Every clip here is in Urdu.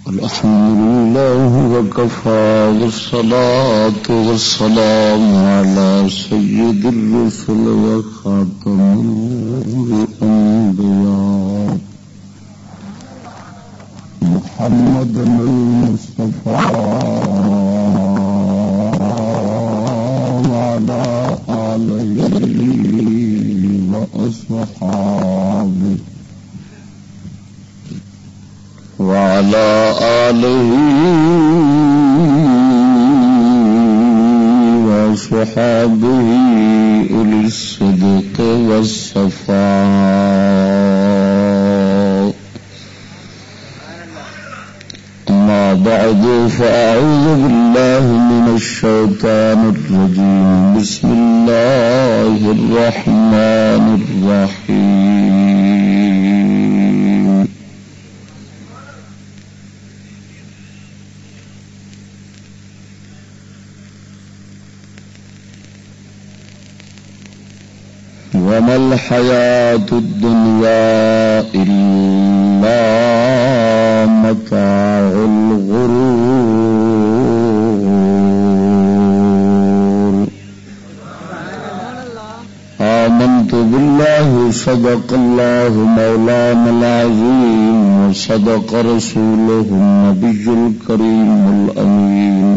الحمد لله وكفى والصلاة والسلام على سيد الرسل وخاتم الأنبياء محمد المصطفى وعلى آله وأصحابه وعلى آله وصحابه أولي الصدق والصفاء. أما بعد فأعوذ بالله من الشيطان الرجيم. بسم الله الرحمن الرحيم. وما الحياة الدنيا إلا متاع الغرور. آمنت بالله صدق الله مولانا العظيم وصدق رسوله النبي الكريم الأمين.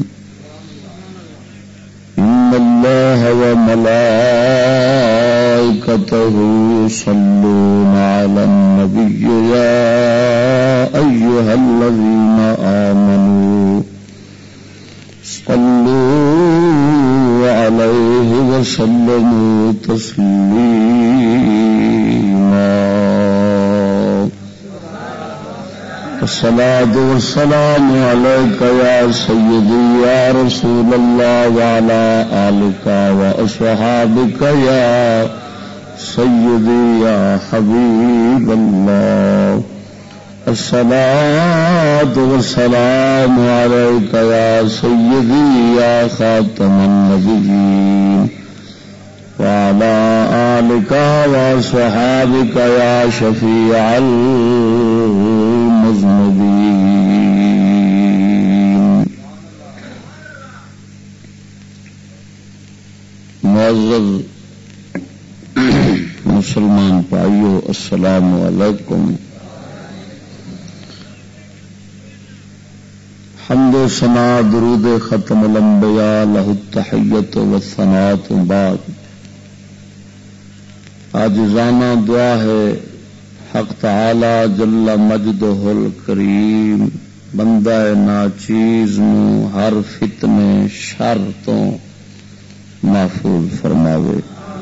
إن الله وملائكته يصلون على النبي يا أيها الذين آمنوا صلوا عليه وسلموا تسليما. الصلاة والسلام عليك يا سيدي يا رسول الله وعلى آلك وأصحابك يا سيدي يا حبيب الله. الصلاة والسلام عليك يا سيدي يا خاتم النبيين وعلى آلك وصحابك يا شفيع المذنبين. معزز مسلمان بھائیو، السلام علیکم. حمد و ثنا درود ختم الانبیاء لہ التحیت والثناء بعد. عاجزانہ دعا ہے حق تعالی جل مجدہ الکریم بندہ ناچیز نو ہر فتنے شر تو محفوظ فرماوے.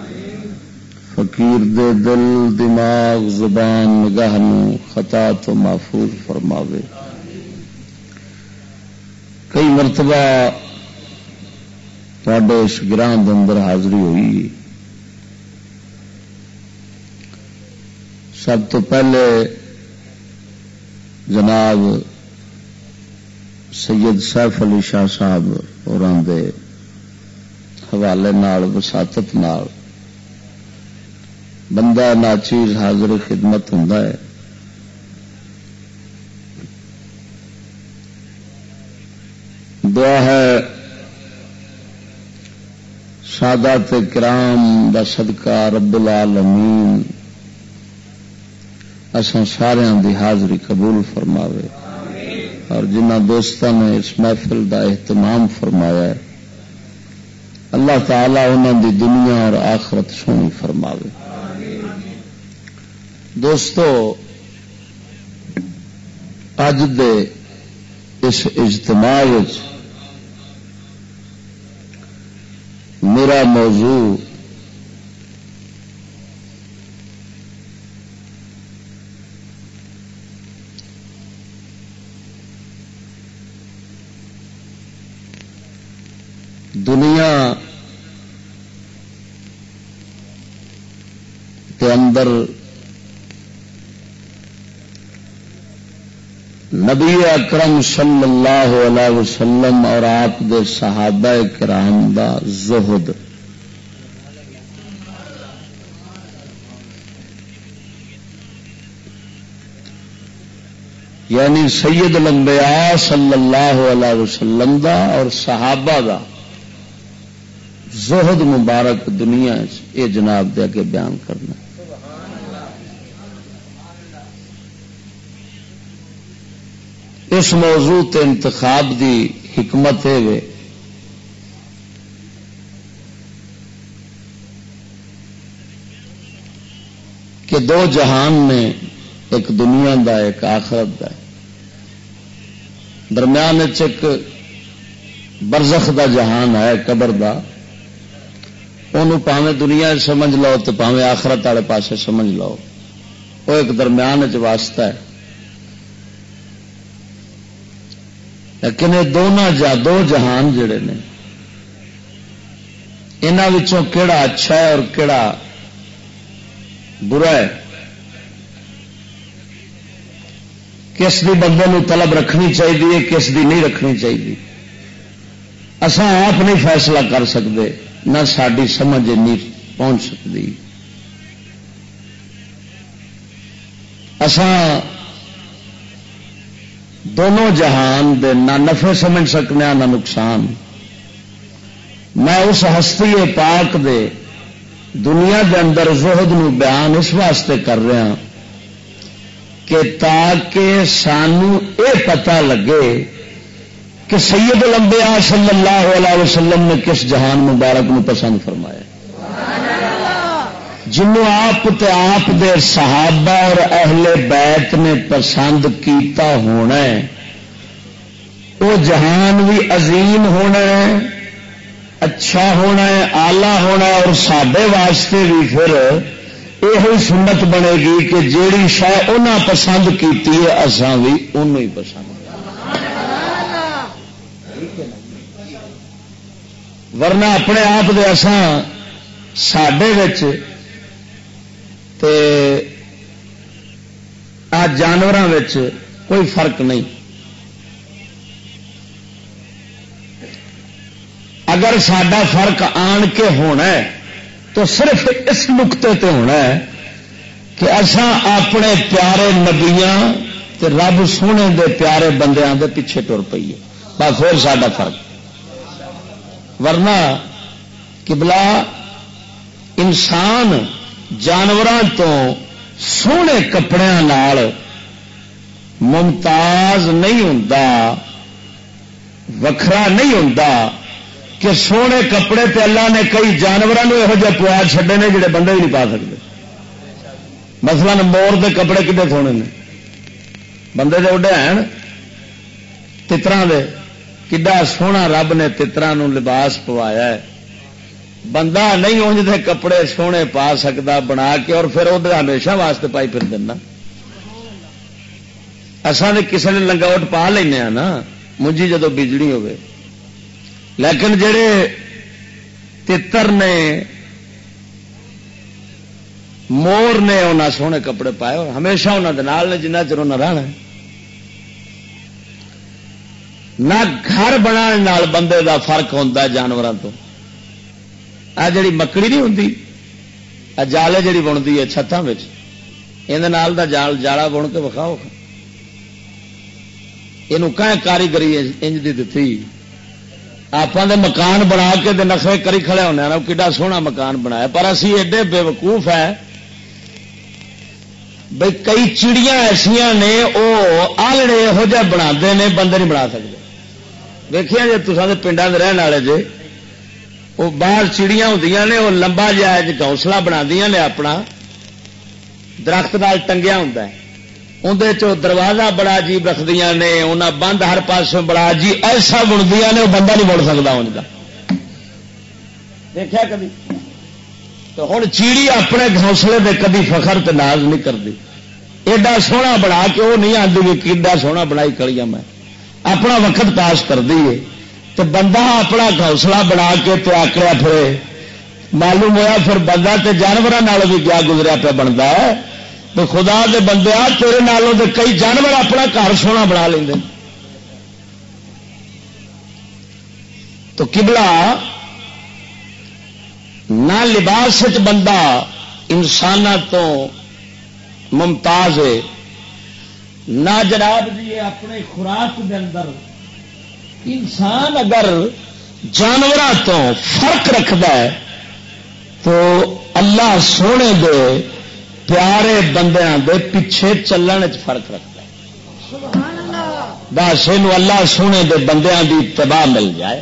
فقیر دے دل دماغ زبان نگاہ نو خطا تو محفوظ فرماوے. کئی مرتبہ تواڈے اس گراں دے اندر حاضری ہوئی. سب تو پہلے جناب سید سیف علی شاہ صاحب ہوراں دے حوالے نال وساطت نال بندہ ناچیز حاضر خدمت ہوندا ہے. دعا ہے سادات کرام دا صدقہ رب العالمین اساں ساریاں دی حاضری قبول فرماوے. اور جنہ دوستاں نے اس محفل دا اہتمام فرمایا ہے اللہ تعالی انہاں دی دنیا اور آخرت سونی فرماوے. دوستو، اج دے اس اجتماع وچ میرا موضوع دنیا کے اندر نبی اکرم صلی اللہ علیہ وسلم اور آپ دے صحابہ کرام دا زہد. یعنی سید الانبیاء صلی اللہ علیہ وسلم دا اور صحابہ دا زہد مبارک دنیا یہ جناب دے کے بیان کرنا. اس موضوع تے انتخاب دی حکمت ہے کہ دو جہان نے، ایک دنیا دا ایک آخرت دا، درمیان ایک برزخ دا جہان ہے قبر دا، انہوں پاویں دنیا سمجھ لو تو پاویں آخرت والے پاسے سمجھ لو، وہ ایک درمیان واسطہ ہے. لیکن یہ دو جہان جڑے نے انہاں کیڑا اچھا ہے اور کیڑا برا ہے، کس دی بندے نو طلب رکھنی چاہیے کس دی نہیں رکھنی چاہیے، اساں آپ نہیں فیصلہ کر سکتے، نہ ساری سمجھ نہیں پہنچ سکتی. اساں دونوں جہان دے نہ نفع سمجھ سکنے نہ نقصان. میں اس ہستی پاک دے دنیا دے اندر زہد نو بیان اس واسطے کر رہا کہ تاکہ سانو اے پتہ لگے کہ سید الانبیاء صلی اللہ علیہ وسلم نے کس جہان مبارک نو پسند فرمایا، جنوں آپ تے آپ دے صحابہ اور اہل بیت نے پسند کیتا ہونا ہے. وہ جہان بھی عظیم ہونا ہے، اچھا ہونا ہے، آلہ ہونا ہے، اور ساڈے واسطے بھی پھر یہ سنت بنے گی کہ جیڑی شاید انہاں پسند کیتی ہے اساں بھی انہوں ہی پسند. ورنہ اپنے آپ دے اساں ساڈے وچ تے آ جانوراں وچ کوئی فرق نہیں. اگر سڈا فرق آن کے ہونا ہے تو صرف اس نقطے تے ہونا ہے کہ اساں اپنے پیارے نبیاں تے رب سونے دے پیارے بندیاں دے پیچھے ٹر پیے، بس پھر سڈا فرق. ورنہ قبلہ انسان جانوراں تو سونے کپڑیاں نال ممتاز نہیں ہوندا، وکھرا نہیں ہوندا کہ سونے کپڑے تے اللہ نے کئی جانوراں نوں یہو جہے پوا چھڈے نے جڑے بندے ہی نہیں پا سکتے. مثلا مور دے کپڑے کتنے سونے نے، بندے دے اڈے ہیں تتراں دے، کڈا سونا رب نے تتراں نوں لباس پوایا ہے. بندہ نہیں اونج دے کپڑے سونے پا سکتا بنا کے اور پھر وہ ہمیشہ واسطے پائی پھر دینا. اصل نے کسی نے لنگاوٹ پا لینا نا منجی جدو بجڑی ہوئے، لیکن جڑے تتر نے مور نے انہاں سونے کپڑے پائے اور ہمیشہ انہوں دے نال نے جنہ چر انہاں رہنا. نہ گھر بنا نال بندے دا فرق ہوتا ہے جانوراں تو. آ جڑی مکڑی نہیں ہوندی جالے جڑی بنتی ہے چھتاں وچ، یہ جال جالا بن کے وکھاؤ، یہ کاریگری انج دی دتی. آپ دے مکان بنا کے دے نخرے کری کھڑے ہونے نا کڈا سوہنا مکان بنایا، پر اسی ایڈے بے وقوف ہے بھئی کئی چڑیاں ایسا نے وہ آلڑے یہو جہ بنا نے بندے نہیں بنا سکتے. دیکھیا جی تصے پنڈوں کے رہن والے جے وہ باہر چڑیاں ہوندیاں نے وہ لمبا جہا گھونسلہ بنا نے اپنا درخت نال ٹنگیا ہوتا ہے، اندر دروازہ بڑا عجیب رکھدیاں نے، انہاں بند ہر پاسوں بڑا عجیب ایسا بندیاں نے وہ بندہ نہیں بن سکتا ان کا. دیکھا کبھی تو ہوں چیڑی اپنے گھونسلے دے کبھی فخر تے ناز نہیں کرتی، ایڈا سونا بنا کے وہ نہیں آتی بھی کیڈا سونا بنائی کڑیاں میں اپنا وقت پاس کر دی. تو بندہ اپنا گھونسلہ بنا کے تے آکڑیا پھرے، معلوم ہوا پھر بندہ تے جانوراں نال بھی کیا گزریا پہ بنتا ہے. تو خدا دے بندے تیرے نالوں دے کئی جانور اپنا گھر سونا بنا لیں. تو قبلہ نہ لباس بندہ انسان تو ممتاز ہے، نہ جناب جی اپنے خوراک دے اندر انسان اگر جانوراں تو فرق رکھتا ہے تو اللہ سونے دے پیارے بندیاں دے پیچھے چلن وچ فرق رکھتا ہے. بس یہ اللہ سونے دے بندیاں دی اتباع مل جائے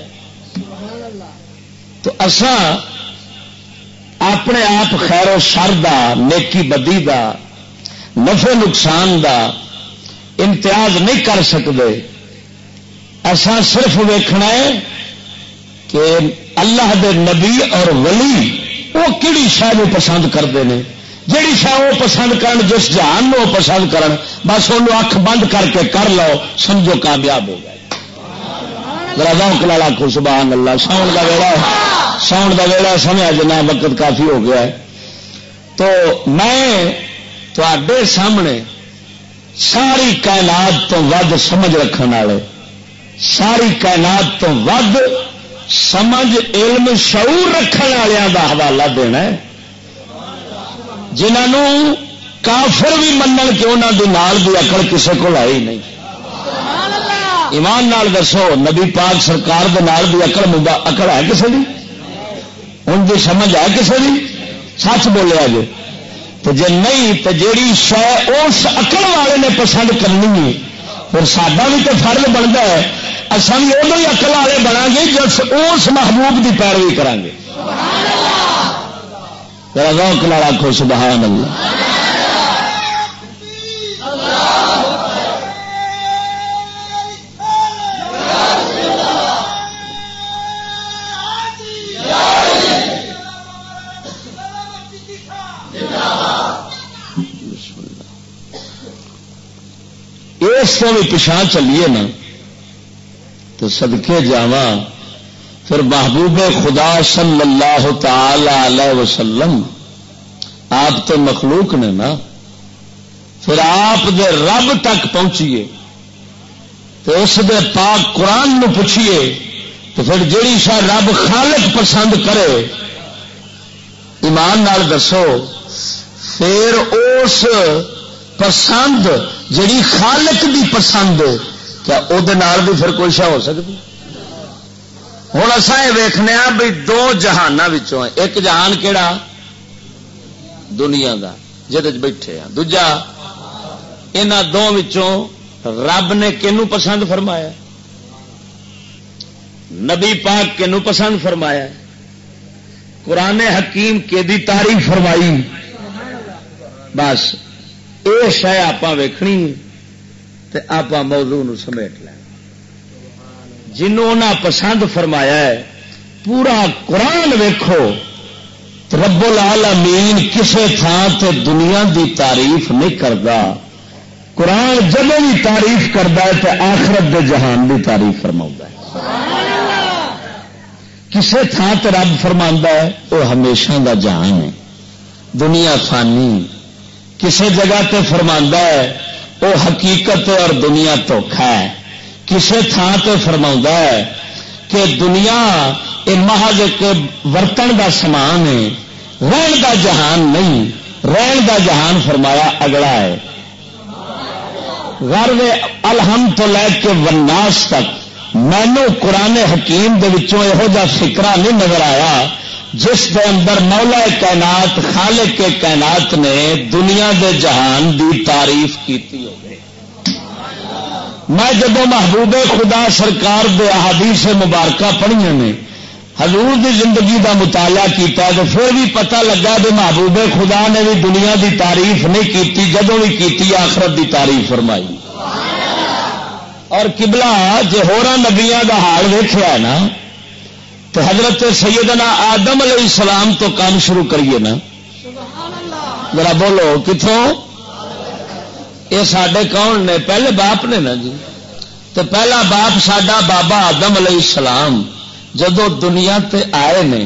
تو اساں اپنے آپ خیر و شر دا نیکی بدی دا نفع نقصان دا امتیاز نہیں کر سکتے. اساں صرف ویکھنا ہے کہ اللہ دے نبی اور ولی وہ کہڑی شے نو پسند کرتے ہیں. جہی شے وہ پسند کرن جس جہان نو پسند کرن بس انہوں اکھ بند کر کے کر لو سمجھو کامیاب ہو گئے. ذوق نال آکھو سبحان اللہ. ساؤن دا ویلا سمجھا جنا وقت کافی ہو گیا ہے. تو میں تواڈے سامنے ساری کائنات تو ود سمجھ رکھنے والے ساری کائنات تو ود سمجھ علم شعور رکھنے والوں کا حوالہ دینا ہے جنہوں کافر بھی منن کہ انہوں دی نال دی عقل کسے کو آئی نہیں. ایمان نال دسو نبی پاک سرکار دے نال دی عقل ہے کسے دی؟ ان کی سمجھ ہے کسے دی؟ سچ بولیا جی. تو جی نہیں تو جیڑی شے اس عقل والے نے پسند کرنی ہے پھر ساڈا بھی تو فرض بنتا ہے اصل بھی ادو ہی عقل والے بنا گے جس اس محبوب کی پیروی کریں گے. ذوق نال آکھو سبحان اللہ. اس کو بھی پچھا چلیے نا تو صدقے جاواں پھر محبوب خدا صلی اللہ تعالی علیہ وسلم آپ تو مخلوق نے نا پھر آپ دے رب تک پہنچیے تو اس دے پاک قرآن نو پوچھیے تو پھر جیڑی شاید رب خالق پسند کرے ایمان نال دسو پھر اس پسند جڑی خالق دی پسند کیا وہ بھی پھر کوئی شا ہو سکتی؟ ہوں اصا یہ ویخنے بھی دو جہانوں ایک جہان کہڑا دنیا دا جہد بیٹھے ہیں دوجا یہاں دونوں رب نے کنو پسند فرمایا نبی پاک کنو پسند فرمایا قرآن حکیم کے دی تعریف فرمائی. بس یہ شے آپ ویکھنی تے آپ موضوع نو سمیٹ لیں. جنہوں نے پسند فرمایا ہے پورا قرآن ویکھو رب العالمین کسے تھان تے دنیا دی تعریف نہیں کرتا. قرآن جب بھی تعریف کرتا ہے تو آخرت دے جہان دی تعریف فرماؤں ہے. کسے تھان تے رب فرماندا ہے وہ ہمیشہ دا جہان ہے دنیا فانی. کسے جگہ تے فرماندا ہے وہ حقیقت اور دنیا دھوکھا ہے. کسے تھان تے فرماؤں ہے کہ دنیا یہ محض ایک ورتن دا سامان ہے رہن دا جہان نہیں. رہن دا جہان فرمایا اگلا ہے. غرض الحمد تو لے کے والناس تک مینو قرآن حکیم دے وچوں یہو جا فکرہ نہیں نظر آیا جس دے اندر مولا کائنات خالق کے کائنات نے دنیا دے جہان دی تعریف کیتی ہو گئی. میں جب محبوب خدا سرکار دے احادیث مبارکہ پڑھیاں نے حضور دی زندگی دا مطالعہ کیتا تو پھر بھی پتہ لگا کہ محبوب خدا نے بھی دنیا دی تعریف نہیں کیتی جدوں بھی کیتی آخرت دی تعریف فرمائی. اور قبلہ جے ہوراں نبیاں دا حال ویکھیا ہے نا تو حضرت سیدنا آدم علیہ السلام تو کام شروع کریے نا. ذرا بولو کتوں یہ سڈے کون نے؟ پہلے باپ نے نا جی. تو پہلا باپ سڈا بابا آدم علیہ السلام جدو دنیا تے آئے نے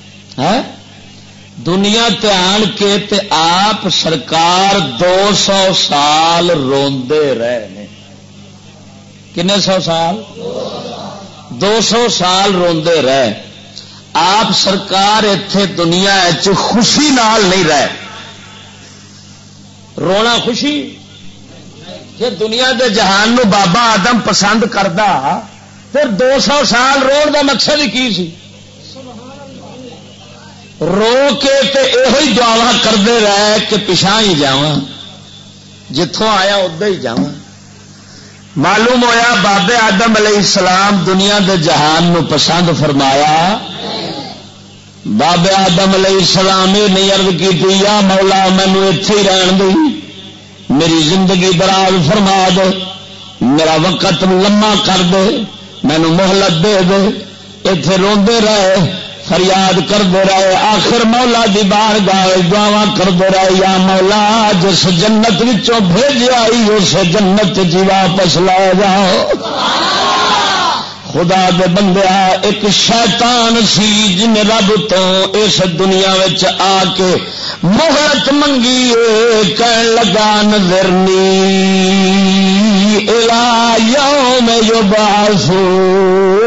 دنیا تے آن کے تے آپ سرکار 200 سال روندے رہے نے. کنے 100 سال 200 سال روندے رہے. آپ سرکار ایتھے دنیا خوشی نال نہیں رہے. رونا خوشی جی دنیا دے جہان نو بابا آدم پسند کردا پھر 200 سال روڑ دا مقصد ہی کی سی؟ رو کے تے یہ دعوا کرتے رہے کہ پچھا ہی جاواں، جتوں آیا ادھر ہی جاواں۔ معلوم ہویا بابے آدم علیہ السلام دنیا دے جہان نو پسند فرمایا۔ بابے آدم علیہ السلام یہ نہیں عرض کی یا مولا مینو اتے ہی رہن دی، میری زندگی دراز فرما دے، میرا وقت لما کر دے، مینو مہلت دے دے۔ اتے روندے رہے، فریاد کرتے رہے، آخر مولا دی بارگاہ دعا کرتے رہے یا مولا جس جنت وچوں بھیجیا اس جنت جی واپس لے جاؤ۔ خدا دے بندیا ایک شیطان سی جن رب تو اس دنیا وچ آ کے مہلت منگی، کہن لگا نظرنی الی یوم یبعثون۔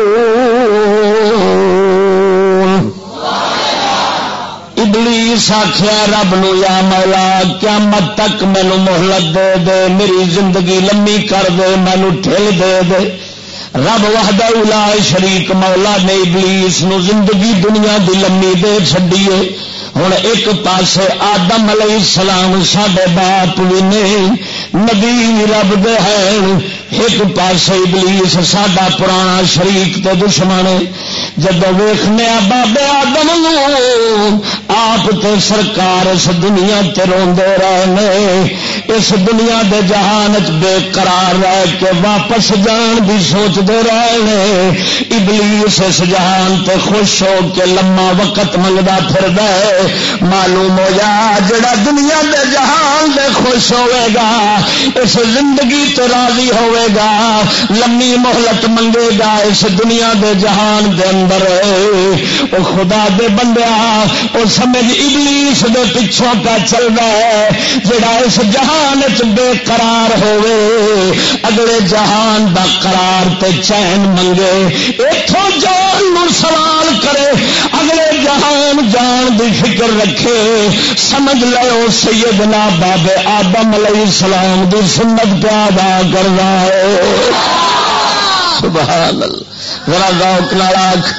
ابلیس آخیا رب نو یا مولا قیامت تک مینو مہلت دے دے، میری زندگی لمبی کر دے، مینو ٹھل دے دے۔ رب وحدہ لا شریک مولا نے ابلیس نو زندگی دنیا دی لمبی دے چھڈیے۔ ہوں ایک پاسے آدم علیہ السلام ساڈے باپ بھی نہیں، نبی رب دے ہیں، ایک پاسے ابلیس ساڈا پرانا شریک تے دشمن۔ جب ویخنے بابے آدم آپ تے سرکار اس دنیا تے روندے رہے، اس دنیا دے جہان بے قرار رہ کے واپس جان بھی سوچتے رہے۔ ابلیس اس جہان تے خوش ہو کے لما وقت منگدا پھردا ہے۔ معلوم ہو جا جڑا دنیا دے جہان دے خوش ہوئے گا، اس زندگی تو راضی ہوئے گا، لمبی مہلت منگے گا اس دنیا دے جہان دے اندر، او خدا دے بندیا او سمجھ ابلیس دے پیچھوں کا چل رہا ہے۔ جڑا اس جہان وچ بے قرار ہوئے، اگلے جہان دا قرار تے چین منگے، ایتھوں جان نو سوال کرے، اگلے جہان جان دی فکر رکھے، سمجھ لو سیدنا باب آدم علیہ السلام دی سنت پہ ادا کر رہا ہے۔ سبحان اللہ، ذرا ذوق نال آکھ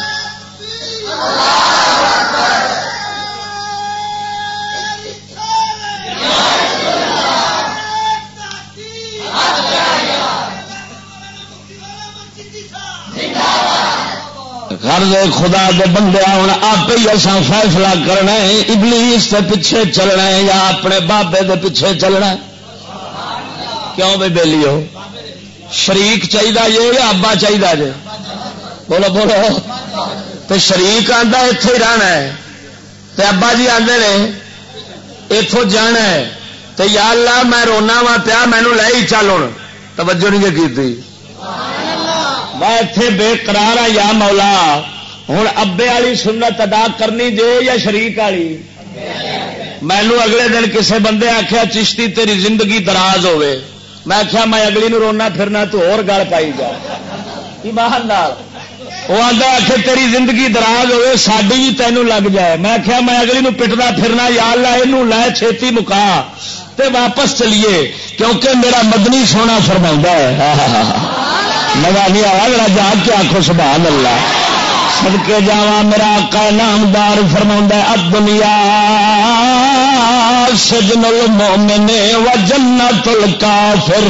گھر دے خدا دے بندے ہوں آپ ہی اصا فیصلہ کرنا ہے، ابلیس کے پیچھے چلنا ہے یا اپنے بابے دے پیچھے چلنا ہے؟ کیوں بھائی بیلی ہو؟ شریک چاہیے جی یا ابا چاہیے جی؟ بولو بولو۔ تو شریک آتا اتے ہی رہنا ہے، تو ابا جی آتے نے اتوں جانا ہے، تو یا اللہ میں رونا وا پیا مینو لے ہی چل ہوں، توجہ نہیں کی میں اتے بے قرار ہاں یا مولا۔ ہوں ابے والی سنت ادا کرنی جے یا شریک والی؟ مینو اگلے دن کسے بندے آخیا چشتی تیری زندگی دراز ہوے، میں آخیا میں اگلی نو رونا پھرنا تو اور گل پائی جا ایمان نال۔ وہ آتا آخر تیری زندگی دراز ہوے ساڈی بھی تینوں لگ جائے، میں آخیا میں اگلی نو پٹدا پھرنا یا اللہ یہ لے چھیتی مکا تے واپس چلیے، کیونکہ میرا مدنی سونا فرما ہے۔ مزہ نہیں آیا میرا جاگ کے آخو سبحان اللہ۔ صدقے جاواں میرا آقا نامدار فرماوندا ہے الدنیا سجن المؤمن و جنت الکافر۔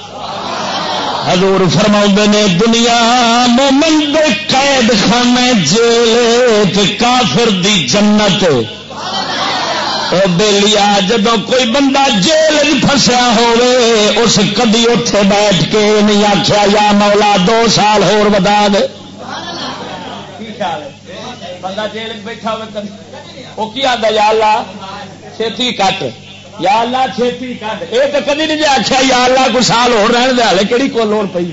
حضور فرماؤندے نے دنیا مومن دے قید خانے جیل تے کافر دی جنت۔ بیلیا جدو کوئی بندہ جیل پھسیا ہوئے اس کدی اتے بیٹھ کے نہیں آخیا یا مولا 2 سال ہور ودا دے۔ بندہ جیل بیٹھا ہوئے وہ کی آتا یا اللہ چھتی کٹ، یا اللہ چھتی کٹ، یہ تو کدی نہیں جی آخیا یا اللہ کوئی سال ہو رہن دے ہالے کہڑی کو لوڑ پئی۔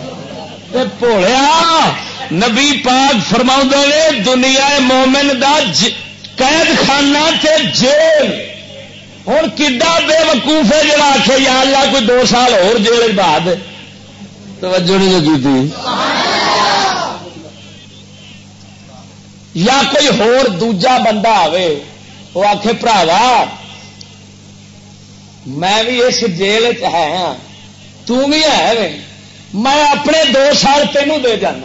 بھولیا نبی پاک فرماؤں نے دنیا مومن دا قید خانہ تے جیل۔ ہوں کڈا بے وقوف ہے جڑا آخے یا اللہ کوئی 2 سال اور جیل بعد، توجہ نہیں کی یا کوئی ہور دوجا بندہ آوے وہ آخے بھراوا میں بھی اس جیل ہے ہاں بھی ہے میں اپنے 2 سال تینوں دے جانا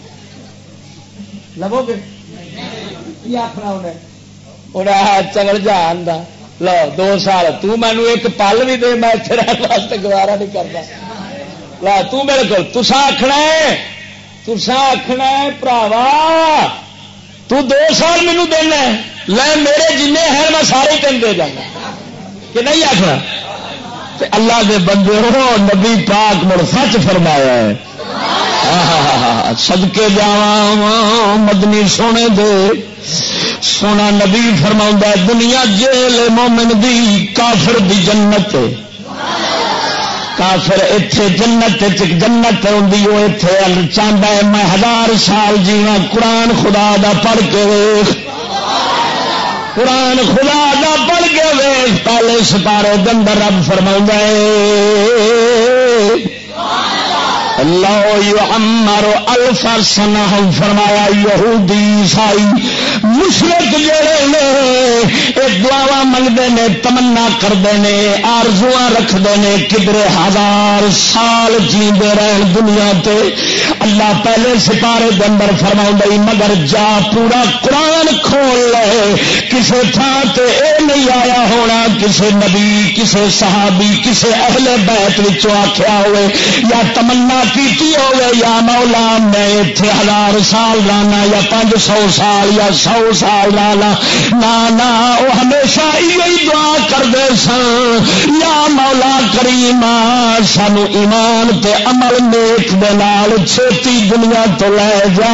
لو گے کی آخنا انہیں چگڑ جان دا لو 2 سال تینوں ایک پل بھی دے میں اتنے رہن واسطے گوارا نہیں کرتا لا تو میرے کو تسا آخنا ہے پراوا تو 2 سال مینو دینا لے میرے جن ہیں میں سارے تین دے جانا کہ نہیں آخنا اللہ دے بندے ہو نبی پاک مڑ سچ فرمایا ہے صدقے جاواں مدنی سونے دے سونا نبی فرما دنیا جیل مومن دی کافر دی جنت کافر اتے جنت جنت ہوندی وہ اتے چاہتا ہے میں 1000 سال جیواں قرآن خدا دا پڑھ کے ویخ قرآن خدا دا پڑھ کے ویخ پہلے سپارے دندر رب فرما اللہ یعمر 1000 سنہ فرمایا یہودی عیسائی مشرک جڑے نے ایک دعا منگتے ہیں تمنا کرتے ہیں آرزواں رکھتے ہیں کدھر 1000 سال جیندے رہن دنیا تے اللہ پہلے سپارے کے اندر فرما مگر جا پورا قرآن کھول لے کسے تھان تے اے نہیں آیا ہونا کسے نبی کسے صحابی کسے اہل بیت وچوں آکھیا ہوئے یا تمنا کیتی ہوئے یا مولا میں اتنے 1000 سال لانا یا 500 سال یا 100 سال لانا نہ وہ ہمیشہ یہی دعا کرتے سن یا مولا کریم سانو ایمان تے عمل نیک دے نال چھتی دنیا تو لے جا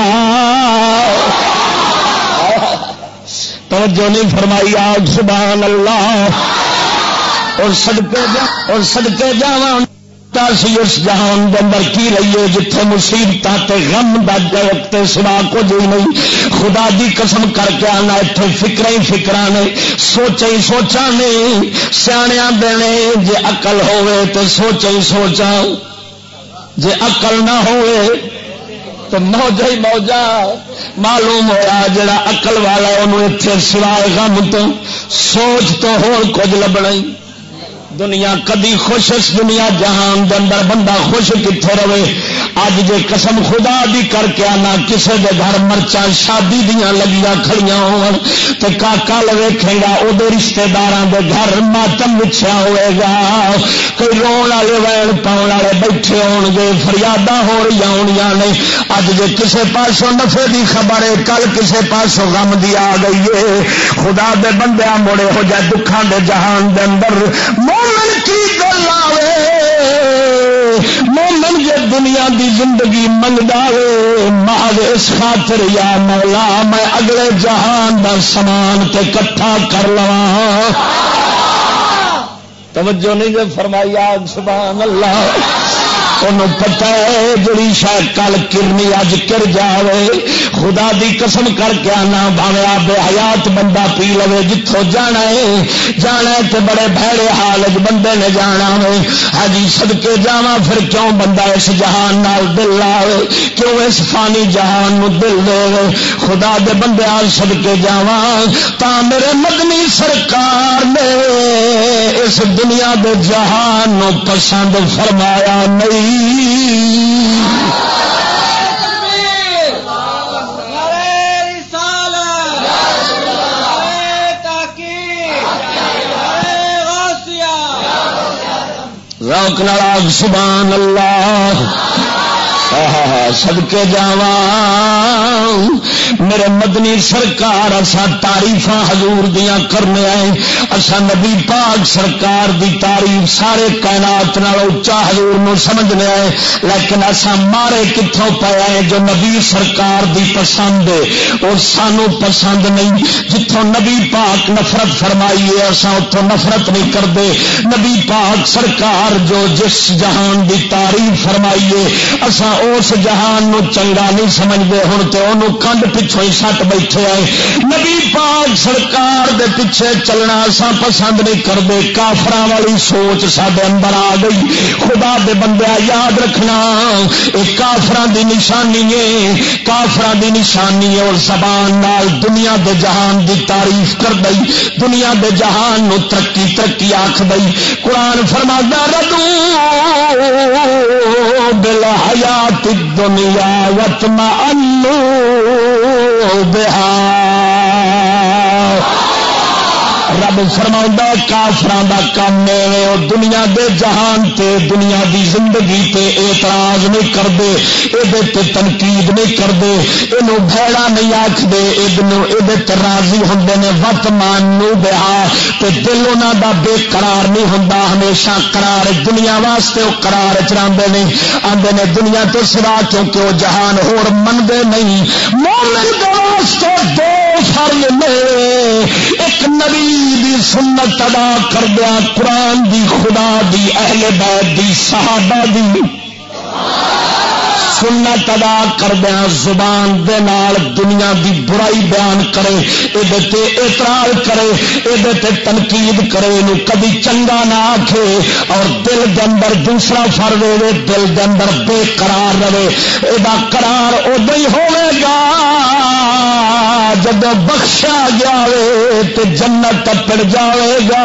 توجہ نہیں فرمائی آگ سبحان اللہ اور صدقے جاواں سی اس جہان کے اندر کی رہیے جتھے مصیبت غم وقت سوا کچھ نہیں خدا دی قسم کر کے آنا اتنے فکر ہی فکر نے سوچا ہی سوچا نہیں سیاح دینے جے عقل ہوئے تو سوچا ہی سوچا جے عقل نہ ہوئے تو موجہ ہی موجہ معلوم ہوا جڑا عقل والا انہوں اتنے سوائے غم تو سوچ تو ہور کچھ لبنا ہی دنیا کدی خوش اس دنیا جہان دے اندر بندہ خوش کتنے رہے اج جے قسم خدا دی کر کے آنا کسے دے گھر مرچاں شادی دیاں لگیاں کھڑیاں ہون تے کاکا ویکھے گا او دے رشتہ داراں دے گھر ماتم وچھیا ہوئے گا کوئی رون والے وین پاؤن والے بیٹھے ہون گے فریاداں ہو رہی ہونیاں نے اج جے کسے پاسوں نفع دی خبر ہے کل کسے پاسوں غم دی آ گئی ہے خدا دے بندیاں موڑے ہو جائے دکھاں دے جہان دے اندر مومن کی گل آوے مومن جے دنیا دی زندگی منگدا وے محض اس خاطر یا مولا میں اگلے جہان دا سامان تے کٹھا کر لواں توجہ نہیں جو فرمایا سبحان اللہ انہوں پتہ ہے جڑی شاید کل کرنی اج کر جاوے خدا دی قسم کر کے آنا بھاوے بے حیات بندہ پی لوے جتوں جانا ہے تو بڑے بھڑے حالت بندے نے جانا ہے ہاں صدقے جاواں پھر کیوں بندہ اس جہان نال دل لاوے کیوں اس فانی جہان نو دل دے خدا دے بندے آل صدقے جاواں تا میرے مدنی سرکار نے اس دنیا دے جہان نو پسند فرمایا نہیں روک نال سبحان اللہ صدقے جاواں میرے مدنی سرکار اسا تعریفاں حضور دیاں کرنے آئے اسا نبی پاک سرکار دی تعریف سارے کائنات نال اونچا حضور نو سمجھنے آئے لیکن اسا مارے کتھوں پے آئے جو نبی سرکار دی پسند ہے اور سانو پسند نہیں جتھوں نبی پاک نفرت فرمائی ہے اسا اتھوں نفرت نہیں کردے نبی پاک سرکار جو جس جہان دی تعریف فرمائی ہے اسا اس جہان نو چنگا نہیں سمجھتے ہوں تو انہوں کنڈ پچھوں ہی سٹ بیٹھے آئے. نبی پاک سرکار دے پیچھے چلنا اساں پسند نہیں کرتے. کافراں والی سوچ ساڈے اندر آ گئی. خدا دے بندیا یاد رکھنا یہ کافراں دی نشانی ہے. کافراں دی نشانی ہے. اور زبان نال دنیا دے جہان دی تعریف کر دئی. دنیا دے جہان نو ترقی ترقی آکھ دئی. قرآن فرماتا ردو بالحیات الدنیا واطمئنوا بہا. رب فرماؤں کافراں دا کام ہے وہ دنیا دے جہان تے دنیا دی زندگی تے اعتراض نہیں کرتے. یہ تنقید نہیں کرتے. یہ بھڑا نہیں آختے. یہ راضی ہوں نے وت مانو بہا. تے دل انہوں دا بے قرار نہیں ہوں. ہمیشہ قرار دنیا واسطے وہ قرار چاہتے ہیں. آتے نے دنیا تو سوا کیونکہ وہ جہان ہور منگے نہیں. مومن دے واسطے دو فرض نے. ایک نبی دی سنت ادا کردیا قرآن دی خدا دی اہل بیت دی صحابہ دی سنت ادا کردیا زبان دے نال دنیا دی برائی بیان کرے. یہ اعتراض کرے. یہ تنقید کرے. کبھی چنگا نہ آکھے. اور دل دے اندر دوسرا فرض ہوے دل دے اندر بے قرار رہے. یہ قرار ادو ہی ہوے گا جب بخشا گیا تو جنت پڑ جائے گا.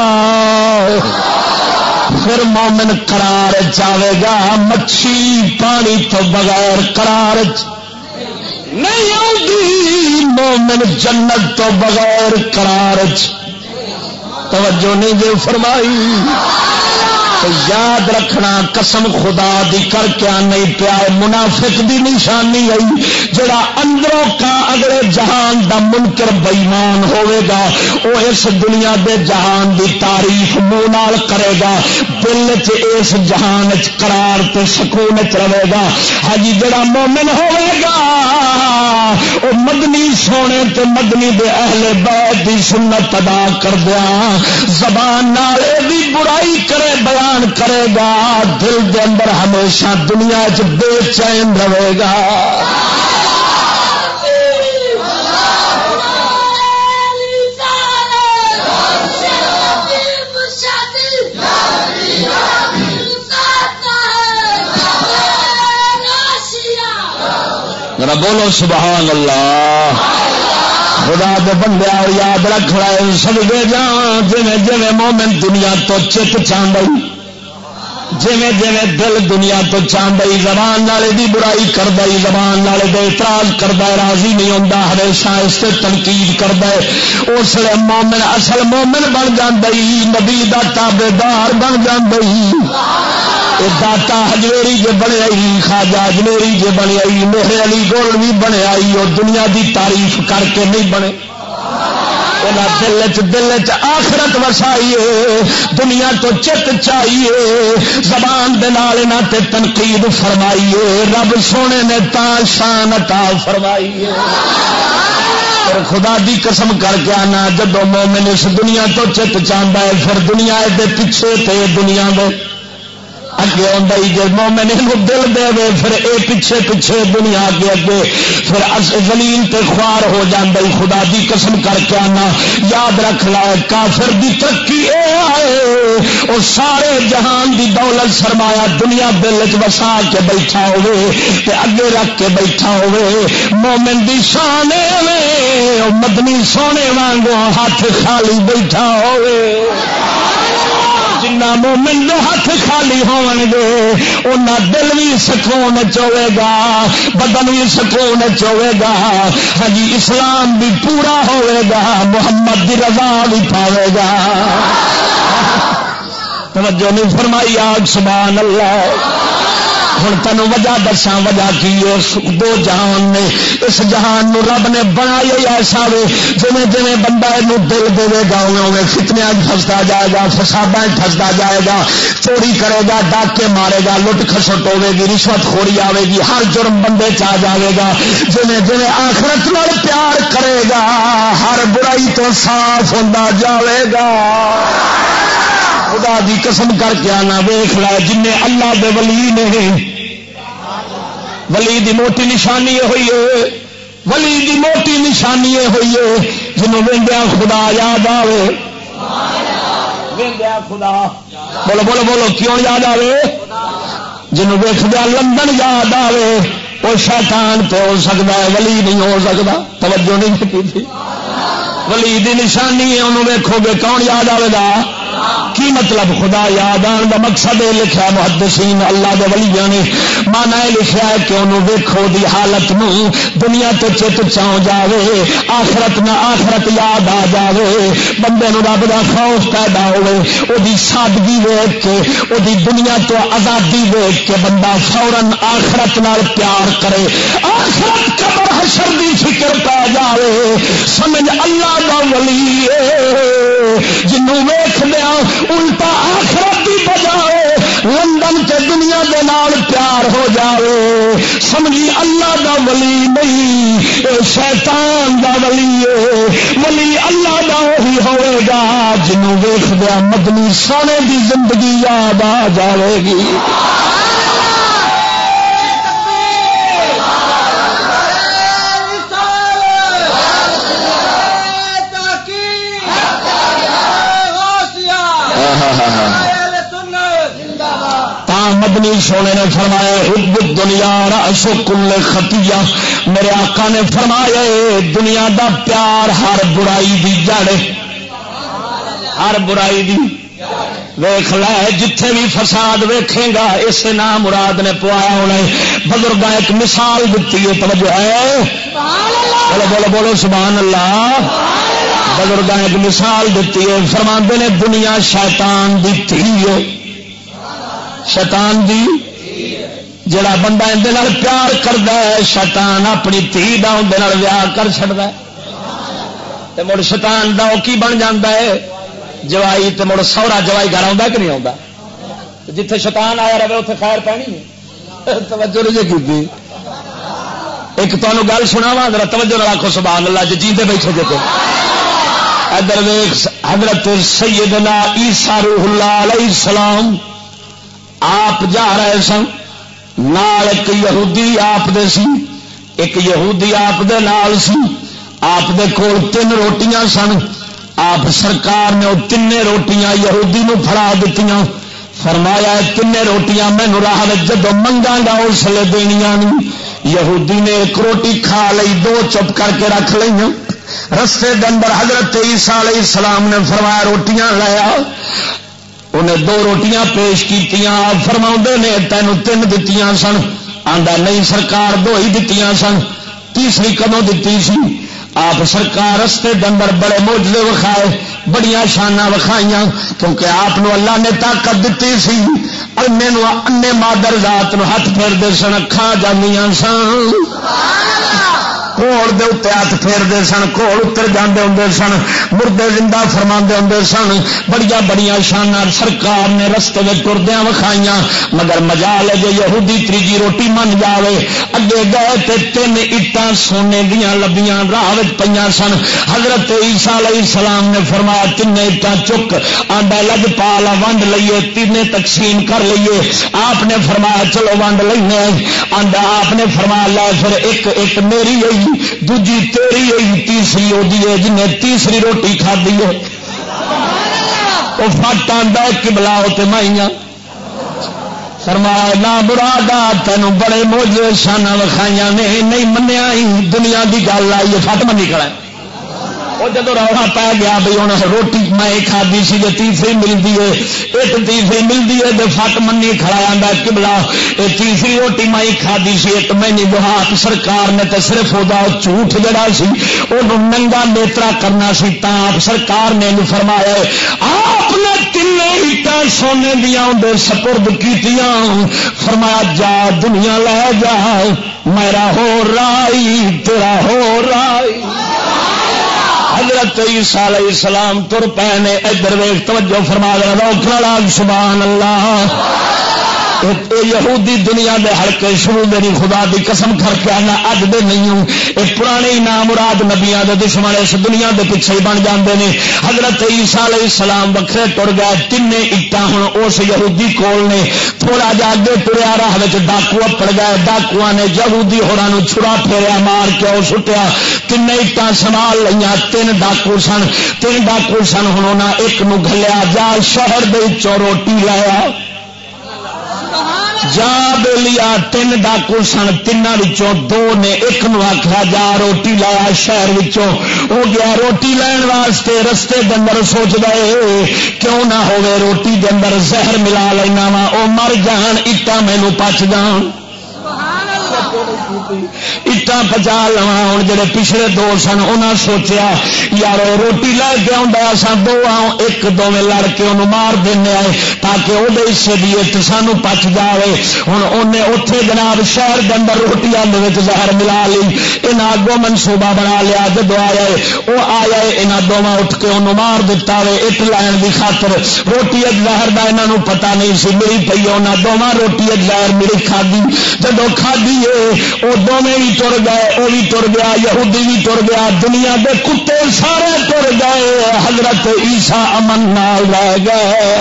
پھر مومن قرار جاوے گا. مچھی پانی تو بغیر قرار نہیں آتی. مومن جنت تو بغیر قرار. توجہ نہیں جو فرمائی. تو یاد رکھنا قسم خدا دی کر کے نہیں پیا. منافق دی نشانی آئی جڑا اندروں کا اگلے جہان دا منکر بےمان ہوئے گا. وہ اس دنیا دے جہان دی تعریف منہ نال کرے گا. دل چ اس جہان چ قرار تے سکون چ رہے گا. ہاں جی جڑا مومن ہوئے گا وہ مدنی سونے تے مدنی دے اہل بیت دی سنت ادا کردیا زبان نال دی برائی کرے بیان کرے گا. دل دے اندر ہمیشہ دنیا چ بے چین رہے گا. بولو سبحان اللہ. خدا دے بندے اور یاد رکھ رہے سدگے جان جویں جویں مومن دنیا تو چت چاہتا جویں جویں دل دنیا تو چاہتا زبان والے دی برائی کرتا زبان والے دے اعتراض کرتا راضی نہیں ہوتا. ہمیشہ اس سے تنقید کرتا ہے. اس لیے مومن اصل مومن بن جاتا. نبی دا تابے دار بن جاتا. داتا ہجویری جے بنے آئی خواجہ ہجویری جے بنے آئی میرے علی گول بھی بنے آئی. اور دنیا دی تعریف کر کے نہیں بنے. دل چ آخرت وسائیے. دنیا تو چت چاہیے. زبان دے نال انہاں تے تنقید فرمائیے. رب سونے نے تا شان عطا فرمائیے. اور خدا دی قسم کر کے آنا جدو مومن اس دنیا تو چت چاہتا ہے پھر دنیا دے پیچھے تے دنیا دے اگے آتا ہی جب مومن دل دے دے پھر اے پیچھے پیچھے دنیا اگے اگے پھر زلیل تے خوار ہو جاتا ہی. خدا دی قسم کر کے آنا یاد رکھ لا کافر دی ترقی اے آئے اور سارے جہان دی دولت سرمایا دنیا دل چ وسا کے بیٹھا ہوئے تے اگے رکھ کے بیٹھا ہوئے. مومن دی شان اے مدنی سونے وانگو ہاتھ خالی بیٹھا ہوئے. جنہ مومن دے ہاتھ خالی ہون گے انہاں دل بھی سکون چوے گا بدن بھی سکون چوے گا. ہاں جی اسلام بھی پورا ہوئے گا. محمد دی رضا بھی پاوے گا. توجہ نہیں فرمائی آگ سبحان اللہ. ہوں تینوں وجہ دساں وجہ کی ہے. دو جہان نے. اس جہان نو رب نے بنایا ایسا وے جویں جویں بندہ یہ دل دے گا اویں فتنیاں پھستا جائے گا فساداں پھستا جائے گا. چوری کرے گا ڈاکے مارے گا لٹ کھسٹ ہوے گی رشوت خوری آئے گی ہر جرم بندے چ جائے گا. جویں جویں آخرت نال پیار کرے گا ہر برائی تو صاف ہوندا جائے گا. خدا دی قسم کر کے آنا ویخ لا جن اللہ دے ولی نے ولی دی موٹی نشانی یہ ہوئی ہے ولی دی موٹی نشانی یہ ہوئی ہے جنوں ویندیا خدا یاد آوے، ویندیا خدا، بولو بولو بولو، کیوں یاد آوے؟ جنوں ویکھدیا لندن یاد آوے، وہ شیطان پہ ہو سکتا ہے، ولی نہیں ہو سکتا. توجہ نہیں کی تھی. ولی دی نشانی ہے، انہوں ویکھو گے کون یاد آئے گا؟ کی مطلب خدا یاد آن کا مقصد یہ لکھا محدثین اللہ دے ولیاں نے مانا یہ لکھا ہے کہ انہوں ویکھو دی حالت نو دنیا تو چت چاؤ جاوے، آخرت نہ آخرت یاد آ جاوے، بندے نو رب دا خوف پیدا ہوئے، او دی سادگی ویکھ کے، او دی دنیا تو آزادی ویکھ کے بندہ فوراً آخرت نال پیار کرے، آخرت قبر حشر دی فکر پا جاوے، سمجھ اللہ دا ولی جنوں ویکھ لیا الٹا آخرت دی بجائے لندن تے دنیا دے نال پیار ہو جاوے، سمجھی اللہ دا ولی نہیں، اے شیطان دا ولی ہے. ولی اللہ دا وہی ہوئے گا جنوں ویکھ لیا مدنی سونے دی زندگی یاد آ جاوے گی. مدنی سونے نے فرمایا حب الدنیا رأس کل خطیہ، میرے آقا نے فرمایا دنیا دا پیار ہر برائی دی جڑ، ہر برائی دی. ویخ لے جتھے بھی فساد ویکھے گا اس نام مراد نے پوایا ہونا. بزرگ ایک مثال دیتی ہے، توجہ ہے، بولو بولو بولو سبحان اللہ. بزرگ ایک مثال دیتی ہے، فرماندے نے دنیا شیطان دی تھی ہے، شیطان دی جڑا بندہ اندے نال پیار کردا ہے شیطان اپنی دھی دا اندے نال ویاہ کر چھڑدا ہے تے مڑ شیطان دا او کی بن جاندا ہے جوائی، تے مڑ سہرا جوائی گھر آوندا کہ نہیں آوندا؟ جتھے شیطان آیا رہے اوتھے خیر پہنی ہے. توجہ نہیں کیتی. ایک تانوں گل سناواں ذرا توجہ نال آکھو سبحان اللہ جی جیندے بیٹھے جے تے. ادھر ویکھ حضرت سیدنا عیسیٰ روح اللہ علیہ السلام آپ جا رہے سن، نال ایک یہودی آپ دے سی، ایک یہودی آپ دے نال سی. آپ دے کول 3 روٹیاں سن. آپ سرکار نے وہ 3 روٹیاں یہودی نو پھڑا دتیاں، فرمایا 3 روٹیاں مینوں راہ وچ جدوں منگاں گا اس لیے دینیاں نہیں. یہودی نے 1 روٹی کھا لئی، 2 چپ کر کے رکھ لئیاں. رستے دے اندر حضرت عیسیٰ علیہ السلام نے فرمایا روٹیاں لے آ. انہیں 2 روٹیاں پیش کیتیاں. آپ فرماؤندے نے تینوں 3 دتیاں سن. آندا نہیں سرکار 2 ہی دتیاں سن، تیسری کدوں دتی سی؟ آپ سرکار رستے دے اندر بڑے معجزے وکھائے، بڑیاں شاناں وکھائیاں، کیونکہ آپ نو اللہ نے طاقت دتی سی. انے نو انے مادر ذات نو ہاتھ پھیردے سن، اکھاں جاندیاں سن، کوڑ دے اتنے ہاتھ پھیرتے سن، کوڑ اتر جاندے ہوندے سن، مردے زندہ فرماندے ہوندے سن. بڑیاں بڑیاں شاناں سرکار نے رستے میں ٹردیاں وکھائیاں. مگر مجال ہے جو یہودی 3 روٹی من جاوے. اگے گئے تے 3 اٹاں سونے دیاں لبیاں راہ وچ پیاں سن. حضرت عیسیٰ علیہ السلام نے فرمایا 3 اٹاں چک، آندا لج پالا ونڈ لئیے، 3 تقسیم کر لئیے. آپ نے فرمایا چلو ونڈ لینے. آندا آپ نے فرمایا لے پھر ایک میری ہے، دوجی تیری ہے، تیسری وہی ہے جنہیں تیسری روٹی کھادی ہے. وہ فٹ آندا قبلہ تے مائیاں. فرمایا نہ برادا تینوں بڑے موجے شاناں وکھائیاں نے، نہیں منیا ہی دنیا دی گل آئی فٹ منی کھڑا. وہ جب روڑا پی گیا بھی ہوں روٹی میں کھادی سی جو تیسری ملتی ہے، ایک تیسری ملتی ہے تو فٹ منی کھڑا آندا قبلہ یہ تیسری روٹی میں کھادی سی ایک مہینے بہات. سرکار نے تو صرف وہ جھوٹ جڑا سی وہ ننگا نیترا کرنا سی. تا آپ سرکار نے فرمایا آپ نے 3 اٹاں سونے دیا اندر سپرد کیتیاں. فرمایا جا دنیا لے جا، میرا ہو رائی تیرا ہو رائی. حضرت عیسیٰ علیہ السلام تر پے نے. ادھر ویکھ توجہ فرما روک لڑا سبحان اللہ. یہودی دنیا دے ہلکے شروع میری خدا دی قسم کر کے آنا اج دے نہیں ہوں یہ پرانے نام مراد نبیاں دے دشمن اس دنیا دے پیچھے بن جاندے نے حضرت عیسیٰ علیہ السلام وکھرے ٹر گئے تین اٹاں ہن اس یہودی کول نے تھوڑا جا اگے ٹریا راہ وچ ڈاکو اپڑ گئے ڈاکواں نے یہودی ہوراں نوں چھڑا پھیریا مار کے او سٹیا تین اٹاں سنبھال لئیاں تین ڈاکو سن ہن انہاں ایک نو گھلیا جا شہر دے وچوں روٹی لایا جا بے لیا تین ڈاکو سن تین دو نے ایک نو آخیا جا روٹی لایا شہر وچوں ہو گیا روٹی لین واسطے رستے کے اندر سوچ گئے کیوں نہ ہوئے روٹی کے اندر زہر ملا لینا وا وہ مر جان اٹا مینو پچ جان اٹا پچا لوا ہوں جڑے پچھلے دو سن انہاں سوچیا یار روٹی لے کے آسا دو ایک دونوں لڑ کے انہوں مار دینا ہے تاکہ وہ حصے دی ایک سانو پچ جائے ہوں انہیں اتے جناب شہر کے اندر روٹیاں زہر ملا لی انہیں اگوں منصوبہ بنا لیا جب آیا وہ آیا یہاں دونوں اٹھ کے انہوں مار دیتا ہے اٹ لین کی خاطر روٹی زہر کا یہاں پتا نہیں سی ملی پی انہیں دونوں روٹی زہر میری کھادی جب کھادی وہ دونوں بھی ٹر گئے وہ بھی ٹر گیا یہودی بھی ٹر گیا دنیا کے کتے سارے ٹر گئے حضرت عیسیٰ امن نال رہ گئے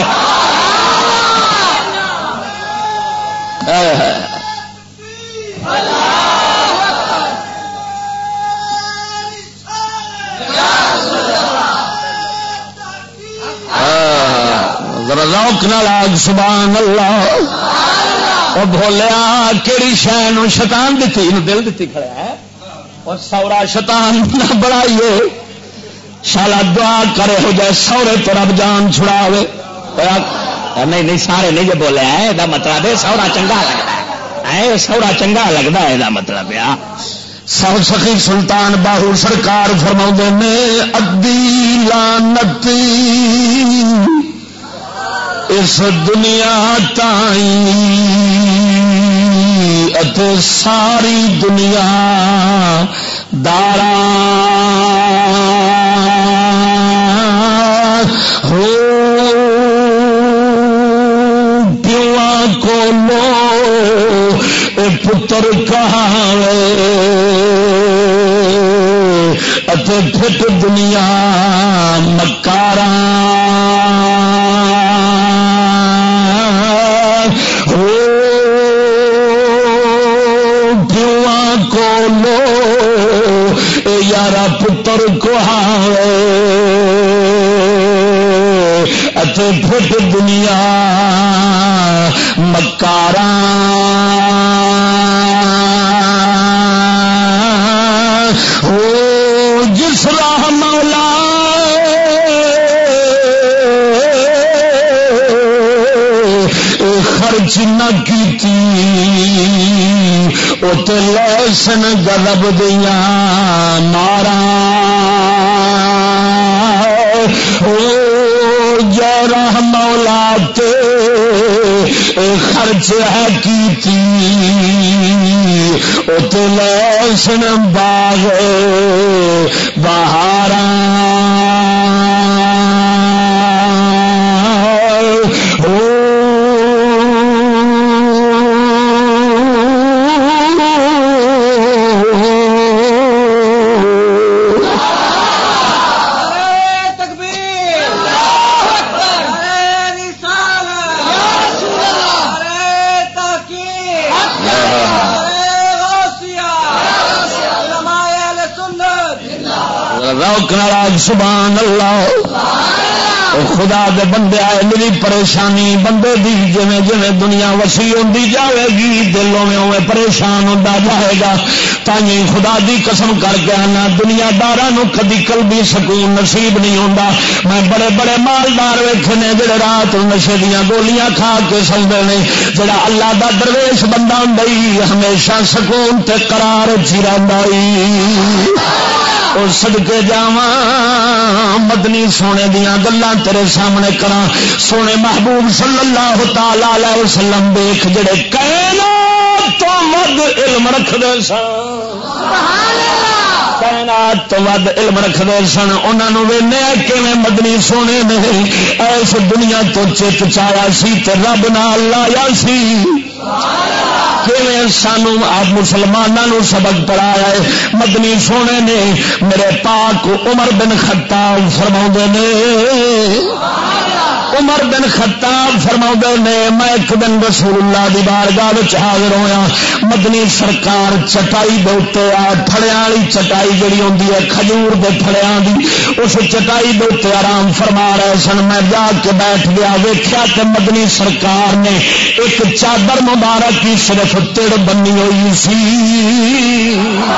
روک نہ لاگ سبحان اللہ وہ بولیا کہڑی شہ شیطان دیتی دل دیتی کھڑا ہے اور سورا شیطان نہ بڑھائیے شالا دعا کرے ہو جائے سورے تو رب جان چھڑاوے نہیں سارے نہیں جو بولے ہے یہ مطلب ہے سورا چنگا لگتا ہے سورا چنگا لگتا ہے یہ مطلب ہے سو سخی سلطان باہو سرکار فرما نے ادی لانتی اس دنیا تائیں اتے ساری دنیا دارا ہو پیواں کو لو اے پتر کہاوے اتے پھٹ دنیا مکاراں یارا پتر کو اتے پھٹ دنیا مکاراں ہو جس راہ مولا خرچ نہ کیتی اتنے لسن غضب دیا مارا جرح مولا تے خرچ ہے کیتی اتنے لسن باغ بہارا سبحان اللہ خدا دے بندے آئے میری پریشانی بندے دی جویں جویں دنیا وسیع ہوندی جاوے گی دلوں میں اوے پریشان ہوندا جائے گا تائیں خدا دی قسم کر کے آنا دنیا داراں نو کدی قلبی سکون نصیب نہیں ہوندا میں بڑے بڑے مالدار ویکھے نے جڑے رات نشے دیاں گولیاں کھا کے سوندے نے جڑا اللہ دا درویش بندہ ہوندا ہمیشہ سکون تے قرار وچ رہندا اور صدقے جاواں مدنی سونے دیاں گلاں تیرے سامنے کراں سونے محبوب صلی اللہ تعالی علیہ وسلم دیکھ جڑے کائنات تو مد علم رکھدے سن سبحان اللہ کائنات تو ود علم رکھتے سن انہوں وینے کیویں مدنی سونے نے ایس دنیا تو چت چایا سی تے رب نال لایا سی کیویں سانو آپ مسلمانوں سبق پڑھایا ہے مدنی سونے نے میرے پاک عمر بن خطاب فرماؤندے نے عمر بن خطاب فرماؤندے نے میں ایک دن رسول اللہ دی بارگاہ وچ حاضر ہویا مدنی سرکار چٹائی دے اوتے پھڑیاں والی چٹائی جڑی ہوندی ہے کھجور دے پھڑیاں دی اس چٹائی دے اوتے آرام فرما رہے سن میں جا کے بیٹھ گیا ویکھیا کہ مدنی سرکار نے ایک چادر مبارک کی صرف تڑ بنی ہوئی سی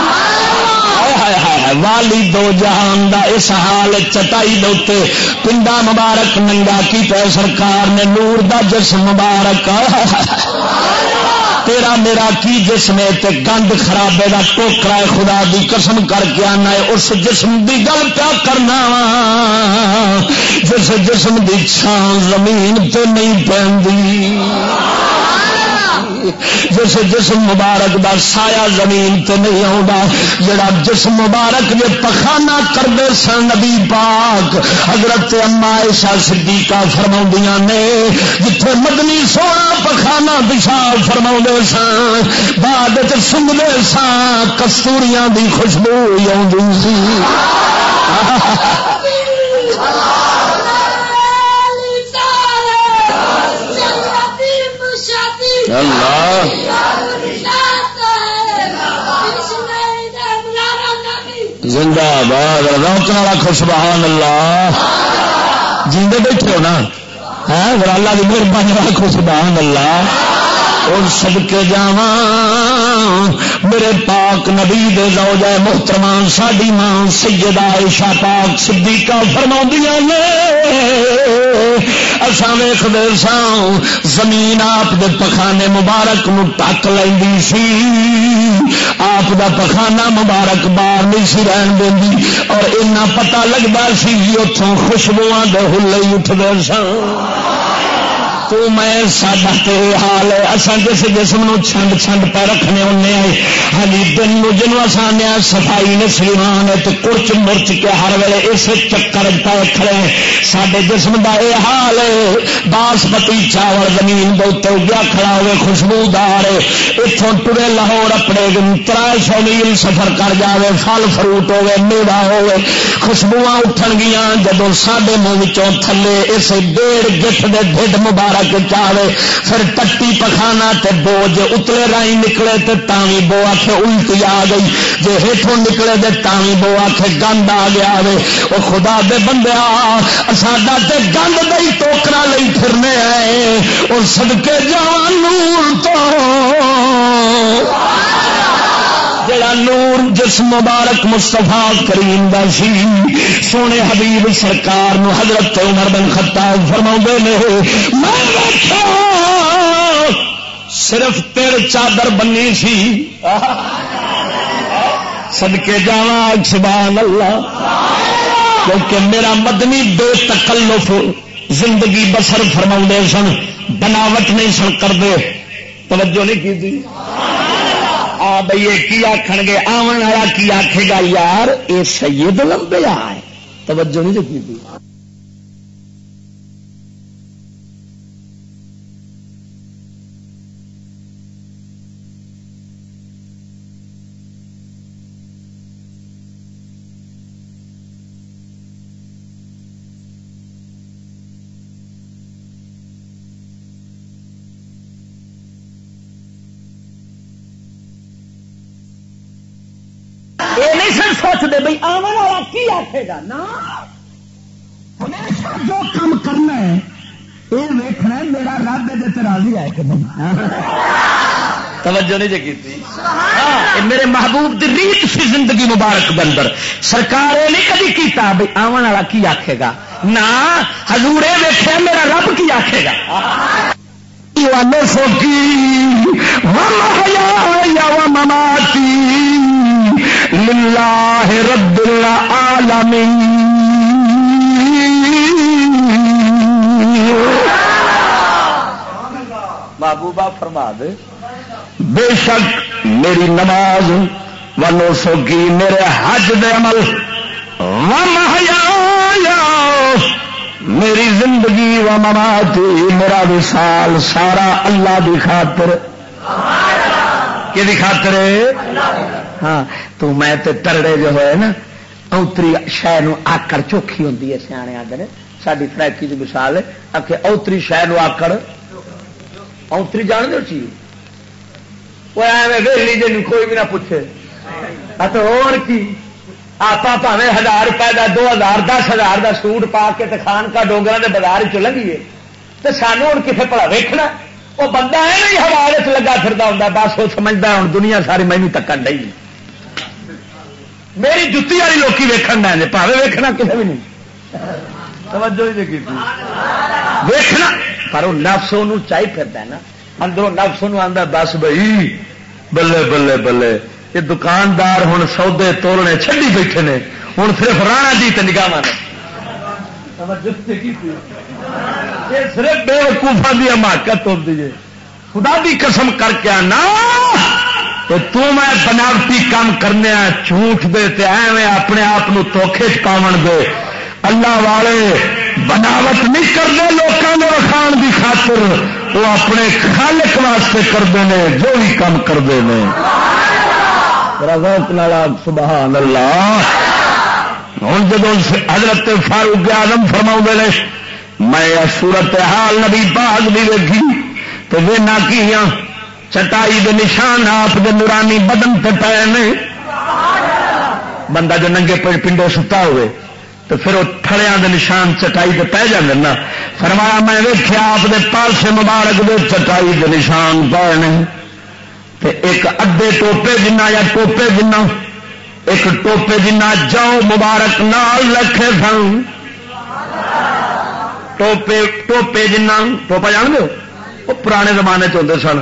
والی دو جہان دا اس حال چٹائی دوتے پنڈا مبارک ننگا کی تے سرکار نے نور دا جسم مبارک تیرا میرا کی جسم ہے تے گند خرابے دا ٹوکرا ہے خدا دی قسم کر کے آنا ہے اس جسم دی گل پیا کرنا جس جسم دی چھان زمین تے نہیں پیندی جس جسم مبارک دا سایہ زمین تے نہیں آؤں جڑا جسم مبارک جے پخانہ کردے سن نبی پاک حضرت اما عائشہ صدیقہ فرماؤندیاں نے جتھے مدنی سونا پخانہ پیشاب فرماؤندے سن بعد وچ سنگدے سن کستوریاں دی خوشبو آؤندی سی اللہ زندہ باد روکنے والا سبحان اللہ جیندے بیٹھے ہو نا اللہ کی مہربانی رکھو سبحان اللہ اور صدقے جاواں میرے پاک نبی دے زوجہ محترمہ ساڈی ماں سیدہ عائشہ پاک صدیقہ فرماؤندیاں نے اساں ویکھدے ساں زمین آپ دے پخانے مبارک نو ٹک لیندی سی آپ دا پخانہ مبارک باہر نہیں سی رہن دیندی اور اتنا پتہ لگدا سی اتوں خوشبواں دے ہلے اٹھدے سن تو میں ساڈا تے حال ہے اساں جس جسم نو چھنڈ چھنڈ پہ رکھنے ہونے آئے ہاں دن نو جنوں اساں نے صفائی نسلیمان ہے تے کڑچ مرچ کے ہر ویلے اس چکر پہ کھڑے ساڈے جسم دا اے حال ہے باسمتی چاول زمین دے اوتے اگیا کھڑا ہوئے خوشبودار اتوں ٹرے لاہور اپنے 300 میل سفر کر جاوے پھل فروٹ ہوئے میوہ ہوئے خوشبواں اٹھن گیاں جدوں ساڈے منہ وچوں تھلے اس 1.5 گٹھ دے ڈھڈ مبارک چاہے پھر ٹٹی پخانا تے بوجھ اتلے رائی نکلے تے تاوی بو آکھے الٹی آ گئی جے ہیٹھوں نکلے تے تاوی بو آکھے گند آ گیا وے او خدا دے بندیا ساڈا تے گند دئی ٹوکرا لئی پھرنے آئے او صدقے جان نور تو جڑا نور جس مبارک مصطفیٰ کریم دا سی سونے حبیب سرکار نو حضرت عمر بن خطاب فرماؤندے نے میں ویکھیا صرف تیرے چادر بنی سی صدقے جاواں سبحان اللہ کیونکہ میرا مدنی بے تکلف زندگی بسر فرماؤندے سن بناوٹ نہیں سن کردے توجہ نہیں کی تھی بھئی کی آخن گے آون والا کی آخے گا یار یہ سید لمبے آئے توجہ نہیں دیکھی تھی سوچتے بھائی آنے والا کی آخے گا نا ہمیشہ جو کام کرنا ہے یہ ویکھنا ہے میرا رب یہ راضی ہے کہ نہیں توجہ نہیں جی میرے محبوب دی ریت سی زندگی مبارک بندر سرکار یہ نہیں کبھی کیتا بھائی آنے والا کی آخے گا نہ حضور ویکھیا میرا رب کی آخے گا للہ رب العالمین محبوبہ فرما دے بے شک میری نماز ونسکی میرے حج دے عمل ومحیایا میری زندگی ومماتی میرا وصال سارا اللہ دی خاطر کہ دی خاطر ہاں تو میں تے ترڑے جو ہوئے نا اوتری شے نو آکڑ چوکھی ہوندی ہے سیانے آندے ساڈی فریکی دی مثال ہے کہ اوتری شے نو آکڑ اوتری جان دو چیز وہ ایویں ویلی جن کوئی بھی نہ پوچھے تو اور کی آپ پاوے 1000 روپے کا 2000 10,000 کا سوٹ پا کے خان کا ڈونگرا کے بازار چ لگیے تو سانو ہوں کسی بڑا ویکھنا وہ بندہ ہے نہیں ہوا لگا پھرتا ہوں بس وہ سمجھتا ہوں دنیا ساری مینو تکن ڈی میری جتی والی لوکی ویکھن ڈے پاوے ویکھنا کسی بھی نہیں توجہ ہی نہیں ویکھنا پر وہ نفس وہ چاہی پھرتا ہے نا اندروں نفس آتا بس بھائی بلے بلے بلے یہ دکاندار ہوں سودے تولنے چھڈی بیٹھے نے ہوں صرف رانا جی نگاہ صرف بے وقوفا کی حماقت ہوتی ہے خدا دی قسم کر کے آنا تو میں بناوٹی کام کرنے جھوٹ دے تے ایویں اپنے آپ دھوکھے چاون دے اللہ والے بناوٹ نہیں کرتے لوگوں نے وکھان کی خاطر وہ اپنے خالق واسطے کرتے ہیں جو بھی کام کرتے ہیں سبحان اللہ ہوں جب حضرت فاروق اعظم فرما نے میں صورت حال نبی پاک بھی ویکھی تو وینا کی چٹائی دے نشان آپ دے نورانی بدن تے پے نے بندہ جو ننگے پنڈے ستا ہوئے تو پھر وہ تھڑیاں دے نشان چٹائی تے پی جاندے نا فرمایا میں ویکھیا آپ دے پالسے مبارک دے چٹائی دے نشان پے نے تے ایک ادے ٹوپے جنہ یا ٹوپے جنہ ایک ٹوپے جنہ جو مبارک نال رکھے سن ٹوپے جنہ ٹوپا جان دو وہ پرانے زمانے چلتے سن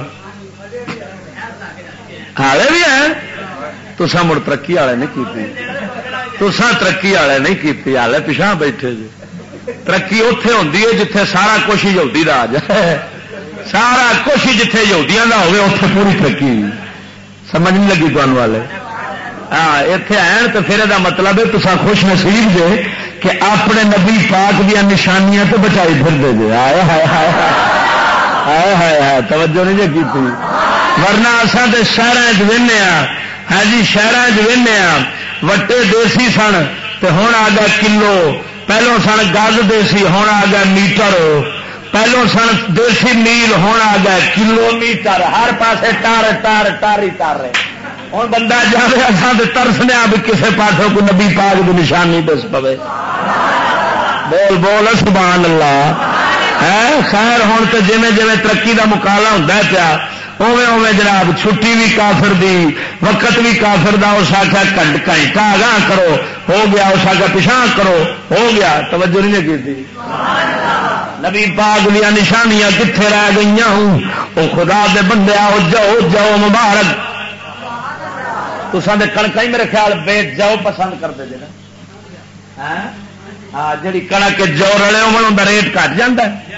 ہالے بھی ہے تسا مڑ ترقی والے نہیں کی تسا ترقی والے نہیں کی ہالے پچھا بیٹھے جی ترقی اتے ہوتی ہے جتھے سارا کچھ یہودی راج ہے سارا کچھ جتھے یہودیاں دا ہوئے اتنے پوری ترقی سمجھ نہیں لگی تمہوں والے ہاں اتے آن تو پھر یہ مطلب ہے تصا خوش نصیب جے کہ اپنے نبی پاک دیا نشانیاں تو بچائی پھر دے جے آئے ہائے ہائے ہائے ہائے ہائے توجہ نہیں جی کی ورنہ اصا تو شہر وہنے ہاں جی شہر وہنے وٹے دیسی سن تو ہوں آ گیا کلو پہلو سن گز دیسی ہوں آ گیا میٹر پہلو سن دیسی میل ہوں آ گیا کلو میٹر ہر پاسے ٹار ٹار ٹار ہی ٹار رہے ہوں بندہ جائے اصل تو ترسنے بھی کسی پاسوں کو نبی پاک کی نشانی دس پوے بول بول سبحان اللہ ہے خیر ہوں تو جی جی ترقی کا مقابلہ ہوتا ہے پیا اوے اوے جناب چھٹی بھی کافر دی وقت بھی کافر دا اس آخیا گھنٹہ آگاہ کرو ہو گیا اس آخیا پچھا کرو ہو گیا توجہ نہیں کی نبی پاک دیا نشانیاں کتنے رہ گئی ہوں وہ خدا دے بندے آؤ جاؤ جاؤ مبارک تو سارے کڑک ہی میرے خیال بے جاؤ پسند کرتے جی نا ہاں جی کڑک جو رلے ان کا ریٹ گھٹ جا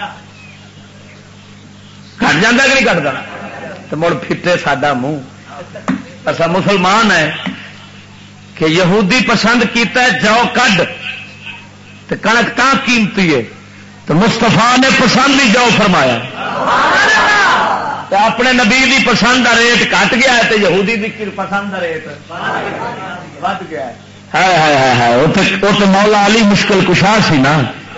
کہ نہیں گھٹتا تو مڑ پھٹے ساڈا منہ اصا مسلمان ہے کہ یہودی پسند کیتا ہے جو کڈ تو کنک تا قیمتی ہے تو مستفا نے پسند ہی جو فرمایا تو اپنے نبی دی پسند کا ریٹ گھٹ گیا ہے تو یہودی دی پسند کا ریٹ ود گیا ہے وہ تو مولا علی مشکل کشا سی نا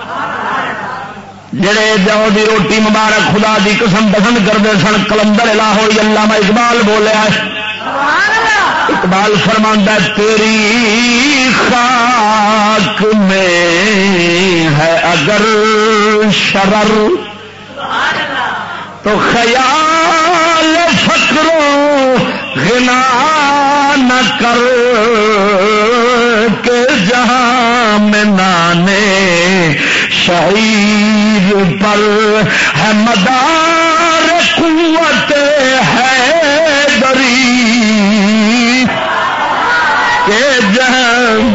جڑے جو دی روٹی مبارک خدا دی قسم پسند کرتے سن کلندر لاہوری علامہ اقبال بولیا اقبال فرماندا تیری خاک میں ہے اگر شرر تو خیال فقر و غنا نہ کر کے جہاں میں نانے شعیر پر ہے مدار قوت ہے دری کے جہاں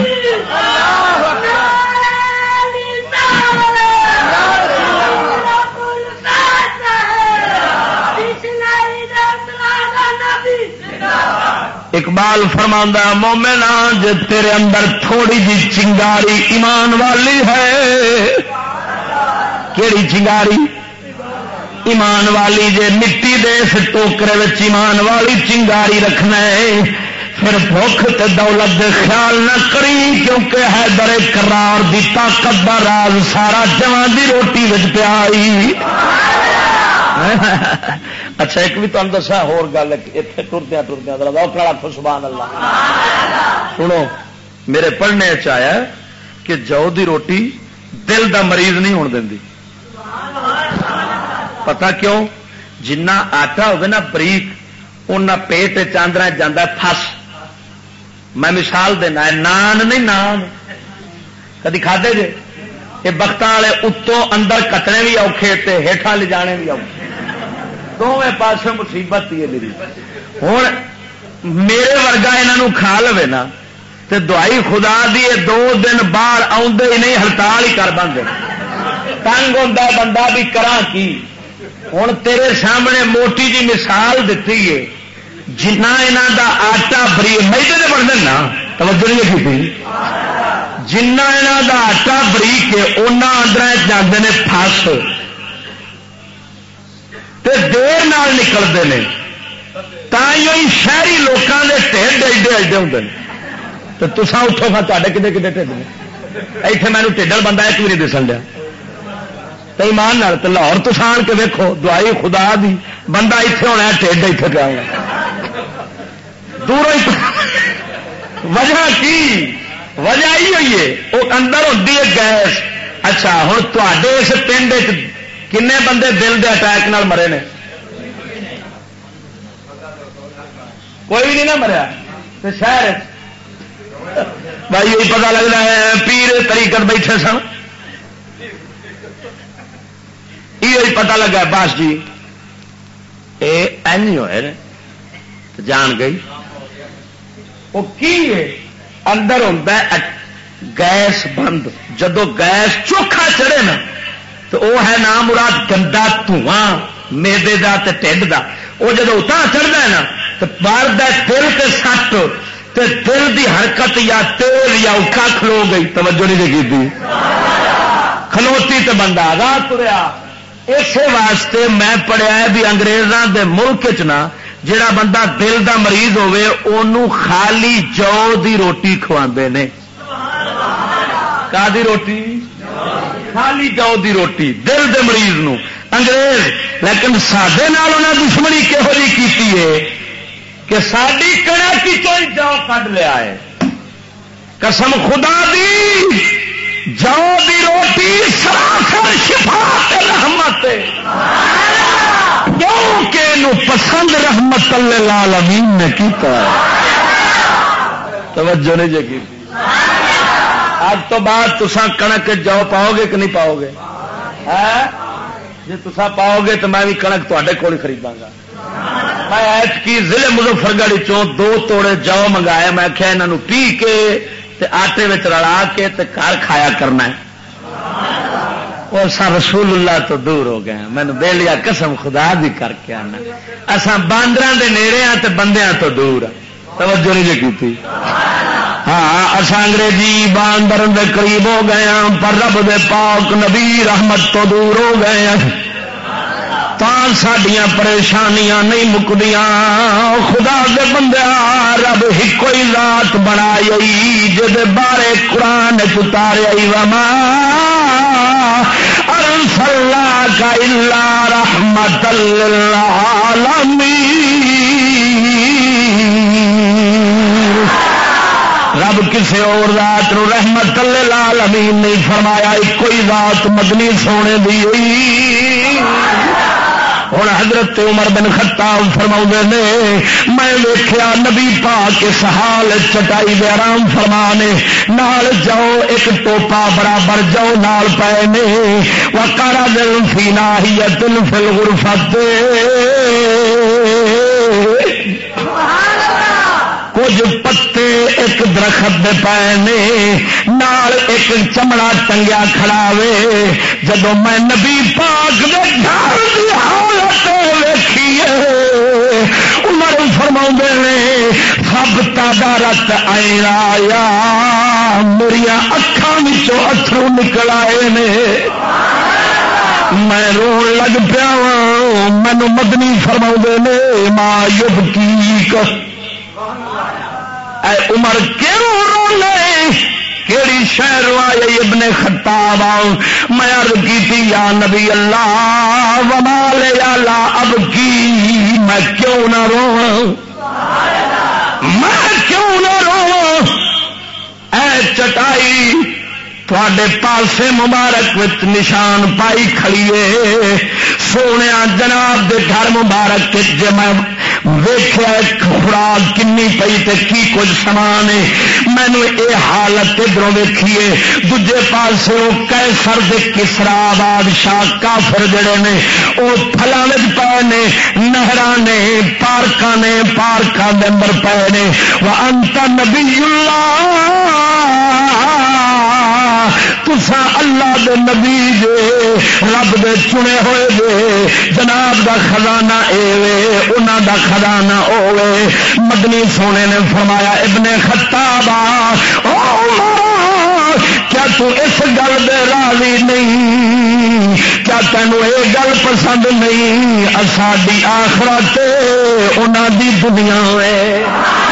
اقبال فرماندہ مومنا جے تیرے اندر تھوڑی جی چنگاری ایمان والی ہے، کیڑی چنگاری؟ ایمان والی، جے مٹی دے اس ٹوکرے وچ ایمان والی چنگاری رکھنا ہے پھر بھوک تے دولت دے خیال نہ کری، کیونکہ حیدر کرار دی طاقت دا راز سارا جواں دی روٹی وچ پیا آئی۔ اچھا ایک بھی تمہیں دسا ہور گل، اتنے ٹردیا ٹردیا آخو سبحان اللہ۔ سنو میرے پڑھنے آیا کہ جو دی روٹی دل دا مریض نہیں ہون دینی۔ پتا کیوں؟ جنہ آٹا ہوگا نا بریک اُنہ پیٹ چاندرا جانا پھس۔ میں مثال دینا ہے، نان نہیں نان کدی کھادے جے؟ یہ بخت والے اتوں اندر کٹنے بھی اوکھے تے ہیٹھاں لے جانے بھی اوکھے، دونوں پاس مصیبت ہی ہے میری۔ ہوں میرے ورگا یہاں کھا لو نا تو دعائی خدا دی 2 دن باہر آدھے ہی نہیں، ہڑتال ہی کر بند تنگ ہوتا بندہ بھی کرا کی۔ ہوں تیرے سامنے موٹی جی مثال دیتی ہے، جنہ یہاں دا آٹا بریک میدے سے بن دینا توجہ نہیں کی، جنہ یہاں دا آٹا بریک ہے انہ اندر جاتے ہیں پھس تے دیر نال نکلتے ہیں، تھی شہری لوگوں کے ٹھڈ ایڈے ایڈے ہوتے ہیں۔ تو تسا اٹھو گا تے کدے کدے ٹھڈ نے اتنے مینو ٹھڈل بندہ ایک بھی نہیں دسن دیا تو ایمان نال تے لاہور تسا آن کے ویکھو دعائی خدا دی بندہ اتنے ہونا ٹھڈ اتنے پیا ہونا دوروں ہی۔ وجہ کی؟ وجہ ہی ہوئی ہے وہ اندر ہوتی ہے گیس۔ اچھا ہوں تے اس پنڈ کنے بندے دل دے اٹیک نال مرے نے؟ کوئی بھی نہیں نہ مریا۔ شہر بھائی یہی پتا لگتا ہے پیر طریقت بیٹھے سن، یہ پتا لگا باس جی یہ این ہوئے جان گئی۔ وہ کی ہے اندر ہوتا ہے گیس بند، جدو گیس چوکھا چڑھے نا تو وہ ہے نام مراد گندا دھواں میدے دا تے ٹھڈ دا۔ وہ جدو اتنا چڑھتا ہے نا تو بار دل تے سٹ تے دل دی حرکت یا تیل یا اٹھا کھلو گئی، توجہ نہیں کی کھلوتی تے بندہ آگاہ تریا۔ اسی واسطے میں پڑھیا ہے بھی انگریزاں دے ملک چ نا جڑا بندہ دل دا مریض ہوئے انہوں خالی جو دی روٹی کھواندے نے۔ کا دی روٹی؟ خالی جو دی روٹی دل دے مریض نو انگریز۔ لیکن سادے نال انہاں دشمنی کہو جی کیتی ہے کہ ساری کڑک چوئی جو کڈ لیا ہے۔ قسم خدا دی جو دی روٹی سراسر شفا رحمت کیونکہ انہوں پسند رحمت للعالمین نے کیتا ہے۔ توجہ نہیں جی کی؟ اب تو بعد تسا کنک جو پاؤ گے کہ نہیں پاؤ گے؟ جی تسا پاؤ گے تو میں بھی کنک تے کول خریدا گا۔ میں ایت کی ضلع مظفر گڑھ چوں 2 توڑے جو منگایا، میں آخیا یہاں پی کے تے آٹے میں رلا کے تے گھر کھایا کرنا ہے۔ اور سا رسول اللہ تو دور ہو گئے، میں نے بے لیا قسم خدا دی کر کے آنا اساں باندراں دے نیڑے ہاں تے بندیاں تو دور ہاں۔ توجہ نہیں جی کی؟ ہاں اساں انگریزی باندر دے قریب ہو گئے ہیں پر رب دے پاک نبی رحمت تو دور ہو گئے ہیں، تا ساڈیاں پریشانیاں نہیں مکدیاں۔ خدا دے بندیا رب ایک ہی ذات بنائی جے بارے قرآن اتارے وما ارسلناک الا رحمت للعالمین۔ رب کسی اور ذات نو رحمت للعالمین نہیں فرمایا، ایک کوئی ذات مدنی سونے دی ہوئی۔ ہوں حضرت عمر بن خطاب فرماؤ نے میں ویکھیا نبی پاک اس حال چٹائی دے آرام فرمانے نال جاؤ ایک ٹوپا برابر جاؤ نال پائے نے وقارا دل فی ناحیۃ فی الغرفۃ، کچھ پتے ایک درخت دے پائے نے نال ایک چمڑا ٹنگیا کھڑا وے۔ جدو میں نبی پاک دے گھر دی حالت ویکھی عمر فرماؤندے نے افتادارت عینایا میری اکھاں وچوں اتھرو نکل آئے نے میں رون لگ پیا مینو مدنی فرما نے ماں یبکیک اے عمر کیوں رونے کیڑی شہر آئے ابن خطاب میں عرض کی یا نبی اللہ وما لے لا اب کی میں کیوں نہ رو میں کیوں نہ رو اے چٹائی تھوڑے پاسے مبارک وچ نشان پائی کھڑیے سونے جناب دے گھر مبارک جے میں ویکھیا خوراک کنی پئی تے کی کچھ سامان ہے مینوں اے حالت ادھروں ویکھیے دوجے پاسے او قیصر دے کسرا بادشاہ کافر جڑے نے او پھلاں وچ پئے نے نہراں نے پارکاں دے اندر پئے نے وانت نبی اللہ تسا اللہ دے نبی جے رب دے چنے ہوئے جے جناب دا خزانہ اے وے انہاں دا خزانہ اوے مدنی سونے نے فرمایا ابن خطاب کیا تو اس گل دے راضی نہیں کیا تینوں یہ گل پسند نہیں ساڈی آخرت انہاں دی دنیا ہے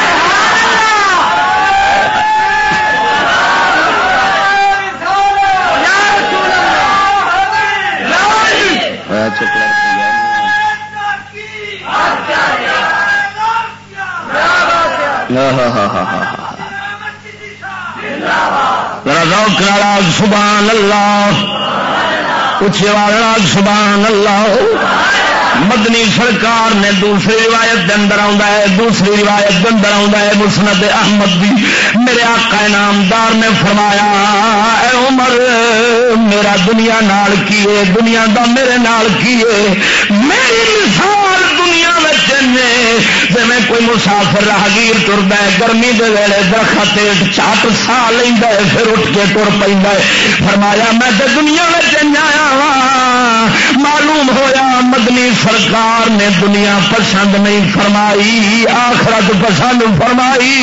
سبحان اللہ اچھے والا سبحان اللہ مدنی سرکار نے دوسری روایت دے اندر آندا ہے دوسری روایت دے اندر آندا ہے مسند احمد دی میرے آقا انعامدار نے فرمایا اے عمر میرا دنیا نال کی ہے دنیا دا میرے نال کی ہے میری مثال دنیا وچ جویں کوئی مسافر راہگیر ٹردا ہے گرمی دے ویلے درخت چاٹ سا لیندا ہے پھر اٹھ کے ٹر پیندا ہے فرمایا میں تے دنیا وچ آیا ہاں معلوم ہویا مدنی سرکار نے دنیا پسند نہیں فرمائی آخرت پسند فرمائی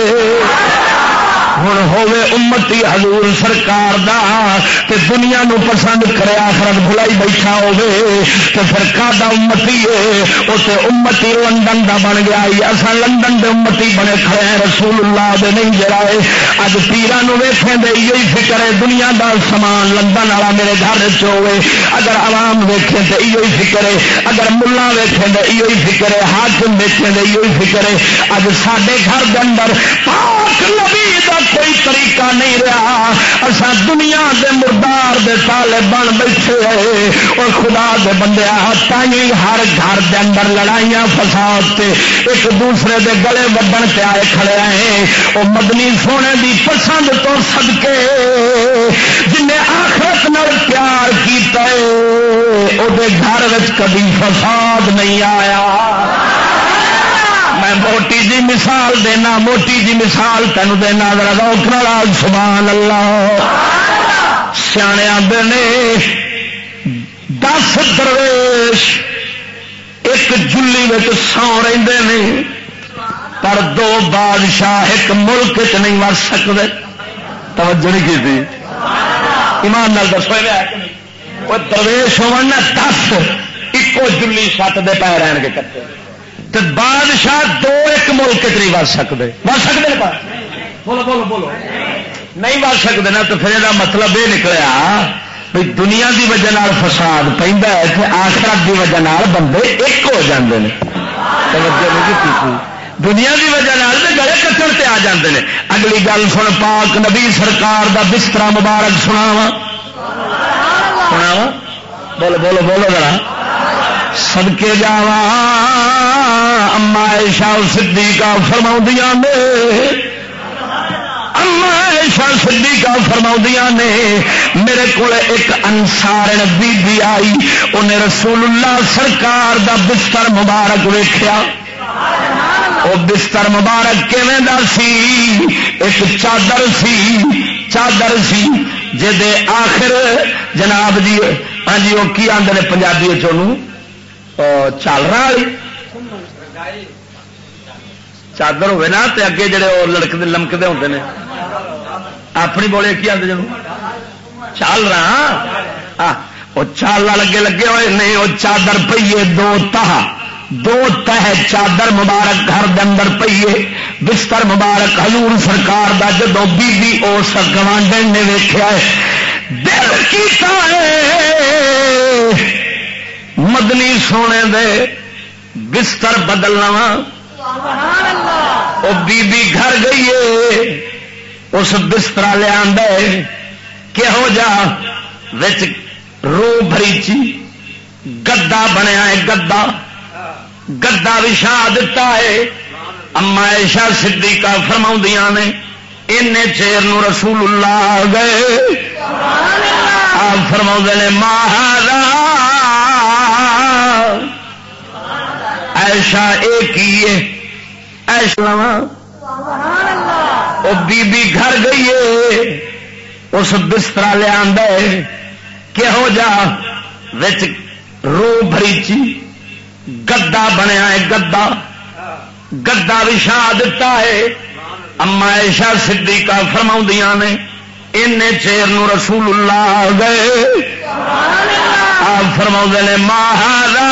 ہوں ہوے امتی حضور سرکار دا تے دنیا نو پسند کرے آخرت بھلائی بیٹھا ہوے تے پھر کادا امتی ہے او تے امتی لندن دا بن گیا اساں لندن دے امتی بنے کھڑے ہیں رسول اللہ دے نہیں جرائے اج پیراں نو ویکھیں دے یہی فکر ہے دنیا دا سامان لندن والا میرے گھر وچ ہوے اگر عوام ویکھیں تے یہی فکر ہے اگر ملا ویکھیں تے یہی فکر ہے حاکم ویکھیں تے یہی فکر ہے اج ساڈے گھر دے اندر پاک نبی دا کوئی طریقہ نہیں رہا اساں دنیا دے مردار دے تالے بن بیٹھے اور خدا دے بندے تائیں ہر گھر دے اندر لڑائیاں فساد تے ایک دوسرے دے گلے وڈن تے آئے کھڑے ہیں وہ مدنی سونے دی پسند تو صدقے جن نے آخرت نال پیار کیتا ہے او دے گھر وچ کبھی فساد نہیں آیا میں موٹی جی مثال دینا موٹی جی مثال تینوں دینا ذرا روک نال سبحان اللہ سیانے آندے نے 10 درویش ایک جلی وچ سو رہندے نے پر 2 بادشاہ ایک ملک وچ نہیں ور سکدے توجہ نہیں کیتی ایمان نال دسو وہ درویش ہون 10 اکو جلی چھت دے پے رہن کے کٹے تے بادشاہ 2 ایک ملک نہیں ور سکتے ور سکتے بولو بولو بولو نہیں ور سکتے نا تو پھر یہ مطلب یہ نکلیا بھائی دنیا دی وجہ نال فساد پیندا ہے تے آخرت دی وجہ نال بندے ایک ہو جاندے نے توجہ نہیں کیتی دنیا دی وجہ نال تے گلے کٹن تے آ جاندے نے اگلی گل سن پاک نبی سرکار دا بستر مبارک سناواں بولو بولو بولو ذرا صدقے جاواں اما عائشہ صدیقہ فرماؤندیاں نے اما عائشہ صدیقہ فرماؤندیاں نے میرے کول ایک انصار بی بی آئی انہیں رسول اللہ سرکار دا بستر مبارک ویکھیا وہ بستر مبارک کیویں دا سی ایک چادر سی جے آخر جناب جی ہاں جی وہ کی آندے نے پنجابی چونوں چالرا والی چادر ہوئے نا تے اگے جڑے وہ لڑکتے لمکتے ہوتے ہیں اپنی بولے کی آتے جب چال رہا وہ چالا لگے لگے ہوئے نہیں وہ چادر پیے دو تہ چادر مبارک گھر دے اندر پیے بستر مبارک حضور سرکار دا جدو بی بی اس گوانڈن نے ویکھیا ہے دل کیتا ہے مدنی سونے دے بستر بدلنا وا وہ بی بی گھر گئی ہے اس بستر لیا کہو جا وچ رو بھریچی گدا بنیا ہے گدا وچھا دتا ہے اما عائشہ صدیقہ فرماؤندیاں نے اینے چیر نو رسول اللہ آ گئے آپ فرماؤندے نے ماہرا عائشہ ایک ہی ہے عائشہ وہ بی بی گھر گئی ہے اس بستر لیا کہو جا وچ رو بھریچی گدا بنیا ہے گدا وچھا دتا ہے اما عائشہ صدیقہ فرماؤندیاں نے اینے چیر نو رسول اللہ آ گئے آپ فرماؤندے نے ماہرا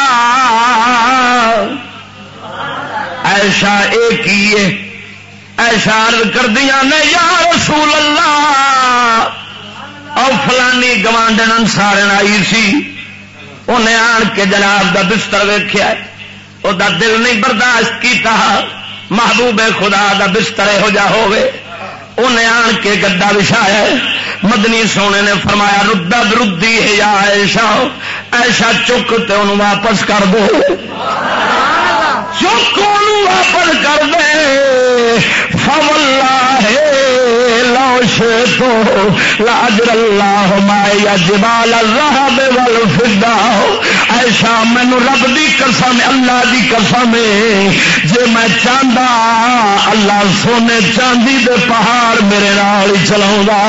عائشہ ایک ہی ہے عائشہ عرض کردیاں نے یا رسول اللہ اور فلانی گوانڈن انصارن آئی سی انہیں آن کے جناب دا بستر ویکھیا وہ دا دل نہیں برداشت کیتا محبوب خدا دا بستر ہو جا ہوئے انہیں آن کے گدا بچھایا مدنی سونے نے فرمایا ردا بردی ہے یا عائشہ عائشہ چک تے انہوں واپس کر دو چک انہوں واپس کر دے فواللہ لو شئتو لاجر اللہ ما یجبال الذهب والفضہ عائشہ مینوں رب دی قسم اللہ دی قسم جے میں چاہندا اللہ سونے چاندی دے پہاڑ میرے نال ہی چلاوندا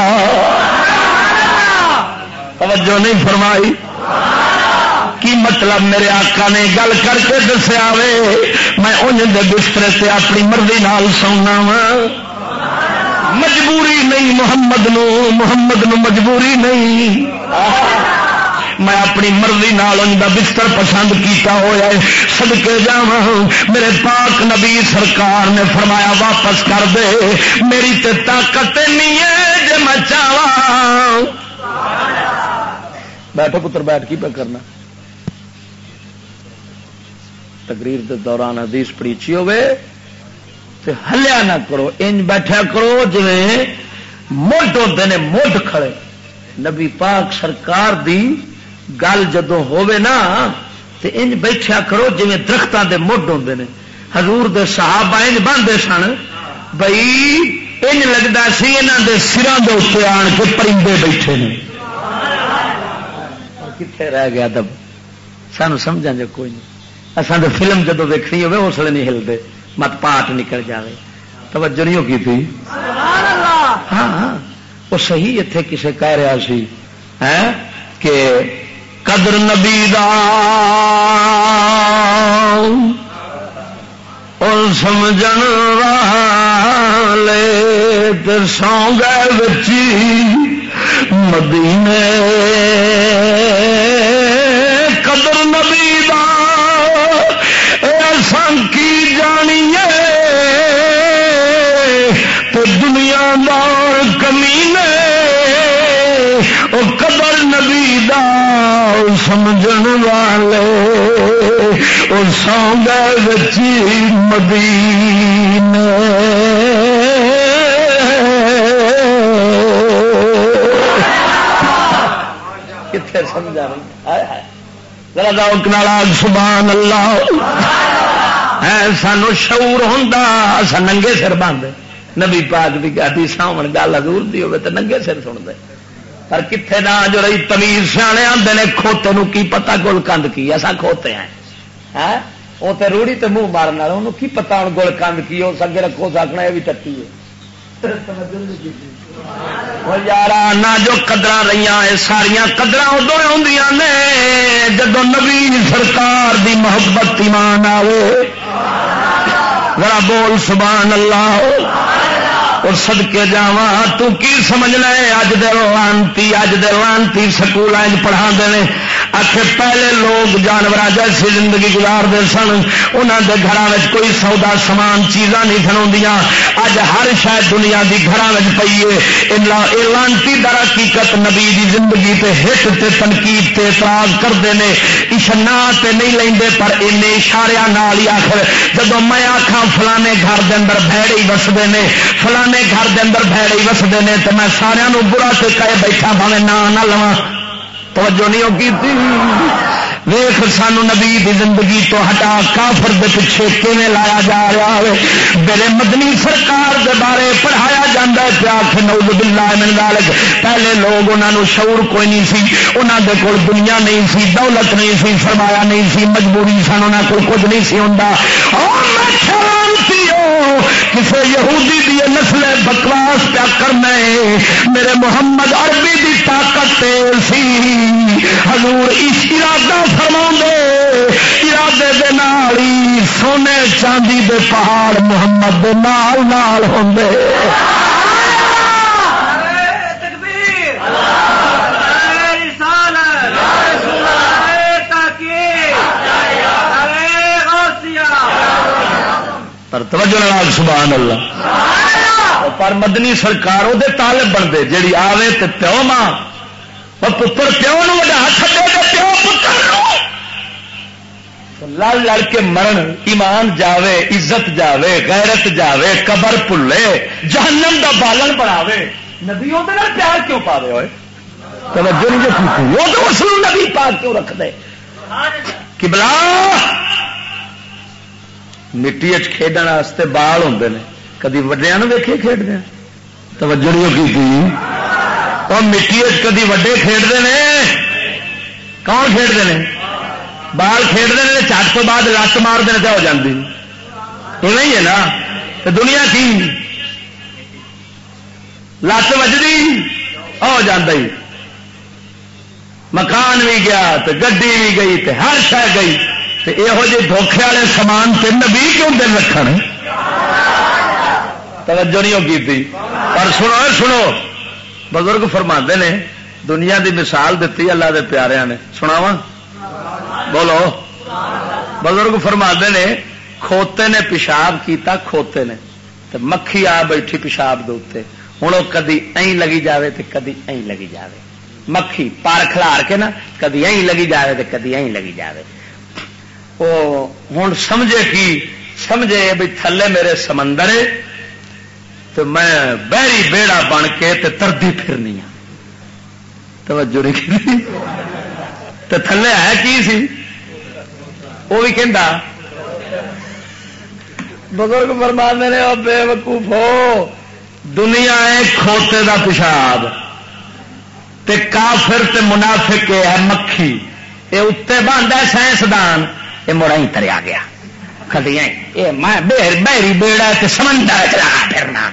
توجہ نہیں فرمائی کی مطلب میرے آقا نے گل کر کے دسیا وے میں انج دے بستر تے اپنی مرضی نال سونا وا مجبوری نہیں محمد نو مجبوری نہیں میں اپنی مرضی نال ان دا بستر پسند کیتا ہوا ہے صدقے جاواں میرے پاک نبی سرکار نے فرمایا واپس کر دے میری تے طاقت نہیں ہے جے میں چاہواں بیٹھو پتر بیٹھ کی پہ کرنا تقریر دے دوران حدیث پڑیچی ہوئے تے ہلیا نہ کرو انج بیٹھا کرو جویں مڈ ہوندے نے مڈ کھڑے نبی پاک سرکار دی گل جدوں ہوے نا تے انج بیٹھا کرو جویں درختاں دے مڈ ہوندے نے حضور دے صحابہ انج باندھے سن بھئی انج لگدا سی انہاں دے سراں دے اوتے آن کے پرندے بیٹھے نے کتنے رہ گیا ادب سانو سمجھاں جو کوئی نہیں اساں تے فلم جدوں ویکھنی ہوے اس لیے نہیں ہلدے مت پاٹ نکل جاوے توجہ نہیں کی تھی سبحان اللہ ہاں وہ صحیح اتنے کسے کہہ رہا سی کہ قدر نبی دا اور سمجھن والے تے سو گئے بچی مدینے قدر نبی دا ایسا کی جانیے تو دنیا دار کمینے او قدر نبی دا سمجھن والے او سونگے بچی مدینے کتنے سمجھا رہی ذرا ذوق نال سبحان اللہ ہے سانو شعور ہوندا اسا ننگے سر باندھے نبی پاک دی حدیث ہون گل حضور دی ہوے تے ننگے سر سن دے پر کتنے نہ جو رہی تمیز سیانے آندے نے کھوتے نو کی پتہ گل کند کی اسا کھوتے ہیں وہ تے روڑی تے منہ مارن والا انہوں کی پتہ ہن گل کند کی اس اگے رکھو سکنا یہ بھی ٹٹی ہے یارا نہ جو قدر رہی ساریا قدر ادو ہوندیاں نے جدو نبی سرکار دی محبت ایمان آوے ذرا بول سبحان اللہ. اور صدقے جاواں تو کی سمجھ لے اج دے لانتی سکول پڑھا دے آخر پہلے لوگ جانور جیسی زندگی گزارتے سن انہوں دے گھراں کوئی سودا سامان چیزاں نہیں سناؤندیاں. اج ہر شاید دنیا دی گھراں پئی ہے. لانتی در حقیقت نبی دی زندگی تے ہٹ تے تنقید تے اعتراض کرتے ہیں. اشنا تے نہیں لیندے پر ان اشاریاں نال ہی آخر جدو میں آکھاں فلانے گھر دے اندر بھیڑ ہی وسدے نے فلانے گھر دے اندر بھیڑ ہی وسدے نے تو میں سارا برا تے کہے بیٹھا بھاویں نہ لواں. توجہ نہیں ہوگی تھی. ویخ سانو نبی دی زندگی تو ہٹا کافر دے پیچھے کیویں لایا جا رہا ہے. میرے مدنی سرکار دے بارے پڑھایا جاتا ہے پیا کہ نعوذ باللہ من ذالک. پہلے لوگ انہاں نو شعور کوئی نہیں سی, انہاں دے کول دنیا نہیں سی, دولت نہیں سی, سرمایہ نہیں سی, مجبوری سن, انہاں کول کچھ نہیں سی ہوندا. کسے یہودی دی نسل بکواس پیا کرنا ہے. میرے محمد عربی دی طاقت سی. حضور ارادہ فرما ارادے دے نال ہی سونے چاندی دے پہاڑ محمد دے نال نال ہوندے. پر توجہ نال سبحان اللہ. پر مدنی سرکار وہ طالب بنتے جیڑی آوے تے پیو ماں اور پتر پیو نو وڈا ہاتھ دے تے پیو پتر لڑ لڑ کے مرن. ایمان جاوے, عزت جاوے, غیرت جاوے, قبر بھلے, جہنم دا بالن بناوے. نبی وہ پیار کیوں پا رہے ہوئے؟ توجہ نہیں کی وہ تو اس نبی پاک کیوں رکھ دے؟ قبلہ مٹی کھیڈن واسطے بال ہوندے نے. کدی وڈیا ویکھے کھیڈتے ہیں؟ توجہ نہیں کی. اور مٹی کدی وڈے کھیڈتے ہیں؟ کون کھیڈتے ہیں؟ بال کھیڈتے ہیں. چٹ تو بعد لت مارتے ہیں تو ہو جاتی نہیں ہے نا. تو دنیا کی لت وجدی ہو جاتی. مکان بھی گیا تو گڈی بھی گئی تو ہر شے گئی. یہو جہ دھوکھے والے سامان تے نبی کیوں دن رکھنے؟ توجہ نہیں ہوگی تھی. پر سنو بزرگ فرماندے نے دنیا دی مثال دیتی اللہ دے پیاریاں نے. سناواں؟ بولو. بزرگ فرماندے نے کھوتے نے پیشاب کیتا, کھوتے نے تو مکھی آ بیٹھی پیشاب دے اوتے. ہوں وہ کدی این لگی جاوے تو کدی این لگی جاوے. مکھی پار کھلار کے نا کدی این لگی جاوے تو کدی این لگی جاوے. وہ ہوں سمجھے بھی تھلے میرے سمندر تو میں بحری بیڑا بن کے تردی پھرنی ہوں. توجہ نہیں تو تھلے ہے کی سی وہ بھی کہندا. بزرگ فرماندے نے بے وقوف ہو دنیا ہے کھوتے دا پیشاب تے کافر تے منافق ہے مکھی. یہ اتنے بنتا سائنسدان یہ مڑا ہی تریا گیا کدی بحری بیڑا تے سمندر چلا پھرنا.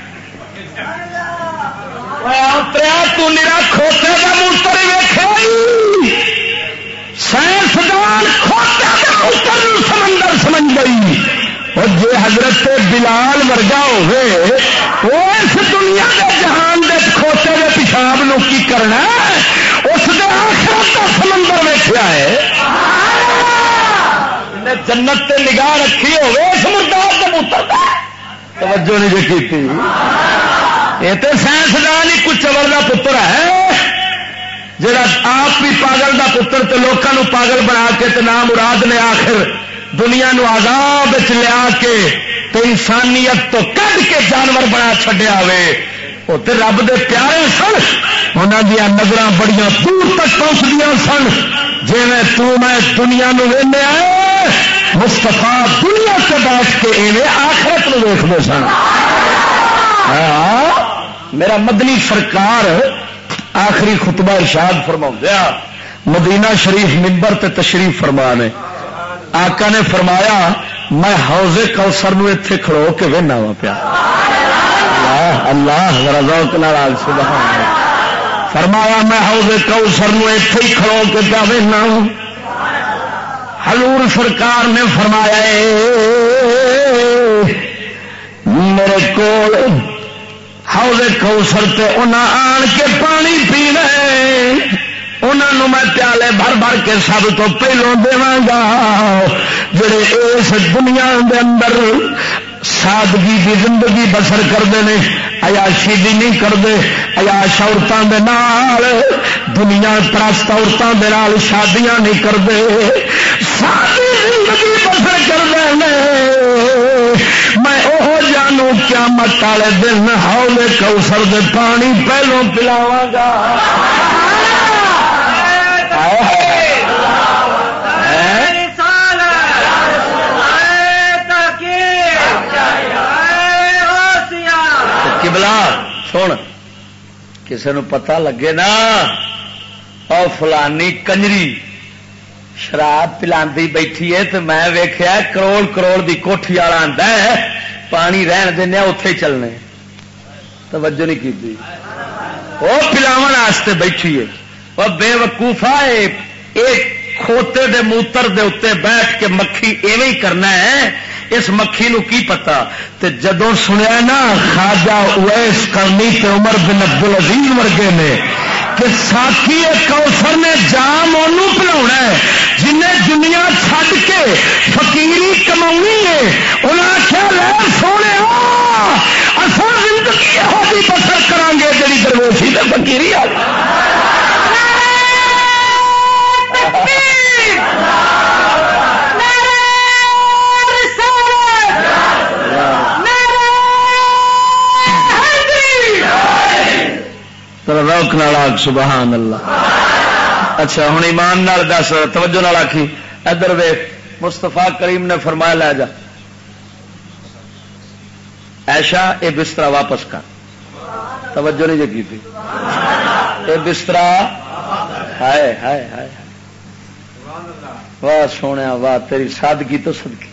تو میرا کھوتے کا موتر ویکھے سائنسدان کھوتے کا موتر سمندر سمجھ گئی. اور جی حضرت بلال ورگا ہوئے وہ اس دنیا کے جہان دے کھوتے کے پیشاب نو کی کرنا اس دے آخرت کا سمندر ویکھیا ہے. جنت تے نگاہ رکھی ہوئے سمندر کے موتر توجہ نہیں کی. یہ تو سائنسدان ہی کچھ چور کا پتر ہے جڑا آپ بھی پاگل کا پتر تو لوگوں پاگل بنا کے تو نام مراد نے آخر دنیا نو عذاب لیا کے تو انسانیت تو کڈ کے جانور بنا چھڈیا ہوئے. وہ تو رب دے پیارے سن, انہوں دیا نظر بڑی دور تک پہنچدیا سن. جی میں دنیا نو وینے آئے مستفا دنیا سے بیٹھ کے ایویں آخرت نو ویکھدے سن. میرا مدنی سرکار آخری خطبہ ارشاد فرما مدینہ شریف منبر تے تشریف فرما نے. آقا نے فرمایا میں حوض کوثر نو ایتھے کھڑو کے وہنا وا پیا. اللہ ذوق نال سبحان اللہ. فرمایا میں حوض کوثر نو ایتھے ہی کھڑو کے پیا وہنا. حضور سرکار نے فرمایا دے کول حوض کوثر تے انہاں آن کے پانی پینا انہوں میں پیالے بھر بھر کے سب تو پہلوں دیواں گا جڑے اس دنیا دے اندر سادگی کی زندگی بسر کرتے ہیں عیاشی بھی نہیں کرتے عیاش عورتوں کے نال دنیا پرست عورتوں کے نال شادیاں نہیں کرتے سادی زندگی بسر کرتے ہیں میں وہ جانوں قیامت والے دن حوض کوثر دے پانی پہلوں پلاواں گا سن کسی نو پتا لگے نا اور فلانی کنجری شراب پلانی بیٹھی ہے تو میں ویخیا کروڑ کروڑ دی کوٹھی والا آتا ہے پانی رہن دینا اتے چلنے توجہ نہیں کی وہ پلاو واسطے بیٹھی ہے وہ بے وقوفا ایک کھوتے دے موتر دے اتنے بیٹھ کے مکھی ایویں ہی کرنا ہے اس مکھی نو کی پتا تے جدوں سنیا نا خواجہ اویس کرنی تے عمر بن عبدالعزیز ورگے نے کہ ساقی کوثر نے جام انہوں پلاونا ہے جنہیں دنیا چھڈ کے فقیری کماونی ہے انہاں آخیا لے سونے اصل زندگی یہو جی بسر کران گے جڑی درویشی تے فقیری آ روک نال آگ سبحان اللہ. اچھا ہوں ایمان نال دس توجہ نال آکھی ادھر ویخ مستفا کریم نے فرمایا لے جا ایشا یہ بستر واپس کر توجہ نہیں جی کی یہ بستر ہائے ہائے ہائے واہ سونے واہ تیری سادگی تو صدقی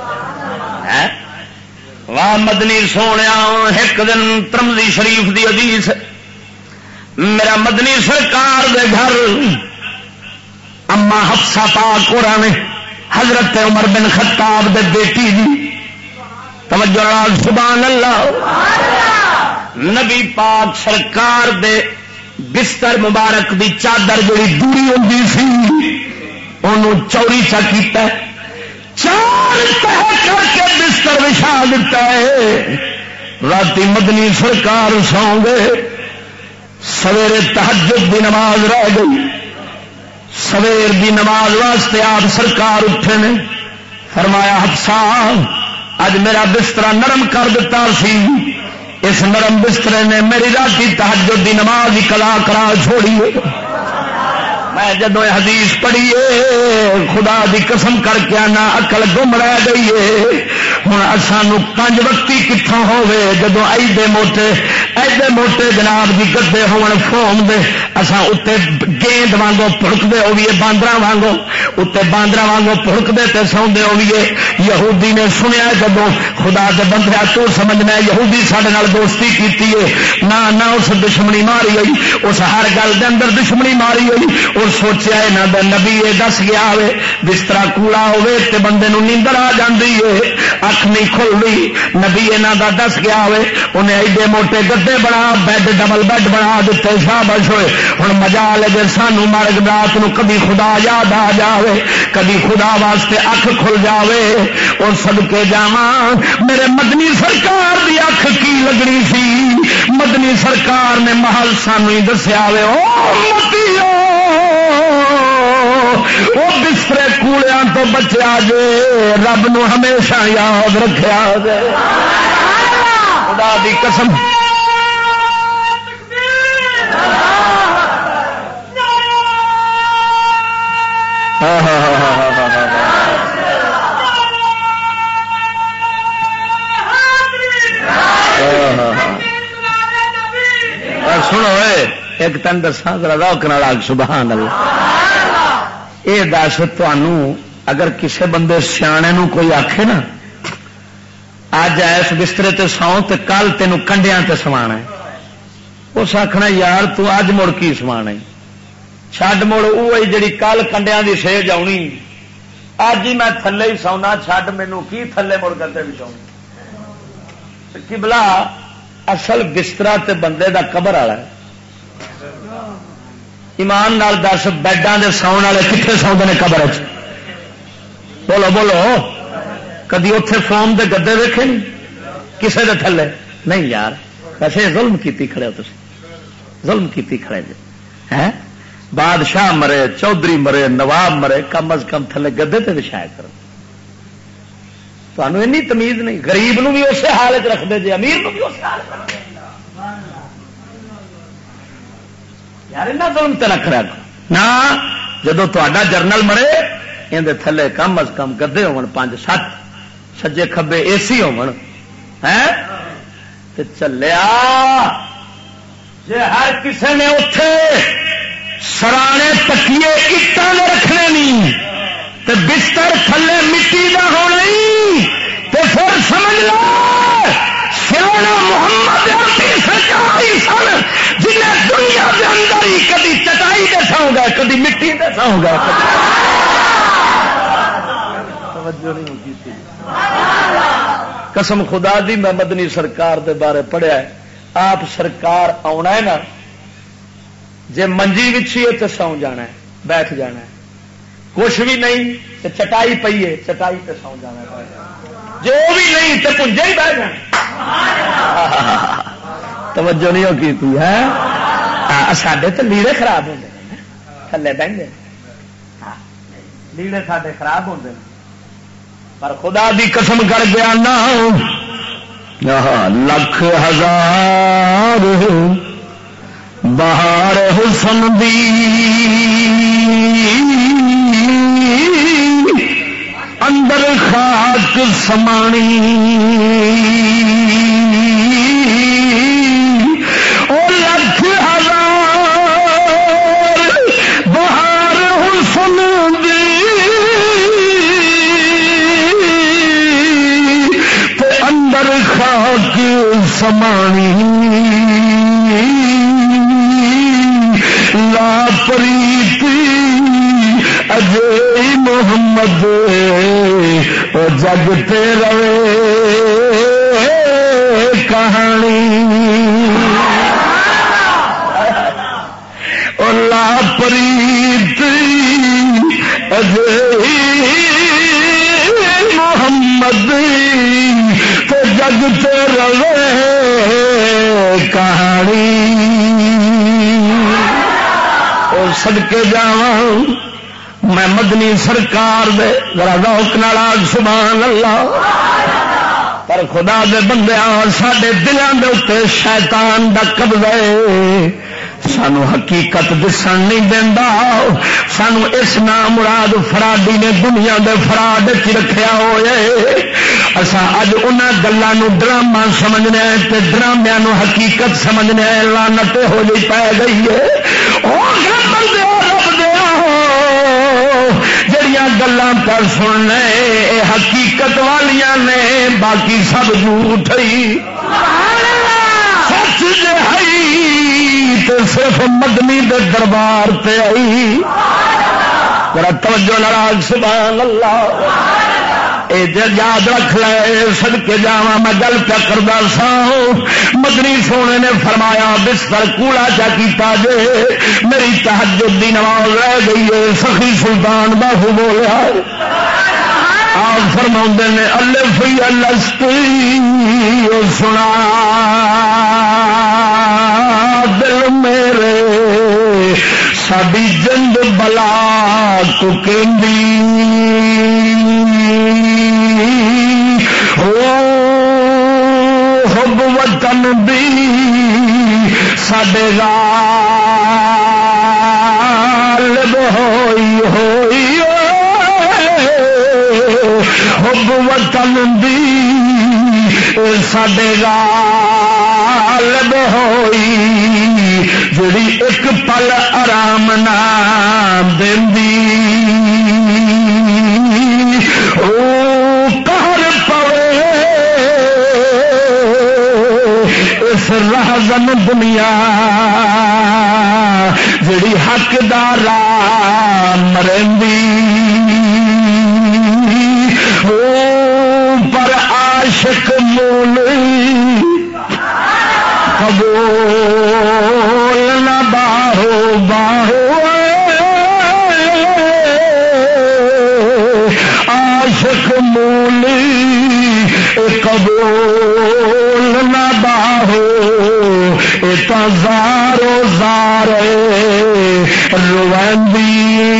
واہ مدنی سونے ایک دن ترمذی شریف دی حدیث میرا مدنی سرکار دے گھر اما حفصہ پاک نے حضرت عمر بن خطاب دے بیٹی دی توجہ نال سبحان اللہ نبی پاک سرکار دے بستر مبارک دی چادر جڑی دوری ہوندی سی انہوں چوری چا کیتا ہے چار تہ کر کے بستر وچھا دیتا ہے راتی مدنی سرکار سو گئے سویرے تہجد دی نماز رہ گئی سویر دی نماز واسطے آپ سرکار اٹھے نے فرمایا حفصہ اج میرا بستر نرم کر دیتا سی اس نرم بسترے نے میری راتی تہجد دی نماز ہی قضا کرا چھوڑی میں جدو حدیث پڑھیے خدا دی قسم کر کے آنا عقل گم رہ گئی ہے ہوں سانو 5 وقتی کتوں ہوے جدو ایڈے موٹے جناب دی گدے ہون فوم دے اساں اتنے گیند وانگو پڑکتے ہوئیے باندر وانگو اتنے باندر وانگو پڑکتے تے سوندے ہوئیے یہودی نے سنیا جدو خدا دے بندیا تو سمجھنا یہودی سارے نال دوستی کیتی ہے نہ اس دشمنی ماری ہوئی اس ہر گل دے اندر دشمنی ماری ہوئی اور سوچیا یہاں دا نبی یہ دس گیا ہوئے بستر کوڑا ہوئے تے بندے نو نیندر آ جاندی ہے اکھ نہیں کھلدی نبی یہاں دا دس گیا ہوئے انہیں ایڈے موٹے گدے بنا بیڈ ڈبل بیڈ بنا دیتے شابش ہوئے ہوں مزہ لگے سانو مرگ رات نو کبھی خدا یاد آ جاوے کبھی خدا واسطے اکھ کھل جاوے اور صدقے جاواں میرے مدنی سرکار دی اکھ کی لگنی سی مدنی سرکار نے محل سانو ہی دسیا ہوئے او متیو وہ بسترے کوڑیاں تو بچیا جے رب نو ہمیشہ یاد رکھیا جے خدا دی قسم سنو ایک تن دساں ذرا روک نال آگ سبحان اللہ یہ دس تمہوں اگر کسے بندے سیانے نو کوئی آکھے نا اج ایس بسترے تے سو تے کل تینوں کنڈیاں تے سوانا ہے اس آخنا یار تو اج مڑ کی سوانا چھڈ مڑ وہی جڑی کل کنڈیاں دی سیج آنی اج ہی میں تھلے ہی سونا چھڈ مینوں کی تھلے مڑ کرتے بھی سونا قبلہ اصل بسترا تے بندے دا قبر والا ہے. ایمان نال دس بیڈاں دے ساؤن والے کتنے سوندے نے قبر چ؟ بولو بولو. کدی اتے فون دے گدے دیکھے نہیں کسے دے تھلے؟ نہیں یار. ویسے ظلم کیتی کھڑے ہو تسی، ظلم کیتی کھڑے جی. ہے بادشاہ مرے، چودھری مرے، نواب مرے، کم از کم تھلے گدے تے بچھایا کرو. تمہیں اینی تمیز نہیں. غریب نو بھی اسی حالت رکھتے جی، امیر نو بھی اسی حالت رکھتے یار. ایسا ظلم تے نہ کرا نہ. جدو تا جرنل مرے اندر تھلے کم از کم گدے ہون 5-7، سجے کھبے اے سی ہون. چلیا جی ہر کسی نے اتے سرانے تکیے اٹان دے رکھنے نہیں تو بستر تھلے مٹی کا ہونا تو پھر سمجھ لو سیاح محمد عربی سرکار سن جنہیں دنیا کے اندر ہی کدی چٹائی دے سو گئے، کدی مٹی دے سو گئے. توجہ نہیں ہوتی تھی. قسم خدا دی میں مدنی سرکار دے بارے پڑھیا ہے. آپ سرکار آنا ہے نا، جے منجی وچھی ہے تو سو جانا ہے، بیٹھ جانا ہے. کچھ بھی نہیں تو چٹائی پئی ہے، چٹائی تے سو جانا ہے. جو بھی نہیں تو پنجے ہی بہ جانا. توجہ نہیں ہوتی تھی ہے. ساڈے تو لیڑے خراب ہوتے ہیں، تھلے بہتے لیڑے ساڈے خراب ہوتے ہیں. پر خدا دی قسم کر گیا نا، لکھ ہزار بہار حسن دی اندر خاک سمانی، او لکھ ہزار بہار حسن دی اندر خاک سمانی، لا پریتی اجے محمد او جگتے رہے کہانی، او لا پریتی اجے محمد تو جگتے رہے کہانی. اور صدقے جاواں میں مدنی سرکار دے ذرا ذوق نال آکھ سبحان اللہ. پر خدا دے بندیاں ساڈے دلاں دے اوتے شیطان دا قبضہ ہے، سانو حقیقت دسن نہیں دینا. سانو اس نام مراد فراڈی نے دنیا دے فراڈ چ رکھیا ہوئے. اساں اج انہاں گلاں نو ڈرامہ سمجھنے تے ڈرامے نو حقیقت سمجھنے لعنت ہو جی پی گئی ہے. جڑیاں گلاں پر سننے اے حقیقت والیاں نے، باقی سب جھوٹ ہی. سچ جے ہئی تو صرف مدنی دے دربار تے آئی. ذرا توجہ نال سبحان اللہ. اے یاد رکھ لے صدقے جاواں میں گل پیا کردا سا. مدنی سونے نے فرمایا بستر کوڑا چا کیتا جے میری تہجد دی نماز رہ گئی ہے. سخی سلطان باہو بولیا آپ فرماؤندے نے الف الستی سنا دل میرے ساڈی جنگ بلا تو کہندی حب وطن دی ساڈے غالب ہوئی ہوئی حب وطن دی ساڈے غالب ہوئی جڑی ایک پل آرام نہ دیندی او قہر پوے اس رہزن دنیا جڑی حقدار مرندی او پر عاشق مول قبول نہ باہو زارو زار روندی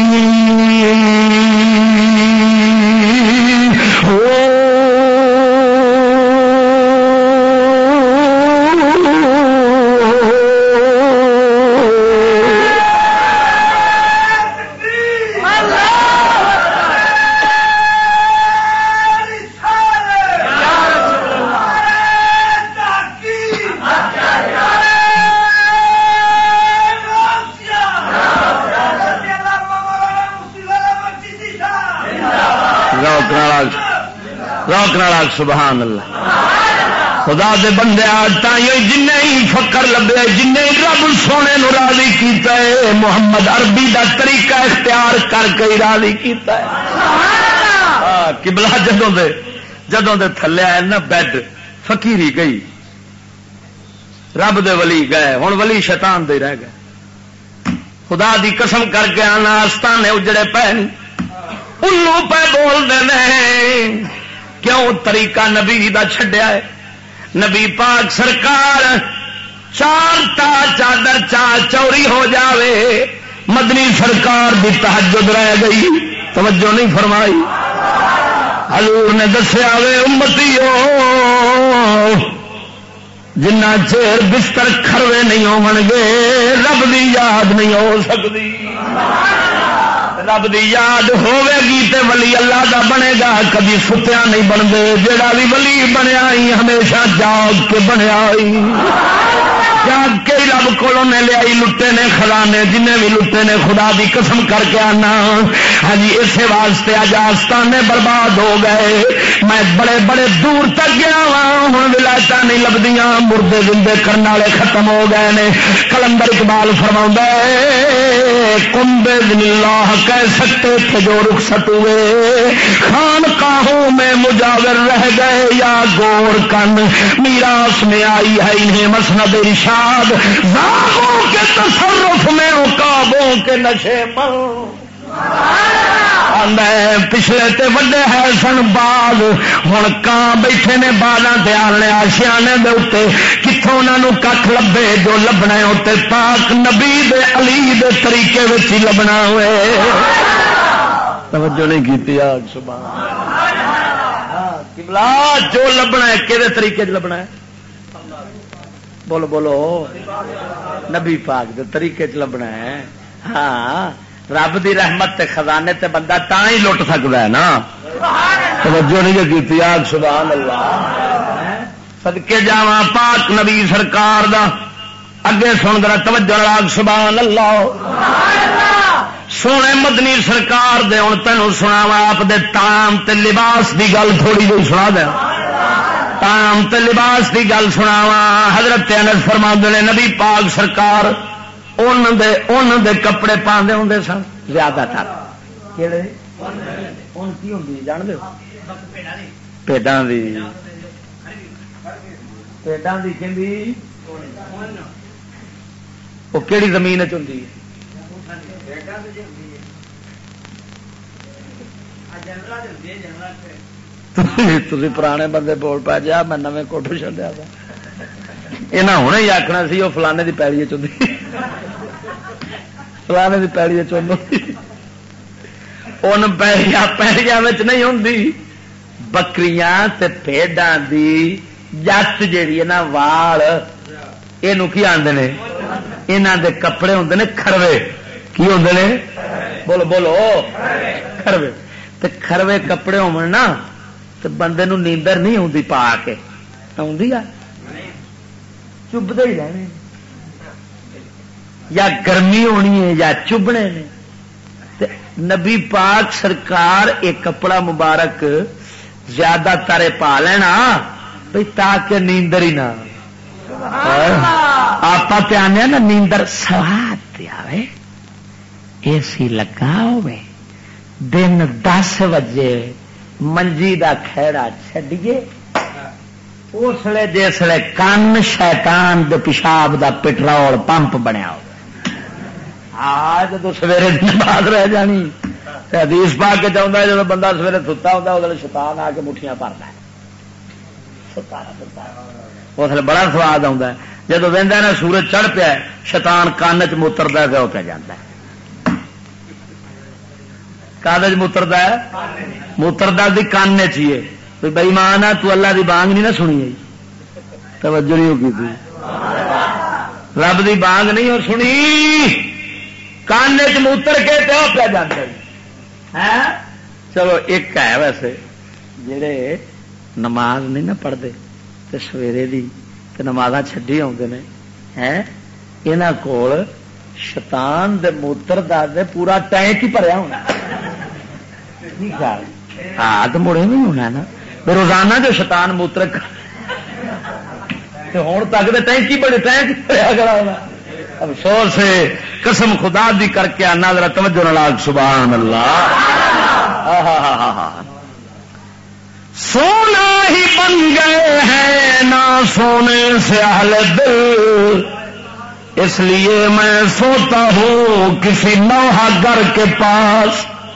سبحان اللہ. خدا دے بندے جن فقر لبے جن رب سونے نو راضی کیتا ہے محمد عربی دا طریقہ اختیار کر کے راضی کیتا ہے. قبلہ جدوں دے تھلے آئے نا بیڈ فقیری گئی رب دے ولی گئے ہوں ولی شیطان دے رہ گئے. خدا دی قسم کر کے آنا آستانے اجڑے پے انہوں پہ بول دے کیوں طریقہ نبی دا چھڈیا ہے. نبی پاک سرکار چار تا چادر چار چوری ہو جاوے مدنی سرکار دی تہجد رہ گئی توجہ نہیں فرمائی. حضور نے دسیا وے امتیو جنہ چیر بستر کھروے نہیں ہون گے رب دی یاد نہیں ہو سکتی. رب دی یاد ہوے گی تے ولی اللہ دا بنے گا کبھی ستیا نہیں بنتے. جڑا بھی ولی بنیا ہمیشہ جاگ کے بنیا جاگ کے رب کو لیا لٹے نے خزانے جنہیں بھی لٹے نے خدا دی قسم کر کے آنا. ہاں جی اسی واسطے اج آستانے برباد ہو گئے. میں بڑے بڑے دور تک گیا وا ہوں ولایت نہیں لبدیاں مردے زندے کرنے والے ختم ہو گئے نے. کلندر اقبال فرماؤں کم بِإِذْنِ اللَّهِ کہہ سکتے تھے جو رخصت ہوئے خانقاہوں میں مجاور رہ گئے یا گور کن میراث میں آئی ہے انہیں مسند ارشاد زاغوں کے تصرف میں عقابوں کے نشے پر. پچھلے تے وڈے ہے سن باغ ہوں کان بیٹھے نے باغاں تے آلنے آشیانے دے اوتے کتھوں انہاں نوں ککھ لبے جو لبنا ہے اوتے پاک نبی دے علی دے طریقے وچ ہی لبنا ہوئے. توجہ نہیں کیتی آج سبحان قبلہ جو لبنا ہے کہڑے طریقے وچ لبنا ہے بولو بولو نبی پاک دے طریقے وچ لبنا ہے. ہاں رب دی رحمت تے خزانے تے بندہ تاں ہی لٹ سکتا ہے نا. توجہ نہیں کیتی آج سبحان اللہ. صدقے جاواں پاک نبی سرکار دا اگے سن ذرا توجہ راگ سبحان اللہ. سونے مدنی سرکار دے ہوں تینوں سناواں آپ دے تام تے لباس دی گل تھوڑی جی سنا دیا. تام تے لباس دی گل سناواں. حضرت انس فرماندے نے نبی پاک سرکار اون دے کپڑے پاندے ہوندے سن زیادہ تر. کیڑے اون کی ہوندی جان دے پیڈاں دی کہندی وہ کیڑی زمین وچ ہوندی تھی پرانے بندے بول پا جا میں نویں کوٹو چڈیا تھا یہاں ہونے ہی آخنا سی وہ فلانے کی پیڑی چاہیے فلانے کی پیڑی چاہیے ان پیڑیاں نہیں ہوں بکریاں بھیڈاں دی جت جیڑی ہے نا وال یہ کی آدھے نے یہاں دے کپڑے ہوں نے کھروے. کی ہوں نے بولو بولو کھروے. تے کھروے کپڑے ہو نا تو بندے نو نیندر نہیں آتی پا کے آدھی آ چبھتے ہی رہنے یا گرمی ہونی ہے یا چبھنے نے. نبی پاک سرکار ایک کپڑا مبارک زیادہ تر پا لینا بھائی تاکہ نیندر ہی نہ آپ آنے نا نیندر سواد آئے اے سی لگا ہوئے دن 10 بجے منجی دا کھیڑا چھڈیے اسلے جسے کن شیطان دے پیشاب دا پٹرول پمپ بنیا ہو آج تو سویرے نماز رہ جانی حدیث پا کے چاہتا ہے جب بندہ سویرے ستا ہوتا ہے شیطان آ کے مٹھیاں بھرتا ہے اس لیے بڑا سواد آتا ہے جب وہدا نا سورج چڑھ پیا شیطان کان چ موترتا پیا پہ جاتا ہے کاغذ موترتا ہے موترتا دی کان چیے بئی مان آ تو اللہ دی بانگ نہیں نہ سنی توجہ نہیں ہوگی تھی رب دی بانگ نہیں اور سنی کان چ موتر کے تو پہ جاتا ہے چلو ایک ہے ویسے جڑے نماز نہیں نہ پڑھتے تو سویرے دی نماز چڈی آتے ہیں یہاں کول شیطان دے موتر دا دے پورا ٹینک ہی بھریا ہونا ہاں تو مڑے نہیں ہونا نا روزانہ جو شیطان موتر ہوں تک تو ٹینک ہی بڑے ٹینک بھریا کرا ہونا افسوس ہے قسم خدا دی کر کے آنا ذرا توجہ نہ لاگ سبحان اللہ سونا ہی بن گئے ہیں نہ سونے سے اہل دل اس لیے میں سوتا ہوں کسی نوحہ گر کے پاس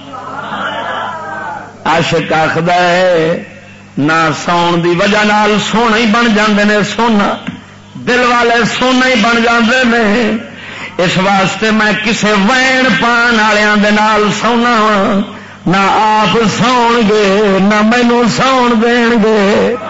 عاشق آخد ہے نہ سون دی وجہ نال سونا ہی بن جاندے نے سونا دل والے سونا ہی بن جاندے نے اس واسطے میں کسے وین پان والوں دے نال سونا نہ آپ سون گے نہ مینو سون دین گے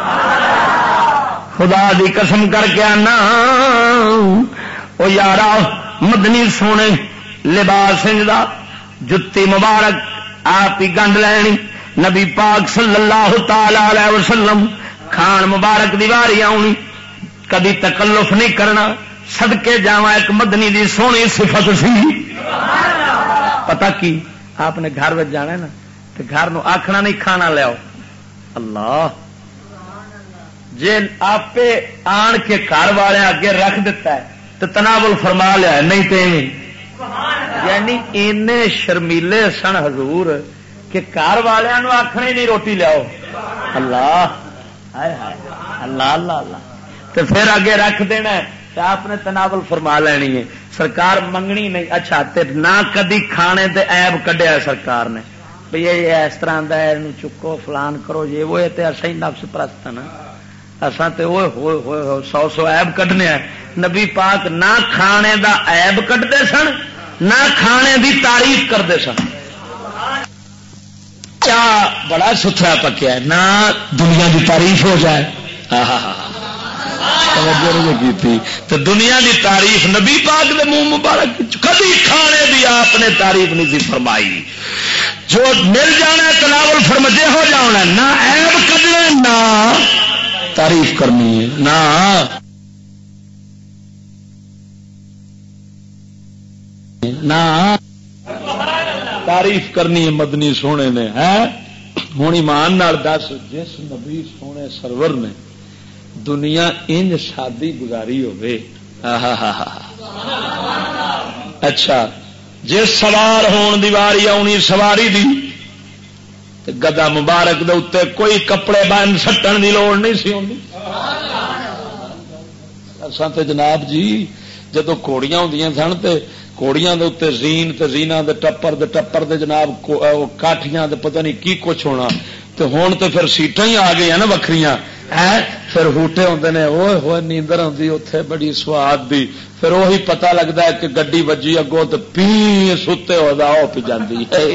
خدا دی قسم کر کے آنا او یارا مدنی سونے لباس دا جتی مبارک آپ ہی گنڈ لینی نبی پاک صلی اللہ تعالی علیہ وسلم کھان مبارک دی واری آنی کبھی تکلف نہیں کرنا صدقے جاواں ایک مدنی دی سونی صفت سی پتہ کی آپ نے گھر میں جانا ہے نا تو گھر نو آخنا نہیں کھانا لیاؤ اللہ جی آپ آن کے گھر والے اگے رکھ دیتا ہے تو تناول فرما لیا نہیں تو یعنی اینے شرمیلے سن حضور کہ گھر والوں آخنا ہی نہیں روٹی لیاؤ اللہ اللہ اللہ اللہ تو پھر اگے رکھ دینا تو آپ نے تناول فرما لینی ہے سرکار منگنی نہیں اچھا تے نہ کدی کھانے تے عیب کڈیا سرکار نے بھئی یہ اس طرح دا ہے چکو فلان کرو یہ وہ تے اصا ہی نفس پرست نا اساں تے ہوئے ہوئے ہوئے سو عیب کڈنے ہیں نبی پاک نہ کھانے دا عیب کڈتے سن نہ کھانے دی تعریف کرتے سن کیا بڑا ستھرا پکیا ہے نہ دنیا دی تعریف ہو جائے تو دنیا دی تعریف نبی پاک دے منہ مبارک کبھی کھانے دی آپ نے تعریف نہیں سی فرمائی جو مل جانا تناول فرمجے ہو جانا نہ عیب کرنے نہ تعریف کرنی ہے نہ تعریف کرنی ہے مدنی سونے نے ہے ہوں ایمان نال دس جس نبی سونے سرور نے دنیا انج شادی گزاری ہوئے اچھا جس سوار ہون دی واری آنی سواری دی گدا مبارک دے اتنے کوئی کپڑے بن سٹن دی لوڑ نہیں سی ہوندی اساں تے جناب جی جدو گھوڑیاں ہوندیاں سن تے گھوڑیاں دے اتنے زین تے زینا دے ٹپر دے جناب کاٹھیاں دے پتہ نہیں کی کچھ ہونا تے ہون تے پھر سیٹاں ہی آ گئی نا وکھریاں پھر ہوٹے ہوندے نے اوئے ہوئے نیندر آندی اوتھے بڑی سواد دی پھر وہی پتہ لگدا ہے کہ گڈی وجی اگوں تے پی ستے ہودا او پی جاندی ہے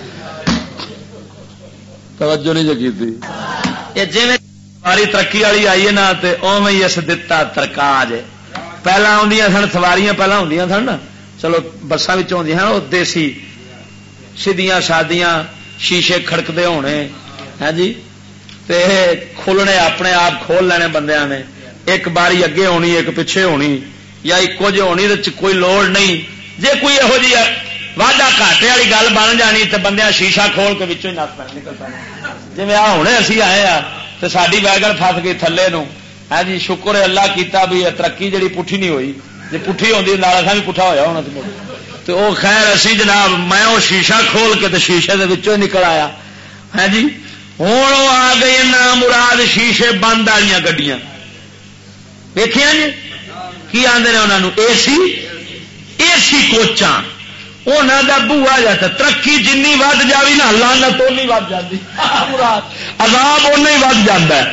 توجہ نہیں جگی تھی یہ جویں سواری ترقی والی آئی ہے نا تے اوویں ہی اس دتا ترکاج پہلا آندیاں سن سواریاں پہلا ہوندیاں سن نا چلو بساں وچ ہوندیاں او دیسی سیدھیاں سادیاں شیشے کھڑکدے ہونے ہاں جی تے کھولنے اپنے آپ کھول لینے بندیاں نے ایک باری اگے ہونی ایک پیچھے ہونی یا ایکو جی ہونی تے کوئی لوڑ نہیں جے کوئی یہو جی واڈا گھاٹے والی گل بن جانی تے بندیاں شیشہ کھول کے وچوں ہی نس پہ نکل پانا جی آ ہونے اسی آئے آ تے ساڈی ویگن پھس گئی تھلے نو ہاں جی شکر ہے اللہ کیتا بھی ترقی جڑی پٹھی نہیں ہوئی جی پٹھی ہوندی نال اساں بھی پٹھا ہویا ہونا تے او خیر اسی جناب میں او شیشہ کھول کے تے شیشے دے وچوں ہی نکل آیا ہاں جی ہوں وہ آ گئی نا مراد شیشے بند والی گڈیاں ویکھیاں جی کی آدھے نے انہوں اے سی کوچاں انہوں کا بوا جاتا ترقی جنی ود جاوی نا لانت اونی ود جاتی مراد عذاب اُنہ ہی ود جاتا ہے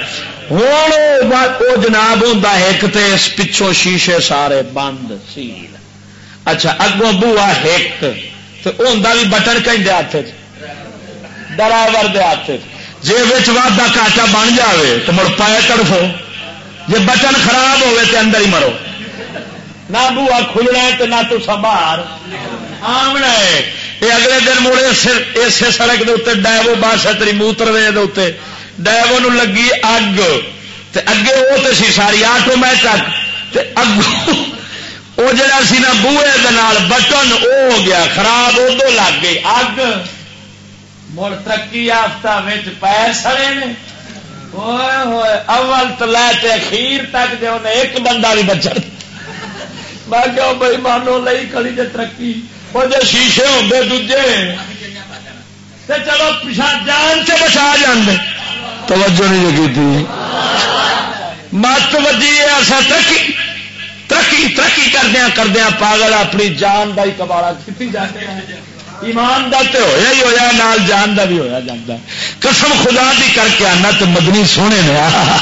ہوں وہ جناب ہوں ایک تے پچھوں شیشے سارے بند سیل. اچھا اگوں بوا ایک تو انہوں بھی بٹن کہیں ہاتھ ڈرائیور دے ہاتھ جی واٹا کاٹا بن جائے تو مڑ پائے تڑفو جی بٹن خراب ہوئے تو اندر ہی مرو نہ بوا کھلنا تو نہ تو باہر آمنا ہے. یہ اگلے دن مڑے اسے سڑک کے اتنے ڈیو بس ہے تری موتر وے دے ڈیو نو لگی اگ تے اگے وہ تو سی ساری آٹومیٹک اگوں وہ جڑا سی نا بوئے بٹن وہ ہو گیا خراب ادو لگ گئی اگ مڑ ترقی یافتہ پیر سڑے نے ہوئے ہوئے اول تو لے کے اخیر تک جو انہیں ایک بندہ بھی بچا میں کہ بھائی مانو لئی کھڑی جے ترقی وہ جو شیشے ہوتے دوجے تے چلو پچھا جان سے بچا جاندے توجہ نہیں لگی تھی مت وجی ایسا ترقی ترقی ترقی کردیا پاگل اپنی جان کا ہی کباڑا کی جاتے ہیں. ایمان دا تے ہویا ہی ہویا نال جان دا بھی ہویا جاتا. قسم خدا دی کر کے آنا تو مدنی سونے نے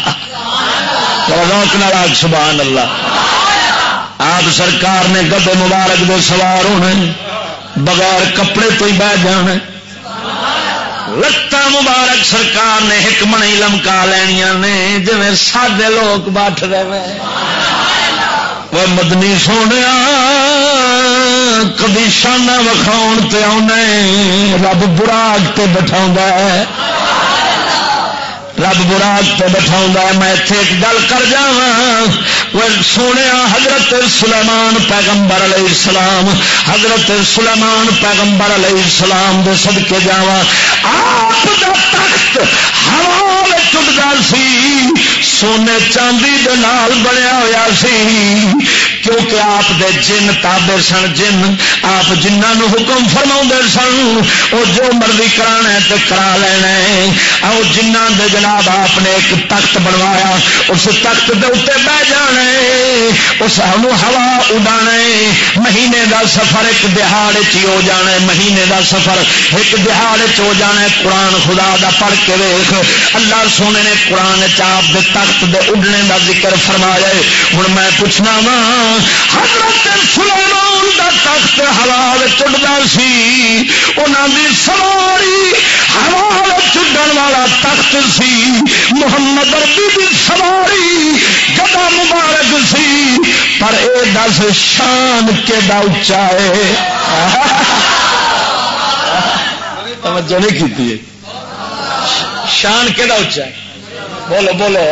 روک نال سبحان اللہ. آپ سرکار نے گدے مبارک دے سوار ہونے بغیر کپڑے تو ہی بہ جانے لتاں مبارک سرکار نے ایک منی لمکا لینیاں نے جویں سادے لوگ بیٹھ رہے وہ مدنی سونے کبھی شانہ وکھاؤ تے آنے رب براق تے بٹھا ہے رب براق تے بٹھا ہے. میں اتنے ایک گل کر جا وہ سونے حضرت سلیمان پیغمبر علیہ السلام حضرت سلیمان پیغمبر علیہ السلام دے صدقے جاوا آپ دا تخت ہوا چڑھتا سی سونے چاندی دے نال بنیا ہوا سی کیونکہ آپ دے جن تابع سن جن آپ جنہاں نو حکم فرما سن وہ جو مرضی کرانا تے کرا لینا او جنہاں دے جناب آپ نے ایک تخت بنوایا اس تخت دے اتنے بہ جانے اس ہوا اڈانے مہینے دا سفر ایک دہاڑ ہو جانا مہینے دا سفر ایک دہاڑ ہو جانا. قرآن خدا دا پڑھ کے ویخ اللہ سونے نے قرآن چاپ دے تخت دے اڈنے دا ذکر فرمایا. ہوں میں پوچھنا وا حضرت سلیمان دا تخت ہوا چڑھتا سی انہاں دی سواری ہوا چڑھن والا تخت سی محمد عربی دی سواری گدا مبارک سی پر اے دس شان کے دا اچا ہے توجہ نہیں کی شان کے دا اچا ہے بولو بولو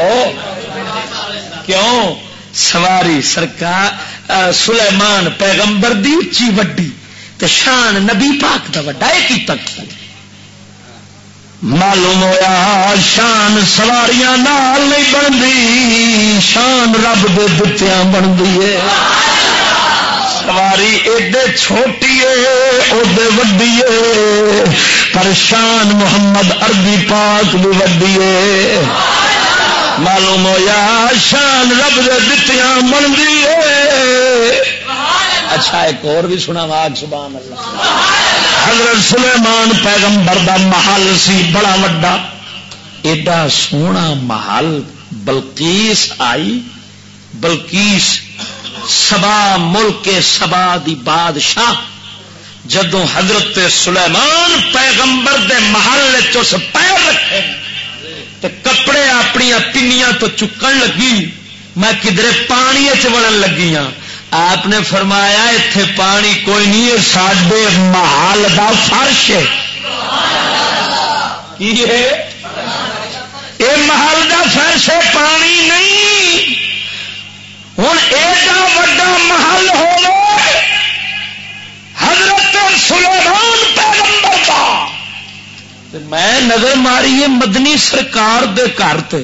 کیوں سواری سرکار سلیمان پیغمبر دی اچھی وڈی تے شان نبی پاک دا وڈا ایک ہی تخت معلوم ہویا شان سواریاں نال نہیں بنتی شان رب دے دتیاں بنتی ہے. سواری ایڈے چھوٹی ہے اوڈے وڈی ہے پر شان محمد عربی پاک بھی وڈی ہے. معلوم ہویا شان رب دے دتیاں بنتی ہے. اچھا ایک اور بھی سنا واگ سبحان اللہ. حضرت سلیمان پیغمبر دا محل سی بڑا وڈا ایڈا سونا محل. بلقیس آئی بلقیس سبا ملک سبا دی بادشاہ جدوں حضرت سلیمان پیغمبر دے محل چس پیر رکھے تے کپڑے اپنی پنیاں تو چکن لگی میں کدھر پانی چڑن لگی ہاں. آپ نے فرمایا اتنے پانی کوئی نہیں ہے ساڈے محل دا فرش ہے. یہ محل دا فرش ہے پانی نہیں. ہوں ایڈا وڈا محل ہو حضرت سلیمان پیغمبر دا میں نظر ماری مدنی سرکار دے گھر تے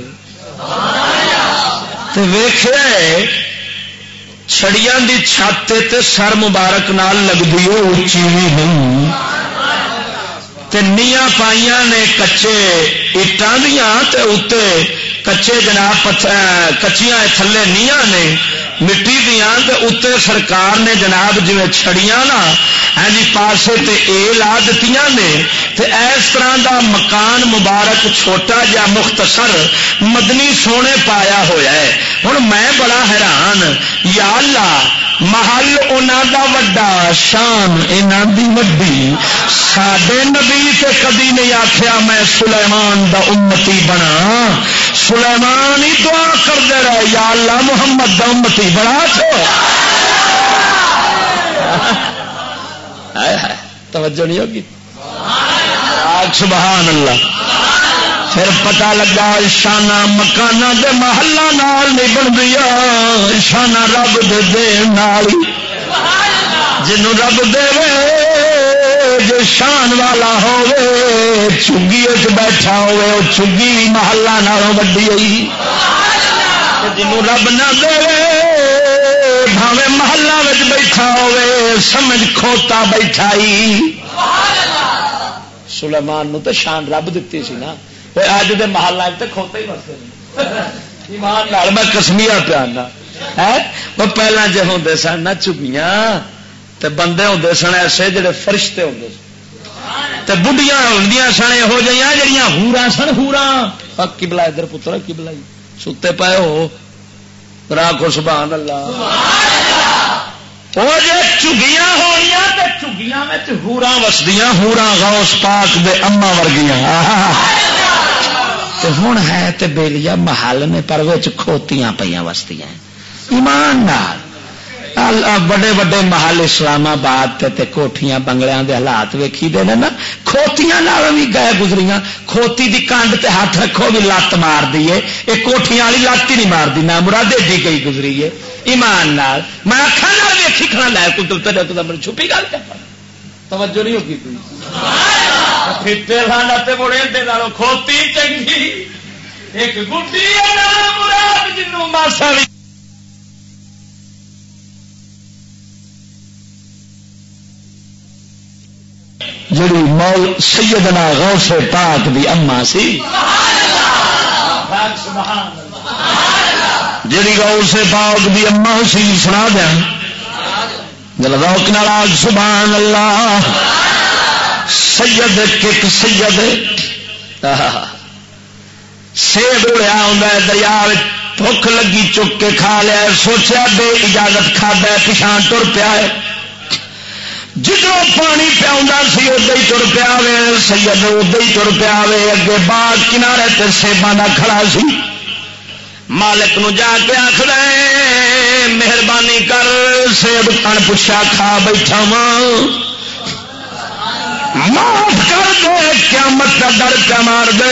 ویکھے چھڑیاں دی چھت تے سر مبارک نال لگدی ہے اونچی بھی نہیں تے نیاں پائیاں نے کچے اٹاں دیاں تے اوتے کچے جناب کچیاں تھلے نیاں نے مٹی دیاں تے اوتے سرکار نے جناب جویں چھڑیاں نا ہاں جی پاسے تے اے لا دتیاں نے تے اس طرح دا مکان مبارک چھوٹا جا مختصر مدنی سونے پایا ہویا ہے. ہن میں بڑا حیران یا اللہ محل انہاں دا وڈا شان انہاں دی وڈی ساڈے نبی تے کبھی نہیں آکھیا میں سلیمان دا امتی بنا. سلیمان ہی دعا کردے رہے یا اللہ محمد دا امتی بنا چھو. توجہ نہیں ہوگی سبحان اللہ. پھر پتہ لگا شانہ مکانہ دے محلہ نال نہیں بن دیا شانہ رب دے دین نال جنوں رب دے جو شان والا ہوے چگی وچ بیٹھا ہوے او چگی محلہ نالوں وڈی ہوئی. جنوں رب نہ دے بھاوے محلہ وچ بیٹھا ہوے سمجھ کھوتا بیٹھا ہی. سلیمان نو تے شان رب دتی سی نا اج دے محلہ تے کھوتے ہی وستے ایمان نال میں قسمیاں پیانا ہے. وہ پہلا جے ہوندے سن نہ چگیاں تے بندے ہوندے سن ایسے جڑے فرشتے ہوندے سن تے بڈھیاں ہوندیاں سن یہو جہیاں جڑیاں ہوراں سن ہوراں. قبلہ ادھر پتر قبلہ ستے پئے ہو راکھو سبحان اللہ. وہ جے چگیاں ہونیاں تے چگیاں وچ ہوراں وسدیاں ہوراں غوث پاک دے اما ورگیاں. تے ہن ہے تے بیلیا محل نے پر وچ کھوتیاں پیاں وسدیاں. ایمان نال بڑے بڑے محل اسلام آباد تے کوٹھیاں بنگلیاں دے حالات ویکھی دے نا کھوتیاں نال بھی گئے گزریاں. کھوتی دی کانڈ تے ہاتھ رکھو بھی لت مار دیے یہ کوٹھیاں والی لت ہی نہیں مار دی نہ مرادے دی گئی گزری ہے. ایمان نال میں اکھاں نال ویکھی کھڑا لے کوئی چھپی گل تے توجہ نہیں ہوگی کھوتی چنگی ایک گڈی مراد جنوں ماسا بھی جڑی مول سیدنا غوث پاک دی اما سی جڑی غوث پاک دی اما سی سنا دیا ذوق نال آج سبحان اللہ. سید ایک سید سیب اڑیا ہوندا ہے دریا بھوک لگی چک کے کھا لیا سوچیا بے اجازت کھادا ہے پچھان ٹر پیا ہے جدوں پانی پیا سی ادے ہی تر پیا وے سید ادے ہی تر پیا وے اگے باغ کنارے تے سیباں دا کھڑا سی. مالک نو جا کے آخر مہربانی کر سیب کھان پوچھا کھا بیٹھا وا معاف کر دے قیامت کا ڈر پہ مار دے.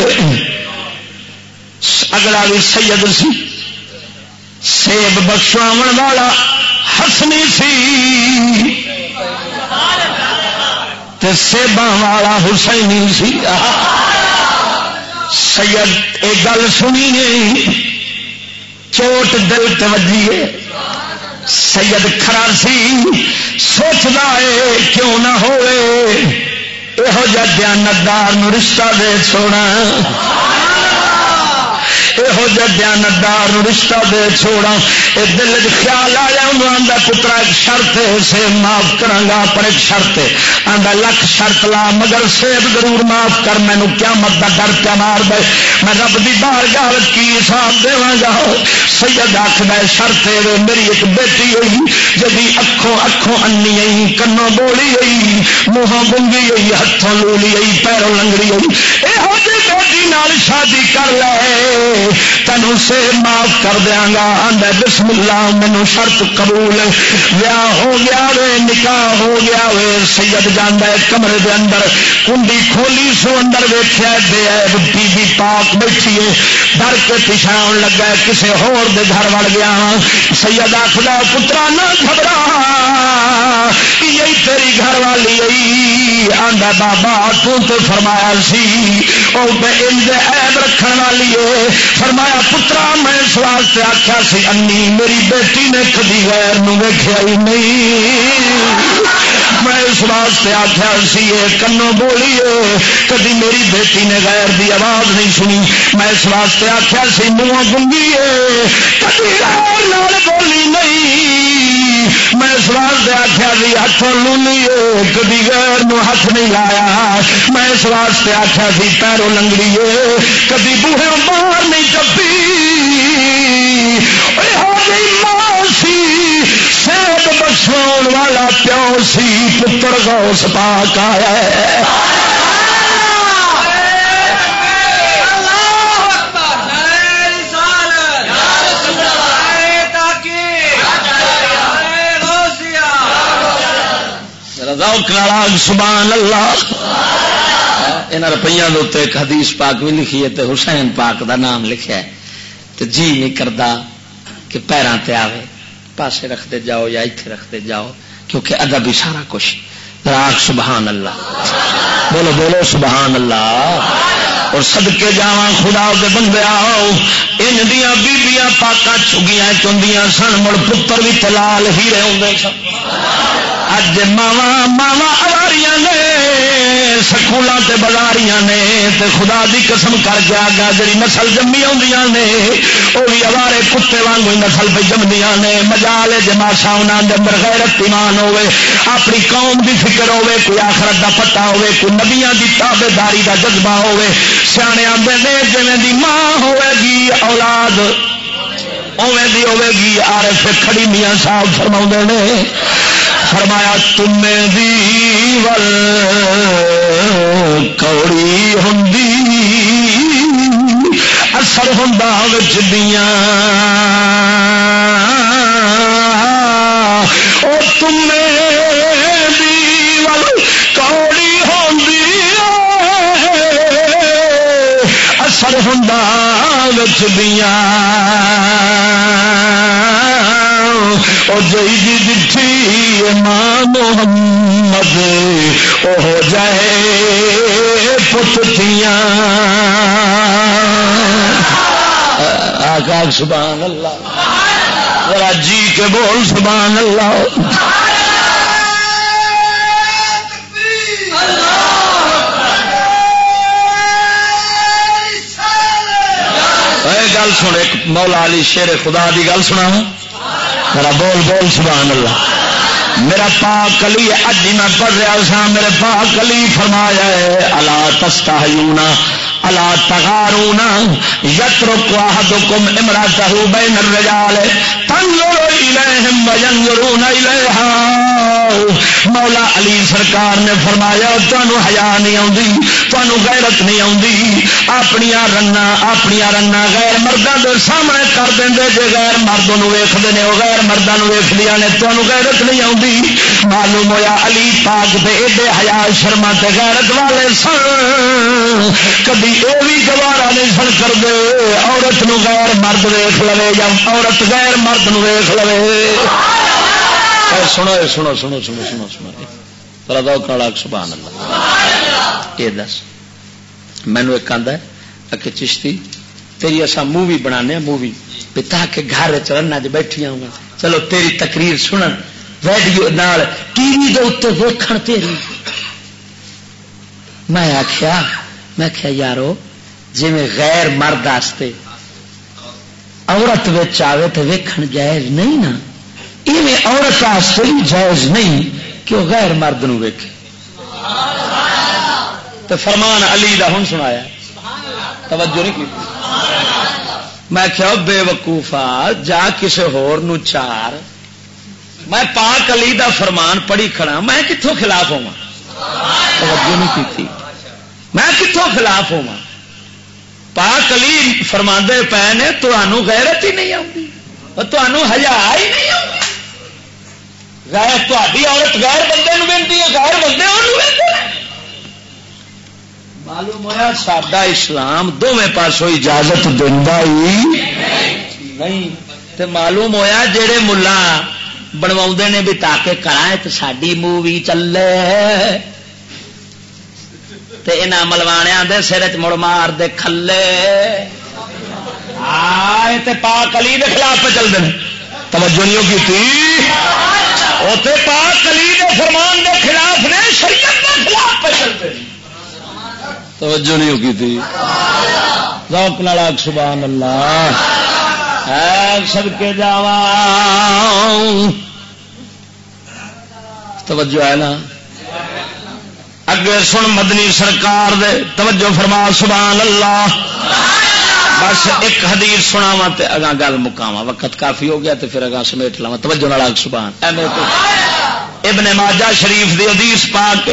اگلا بھی سید سی سیب بخشواون والا حسنی سی تے سیباں والا حسینی سی. سید ایک گل سنی نہیں چوٹ دل توجی ہے. سید کھڑا سی سوچدا ہے کیوں نہ ہوئے یہو جا دیانتدار نو رشتہ دے چھوڑا یہو جہ دیانتدار رشتہ دے چھوڑا. دل خیال آیا انہوں آندا پترا ایک شرط سے معاف کرانگا پر ایک شرط آندا لکھ شرط لا مگر سیب ضرور معاف کر مینو قیامت دا ڈر پیا مار دے میں رب دی بارگاہ کی حساب دیواں گا. سید آکھدا شرط ہے میری ایک بیٹی ہوئی جدی اکھوں انی ہوئی کنوں بولی ہوئی منہوں گنگی ہوئی ہتھوں لولی ہوئی پیروں لنگڑی ہوئی یہو جی بیٹی نال شادی کر لے تینوں سے معاف کر دیاں گا. آندا بسم اللہ مینوں شرط قبول ویاہ ہو گیا وے نکاح ہو گیا وے. سید جاندا ہے کمرے دے اندر کنڈی کھولی سو اندر ویکھیا بے عیب بی بی پاک بیٹھی ہے ڈر کے پیچھے آن لگا کسے ہور دے گھر وڑ گیا. سید آکھدا پترا نہ گھبرا یہی تیری گھر والی آئی. آندا بابا تو تے فرمایا سی او تے انج عیب رکھن والی ہے. فرمایا پترا میں اس واسطے آخیا سی انی میری بیٹی نے کبھی غیر نو ویکھیا ہی نہیں میں اس واسطے آخیا سی یہ کنوں بولی ہے کبھی میری بیٹی نے غیر دی آواز نہیں سنی میں اس واسطے آخیا سی منہ گنگی ہے کبھی غیر نال بولی نہیں میں اس واسطے آخیا جی ہاتھوں لولی کبھی غیر نو ہاتھ نہیں لایا، میں اس واسطے آخیا سی پیروں لنگڑی کبھی بوہے باہر نہیں ٹپی، ماں سی صحت بخشاؤ والا پیو سی پتر غوث پاک آیا ہے۔ سبحان اللہ۔ یہاں روپیوں کے اتنے ایک حدیث پاک بھی لکھی ہے، حسین پاک دا نام لکھا ہے، تو جی نہیں کرتا کہ پیروں تے آوے، پاسے رکھتے جاؤ یا اتنے رکھتے جاؤ، کیونکہ ادب ہی سارا کچھ۔ راک سبحان اللہ، بولو بولو سبحان اللہ۔ اور صدقے جاواں خدا دے بندے آؤ، ان دیاں بیبیاں پاکاں چگیاں چوندیاں سن، مڑ پتر بھی تلال ہیرے ہوندے سن۔ اج ماوا اواریاں نے، سکولاں تے بازاریاں نے، تے خدا دی قسم کر کے آگا جڑی نسل جمی آندیاں نے وہ بھی اوارے کتے وانگو نسل پہ جمدیاں نے۔ مجال جماسا انہاں دے اندر غیرت ایمان ہوے، اپنی قوم دی فکر ہوے، کوئی آخرت دا پتہ ہوے، کوئی نبیاں دی تابعداری دا جذبہ ہوے۔ سیانے آندے نے جویں دی ماں ہوے گی اولاد اویں دی ہوے گی۔ عارف کھڑی میاں صاحب فرماؤندے نے، فرمایا تمیں دی ول کوڑی ہوندی اثر ہوندا وچ دیاں، او تمیں دی ول کوڑی ہوندی اثر ہوندا وچ دیاں، او جئی دھی ماں محمد او ہو جائے پتیاں۔ آقا سبحان اللہ، ذرا جی کے بول سبحان اللہ۔ گل سن، ایک مولا علی شیر خدا دی گل سنا، میرا بول بول سبحان اللہ۔ میرا پاک علی اج میں پڑھ رہا سا، میرے پاک علی فرمایا ہے الا تستحیون الا تغارون یترک احدکم امرأته بین الرجال تنظر الیہم وینظرون الیہا۔ مولا علی سرکار نے فرمایا تانوں حیا نہیں آندی، تانوں غیرت نہیں آندی، اپنیاں رنگاں غیر مرداں دے سامنے کر دیندے جے، غیر مردوں نوں ویکھدے نے، او غیر مرداں نوں ویکھدیاں نے، تانوں غیرت نہیں آندی۔ معلوم ہویا علی پاک دے ایڈے حیا شرما تے غیرت والے سن، کبھی یہ بھی گوارا نہیں سن کرتے عورت نو غیر مرد ویخ لے یا عورت غیر مرد نو ویخ لے۔ سنو سنو سنو سنو سنو سنو سبحان اللہ۔ یہ دس مینو ایک آدھا ہے کہ چشتی تیری اصا مووی بنانے مووی تاکہ گھر چرنا چ بیٹھیا ہوں، چلو تیری تقریر سنن ریڈیو نال ٹی وی دے اتنے ویکھن تیری۔ میں آخیا یارو جی میں غیر مرد آستے عورت وچ آوے تو ویکھن جائز نہیں نا، ایویں عورت آستے بھی جائز نہیں کہ وہ غیر مرد نو ویکھے۔ تو فرمان علی دا ہن سنایا، توجہ نہیں کی۔ میں کیا بے وقوفا جا کسے ہور نو چار، میں پاک علی دا فرمان پڑھی کھڑا، میں کتوں خلاف ہوا؟ توجہ نہیں کی، میں کتوں خلاف ہوا؟ پاک علی فرماندے پے نے تانوں غیرت ہی نہیں آتی، تانوں حیا ہی نہیں آتی۔ غیر تہاڈی عورت غیر بندے نوں ویندی ہے، غیر بندے اونوں ویندے ہیں۔ معلوم ہوا ساڈا اسلام دونوں پاسوں اجازت دیندا ہی نہیں۔ تے معلوم ہویا جڑے ملا بنوا نے بھی تاکہ کرائیں تو ساری مووی چلے، تے انہاں ملوانیاں دے سر چ مڑ مار دے کھلے آئے تے پاک علی دے خلاف پہ چل دیں۔ توجہ نہیں کی وہ تے پاک علی دے فرمان دے خلاف نے، شریعت دے خلاف پہ چل دیں۔ توجہ نہیں کی تھی، ذوق نال آکھ سبحان اللہ۔ سب کے جاواں توجہ ہے نا؟ اگے سن مدنی سرکار دے توجہ فرما سبحان اللہ. بس ایک حدیث سناواں تے اگاں گل مکاواں، وقت کافی ہو گیا تے پھر اگاں سمیٹ لاواں. توجہ نال سبحان. ابن ماجہ شریف دی حدیث پاک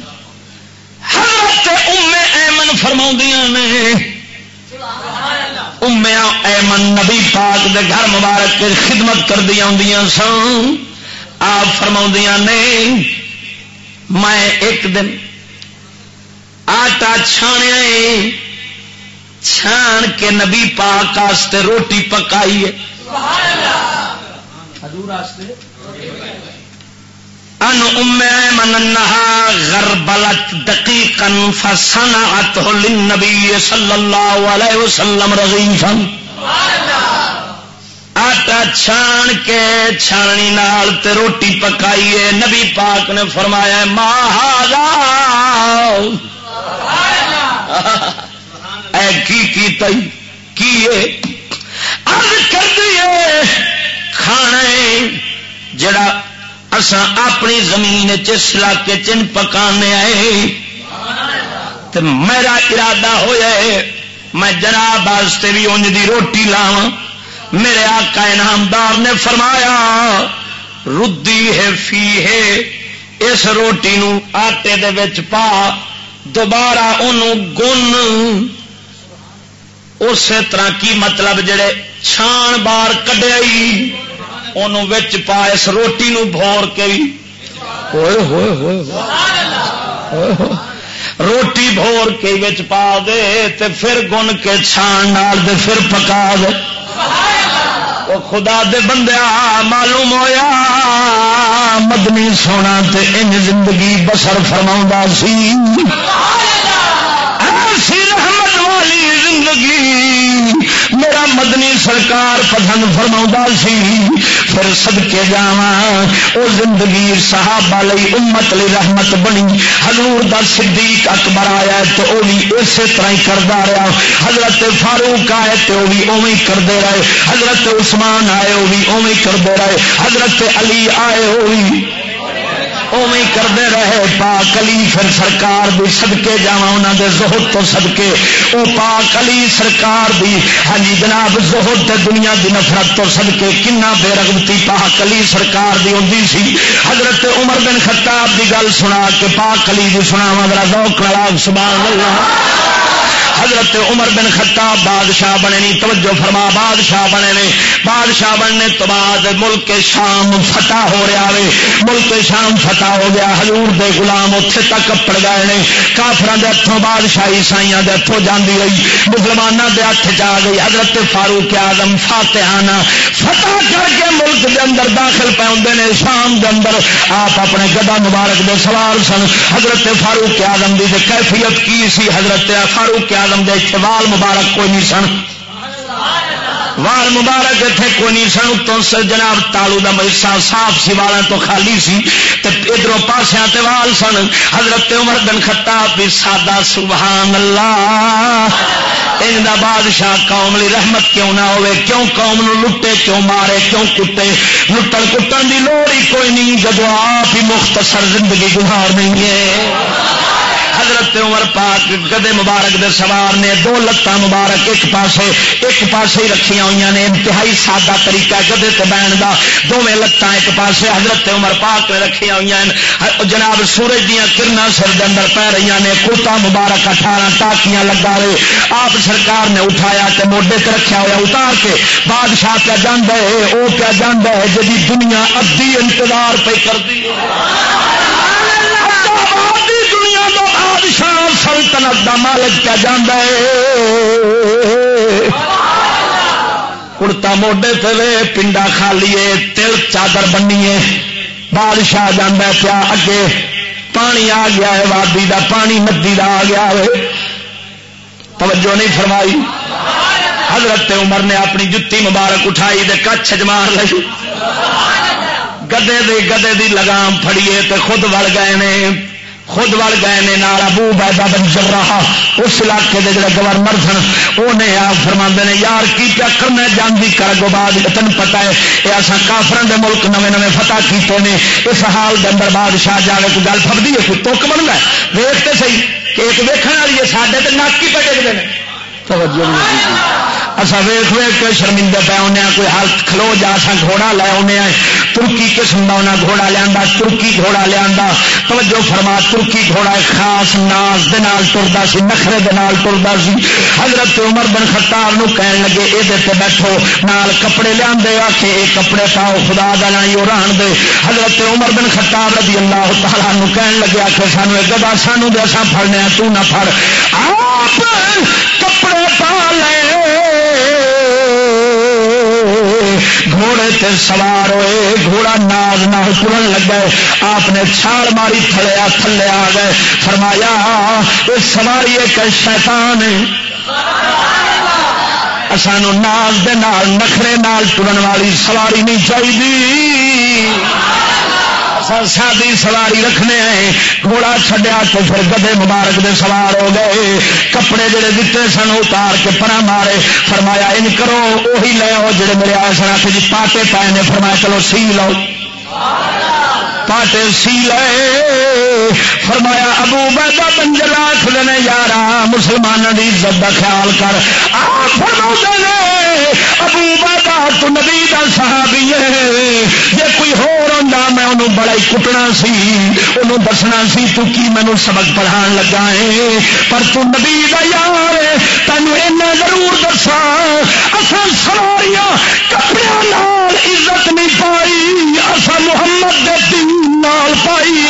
حضرت ام ایمن فرماؤندیاں نے، ام ایمن نبی پاک دے گھر مبارک کے خدمت کردیاں ہوندیاں سن. آپ فرماؤندیاں نے میں ایک دن آٹا چھانیا، چھان کے نبی پاک واسطے روٹی پکائی ہے. ان ام ایمن انہا غربلت دقیقا فصنعته للنبی صلی اللہ علیہ وسلم رغیفا. آٹا چھان کے چھاننی نال تے روٹی پکائی ہے. نبی پاک نے فرمایا ما ھذا، اے کی تئی کی عرض کر دیے کھانا جڑا اساں اپنی زمین اس علاقے چن پکانے آئے تے میرا ارادہ ہویا ہے میں جناب واسطے بھی اونج دی روٹی لاواں. میرے آقا انعامدار نے فرمایا ردی ہے فی ہے، اس روٹی نو آٹے دے وچ پا، دوبارہ انہوں گن. اسی طرح کی مطلب جڑے چھان بار کڈیائی انہوں وچ پا، اس روٹی نو بھور کے بھی ہوئے ہوئے ہوئے روٹی بھور کے وچ پا دے تے پھر گن کے چھان نال دے پھر پکا دے. او خدا دے بندیا معلوم ہویا مدنی سونا تے انج زندگی بسر فرماوندا سی. ایسی رحمت والی زندگی میرا مدنی سرکار پسند فرماوندا سی. پھر صدقے جاواں او زندگی صحابہ لئی امت لئی رحمت بنی. حضور دا صدیق اکبر آیا تے او بھی اسی طرح ہی کردا رہا. حضرت فاروق آئے تے او بھی اوویں کردے رہے. حضرت عثمان آئے او بھی اوویں کردے رہے. حضرت علی آئے او بھی اوویں کردے رہے. پاک علی پھر سرکار دی صدقے جاواں انہاں دے زہد تو صدقے او پاک علی سرکار دی ہاں جی جناب زہد تے دنیا دی نفرت تو صدقے کنا بے رغبتی پاک علی سرکار دی ہوندی سی. حضرت عمر بن خطاب دی گل سنا کے پاک علی دی سناواں ذرا ذوق نال سبحان اللہ. حضرت عمر بن خطاب بادشاہ بنے نہیں، توجہ فرما بادشاہ بنے نے. بادشاہ بننے تو بعد ملک شام فتح ہو رہا ہے. ملک شام فتح ہو گیا. حضور دے غلام اتنے تک پڑ گئے نے. کافران دے ہاتھوں بادشاہی عیسائیاں دے ہاتھوں جاندی رہی، مسلمانوں دے ہاتھ جا گئی. حضرت فاروق اعظم فاتحانہ فتح کر کے ملک دے اندر داخل پہ ہوندے نے. شام دے اندر آپ اپنے گدا مبارک دے سوار سن. حضرت فاروق اعظم دی کیفیت کی سی؟ حضرت فاروق اعظم دے وال مبارک کوئی نہیں سن. وال مبارک اتنے کوئی نہیں سن. اتوں جناب تالو کا حصہ صاف سی، والاں تو خالی سی. ادھروں پاسیاں تے وال سن. حضرت عمر بن خطاب بھی سادہ سبحان اللہ. ان دا بادشاہ قوم لی رحمت کیوں نہ ہوئے؟ کیوں قوم نو لٹے، کیوں مارے، کیوں کٹے؟ لٹن کٹن دی لوڑ ہی کوئی نہیں جدو آپ ہی مختصر زندگی گزار نہیں ہے. حضرت عمر پاک گدے مبارک دے سوار نے. دو لتاں مبارک ایک پاسے ہی رکھیاں ہوئی نے. انتہائی سادہ طریقہ گدے تے بہن دا. دونوں لتاں ایک پاسے حضرت عمر پاک نے رکھیاں ہوئی ہیں. جناب سورج دیاں کرناں سر دے اندر پہ رہی نے. کوٹا مبارک 18 ٹاکیاں لگا رہے. آپ سرکار نے اٹھایا تے موڈے تے رکھیا ہوا اتار کے. بادشاہ پہ جانا ہے، وہ پہ جانا ہے جی دنیا ادھی انتظار پہ کرتی بادشاہ سلطنت دا مالک کیا جانا ہے. کڑتا موڈے تے پنڈا خالی ہے، تل چادر بنی ہے. بادشاہ جانا پیا اگے. پانی آ گیا ہے، وادی دا پانی ندی دا آ گیا ہے. توجہ نہیں فرمائی. حضرت عمر نے اپنی جتی مبارک اٹھائی دے کچھ جمار لئی. گدے دی لگام پھڑیے تے خود وڑ گئے نے. خود وڑ گئے نے نال ابو عبیدہ بن جراح اس علاقے دے جڑے گورنر سن انہیں آپ فرما نے یار کی کیا کرنا جانتی کر گو بعد تین پتا ہے یہ اصا کافران دے ملک نویں نویں فتح کیتے ہیں اس حال دے اندر بادشاہ جاوے کوئی گل پھڑتی ہے کوئی تک بنتا ہے ویختے صحیح کہ ایک ویکھن والی ہے ساڈے تے ناکی پہ ڈگتے ہیں توجہ نہیں اصا ویخ ویخ کے شرمندے پہ آنے کوئی حالت کھلو جا سا گھوڑا لے آنے ترکی قسم کا انہیں گھوڑا لیا ترکی گھوڑا لیا توجہ فرما ترکی گھوڑا خاص ناز دے نال ٹردا سی نخرے دے نال ٹردا سی حضرت عمر بن خطاب نو کہن لگے یہ بیٹھو نال کپڑے لیا آ کے یہ کپڑے پاؤ خدا دا نام ہی رہن دے حضرت عمر بن خطاب رضی اللہ تعالیٰ نو کہن لگے آخر سانو ایک گدا سانو دے اصا پھڑنے تو نہ پھڑ آپ کپڑے پا لے گھوڑے تے سوار ہوئے گھوڑا ناز نہ ٹرن لگا آپ نے چھال ماری تھلے آ گئے فرمایا یہ سواری ایک شیطان سانو ناز دے نال نخرے نال ٹرن والی سواری نہیں چاہیے سادی سواری رکھنے ہیں گھوڑا چھڈیا تو پھر گدے مبارک دے سوار ہو گئے کپڑے جڑے دیتے سن اتار کے پرا مارے فرمایا ان کرو وہی لے آؤ جڑے میرے آئے سن آخر جی پاٹے پائے نے فرمایا چلو سی لو پاٹے سی لے فرمایا ابو عبیدہ بن جراح نے یارا مسلمانوں کی عزت کا خیال کر ابو عبیدہ تو نبی دا صحابی ہے جے کوئی ہور ہوندا میں انہوں بڑا ہی کٹنا سی انہوں دسنا سی تو کی مینوں سبق پڑھان لگا ہے پر تو نبی دا یار ہے تینوں اینا ضرور دسا اساں سواریاں کپڑیاں نال عزت نہیں پائی اساں محمد دے دین نال پائی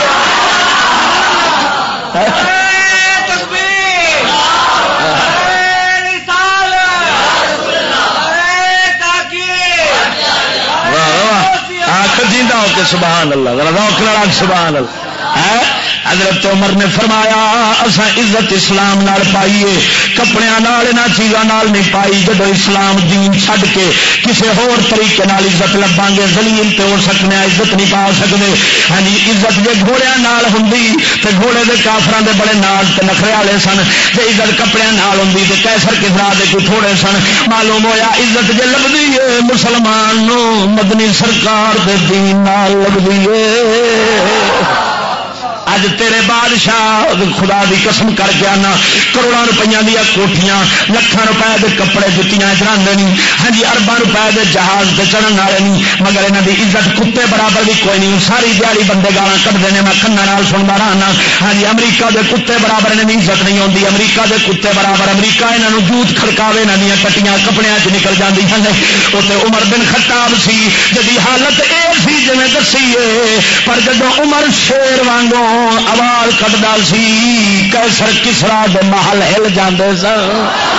جیندہ ہو کے سبحان اللہ روک لڑا سبحان اللہ حضرت عمر نے فرمایا اساں عزت اسلام نال پائیے کپڑیاں نال انہاں چیزاں نال نہیں پائی جب اسلام دین چھڈ کے کسی ہور طریقے نال عزت لباں گے ذلیل تے ہو سکنے عزت نہیں پا سکتے ہاں جی عزت جے گھوڑیاں نال ہوندی تے گھوڑے دے کافراں دے بڑے ناز تے نخرے والے سن تے عزت کپڑیاں نال ہوندی تے کیسر کسرا دے کوئی تھوڑے سن معلوم ہویا عزت جے لبدی ہے مسلمان نو مدنی سرکار دے دین نال لبدی ہے اج تیرے بادشاہ خدا دی قسم کر کے آنا کروڑوں روپیہ دیا کوٹھیاں لکھاں روپے دے کپڑے جتیاں چڑھاندے نہیں ہاں جی ارباں روپے دے جہاز تے چڑھن والے نہیں مگر انہاں دی عزت کتے برابر بھی کوئی نہیں ساری دیہڑی بندے گالاں کڈدے نے میں کھنا نال سندا رہنا ہاں جی امریکہ دے کتے برابر انہاں دی عزت نہیں ہوندی امریکہ دے کتے برابر امریکہ انہاں نوں جوت کھڑکاوے انہاں دیاں کٹیاں کپڑیاں چ نکل جاندیاں نے اوتے عمر بن خطاب سی جدی حالت اے سی جویں دسی ہے پر جدوں عمر شیر وانگوں آواز کٹدا سی کیسر کسرا دے محل ہل جاندے سن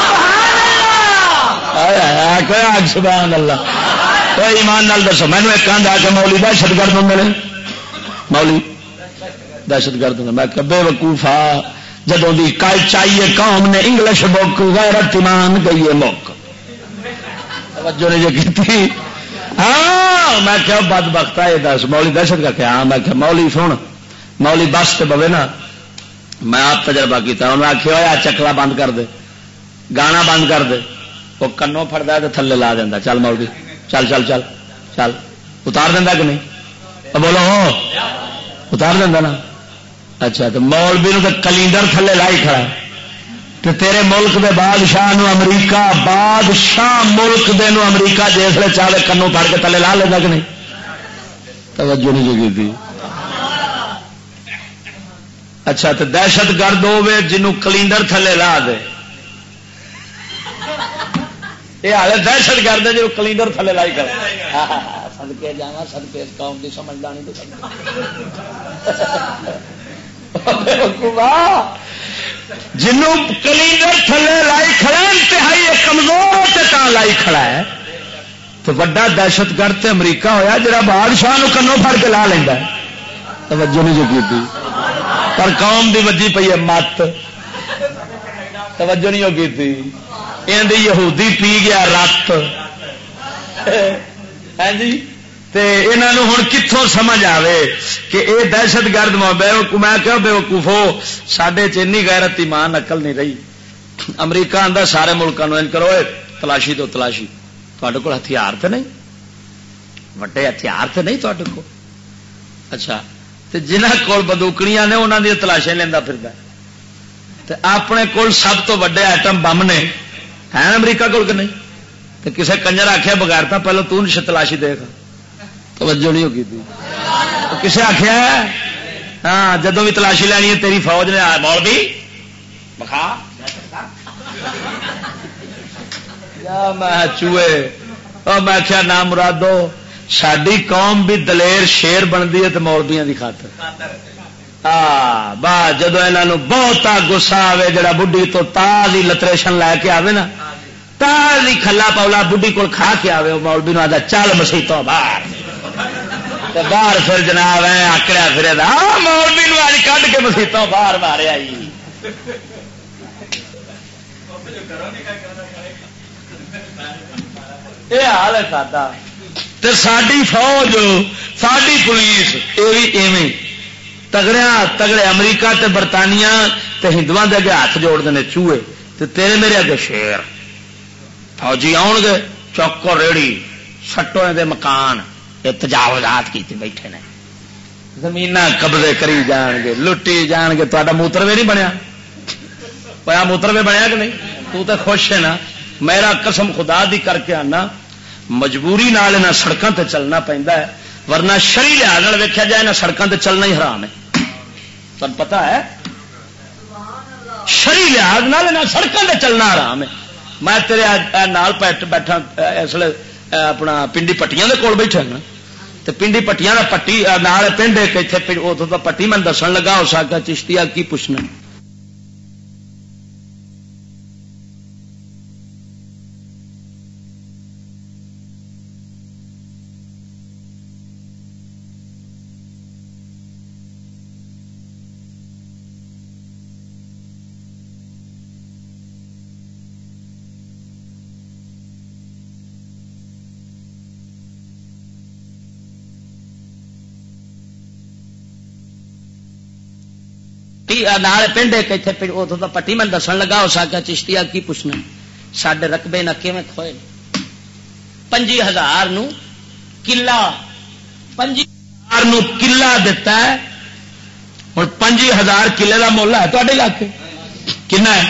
سبحان اللہ ایمان نال دسو مینوں ایک کہندا کہ مولوی دہشت گرد ہوندے نے مولوی دہشت گرد ہوندے میں کہ بے وقوفا جدوں دی چاہیے قوم نے انگلش بک غیرت ایمان گئی مک توجہ نے جو کیتی ہاں میں کہ بدبخت ہے دس مولوی دہشت کا کیا میں کہ مولوی سن مولی بس تے بوے نا میں آپ تجربہ کیا انہوں نے آخیا ہوا چکلا بند کر دے گانا بند کر دے وہ کنوں پھڑتا ہے تو تھلے لا دینا چل مولوی چل چل چل چل اتار دینا کہ نہیں بولو اتار دینا نا اچھا تو مولوی نو تو کلینڈر تھلے لائی کھڑا تو تیرے ملک دے بادشاہ نو امریکہ بادشاہ ملک دے نو امریکہ جسے چاہے کنوں پھڑ کے تھلے لا لینا کہ نہیں توجہ نہیں کی تھی اچھا تو دہشت گرد ہوے جنوں کلینڈر تھلے لا دے یہ حال دہشت گرد ہے جو کلینڈر تھلے لائی کر سدکے جانا سدکے اس قوم کی سمجھ لانی جنوں کلینڈر تھلے لائی کھڑا انتہائی کمزور سے تا لائی کھڑا ہے تو بڑا دہشت گرد تے امریکہ ہویا جڑا بادشاہ نو کنوں پھڑ کے لا لینا توجہ نہیں جو کی پر قوم دی وجی پئی ہے مت توجہ نہیں ہوگی تھی یہودی پی گیا رت ہاں جی انہوں ہوں کتوں سمجھ آئے کہ یہ دہشت گرد میں کہو بے وقوفو سڈے چنی غیرت ایمان عقل نہیں رہی. امریکہ آدھا سارے ملکوں ان کرو تلاشی تو تلاشی تے کول ہتھیار تو نہیں وڈے ہتھیار تو نہیں تے کو اچھا تے جنہ کول بندوقڑیاں نے انہوں دی تلاشیں لینا پھر اپنے کول سب تو وڈے ایٹم بم نے ہیں امریکہ کول کہ نہیں تے کسے کنجر آخیا بغیر تو پہلو تو تلاشی دے گا توجہ نہیں ہوگی تھی کسے آخیا ہاں جدو بھی تلاشی لینی ہے تیری فوج نے مولوی بخا میں چوئے اور میں کیا نام مرادو ساری قوم بھی دلیر شیر بنتی ہے تو مولویاں کی خاطر با جدو یہاں بہت گسا آئے جڑا بڈھی تو تازی لتریشن لے کے آئے نا تازی کھلا پولا بڈھی کو کھا کے آئے مولوی نو آتا چل مسیتوں باہر باہر پھر جناب آکڑیا پھر مولوی نو اج کھ کے مسیتوں باہر ماریا یہ حال ہے ساڈا تے ساری فوج ساری پولیس یہ بھی ایویں تگڑے امریکہ تے برطانیہ تے ہندوؤں دے اگے ہاتھ جوڑتے ہیں چوہے تے تیرے میرے اگے شیر فوجی آن گے چوکو ریڑی سٹو دے مکان تجاوزات کی بیٹھے نے زمین قبضے کری جان گے لٹی جان گے تا موتر بھی نہیں بنیا پیا موتر بھی بنیا کہ نہیں تو خوش ہے نا میرا قسم خدا دی کر کے آنا مجبوری نال انہاں سڑکاں تے چلنا پیندا ہے ورنہ شرعی لحاظ نال ویکھیا جائے نہ سڑکاں تے چلنا ہی حرام ہے تمہیں پتہ ہے شرعی لحاظ نال انہاں سڑکاں تے چلنا حرام ہے. میں تیرے نال بیٹھا اس لیے اپنا پنڈی پٹیاں دے کول بیٹھا نا تے پنڈی پٹیاں دا پٹی نال پنڈ ایک اتنے اتوں دا پٹی میں دسن لگا اس آگا چشتیا کی پوچھنا پنڈ ایک اتنے اتوں کا پٹی میں دسن لگا اس آگا چشتیا کی پوچھنا سڈے رقبے نہ کیویں کھوئے 50,000 کلا 50,000 کلا دتا ہے ہوں 50,000 کلے کا مل ہے تے علاقے کنا ہے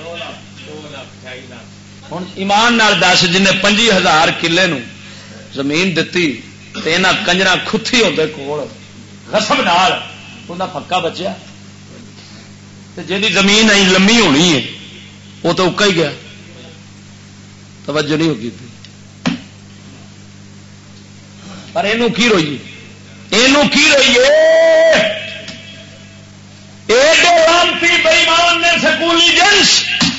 ہوں ایمان نال دس جن 50,000 کلے زمین دتی تو یہاں کنجرا کھتی ہوتے کول رسم نال انہیں پکا بچیا جی زمین آئی لمبی ہونی ہے وہ تو اکا ہی گیا توجہ نہیں ہوگی تھی پر یہ کی روئیے بےمان نے سکولی جنس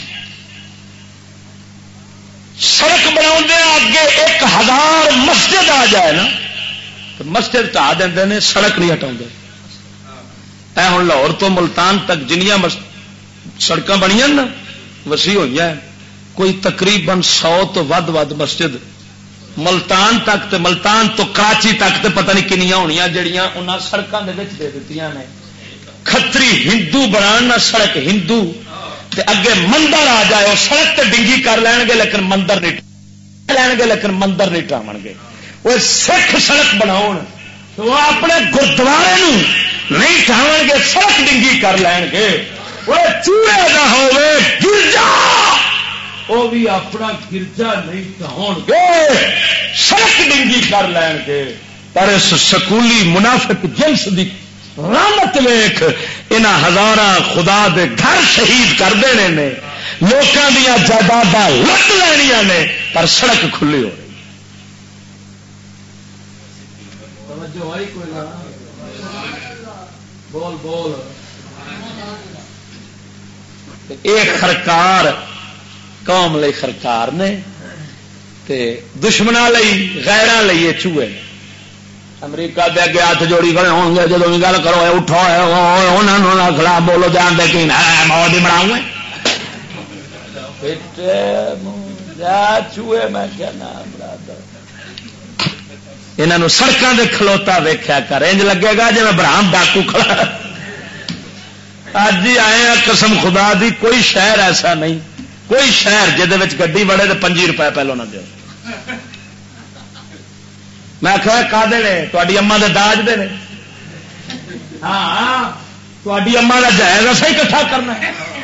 سڑک بنا اگے 1,000 مسجد آ جائے نا تو مسجد ٹا دیں سڑک نہیں ہٹا اے ہوں لاہور تو ملتان تک جنیاں سڑک بنیا نا وسیع ہوئی ہیں کوئی تقریباً 100 تو ود مسجد ملتان تک تے ملتان تو کراچی تک تے پتہ نہیں کنیاں ہونیاں جڑیاں انہاں سڑکاں دے وچ دے دتیاں نے کھتری ہندو بنانا سڑک ہندو تے اگے مندر آ جائے وہ سڑک تے ڈنگی کر لین گے لیکن مندر نہیں ٹاون گے وہ سکھ سڑک بناؤ وہ اپنے گردوارے نہیں ٹاون گے سڑک ڈنگی کر لین گے وہ چوڑے نہ ہوئے گرجا وہ بھی اپنا گرجا نہیں ٹاؤ گے سڑک ڈنگی کر لین گے پر اس سکولی منافق جنس دی رحمت ویخ انہاں ہزاراں خدا دے گھر شہید کر دینے نے لوکاں دیاں جائیداداں لٹ لینیاں نے پر سڑک کھلی ہو رہی بول بول ایک خرکار قوم لئی خرکار نے تے دشمناں لئی غیراں لئی یہ چوہے امریکہ دے اگے ہاتھ جوڑی کھڑے ہون گے جدوں گل کرو اٹھو انہاں نال خلاف بولو جان دے کہ موت ہی بناؤں چوہے میں کیا نام برادر انہوں سڑکوں کے کھلوتا ویخیا کر انج لگے گا جی میں برہم ڈاکو کھڑا. اج ہی آئے ہیں قسم خدا دی کوئی شہر ایسا نہیں کوئی شہر جہد گڈی بڑے تو 5 روپے پہلو نہ دو. میں آخیا کادے نے تاری اما دے داج دے نے ہاں تاری اما کا جائز ایسا ہی کٹھا کرنا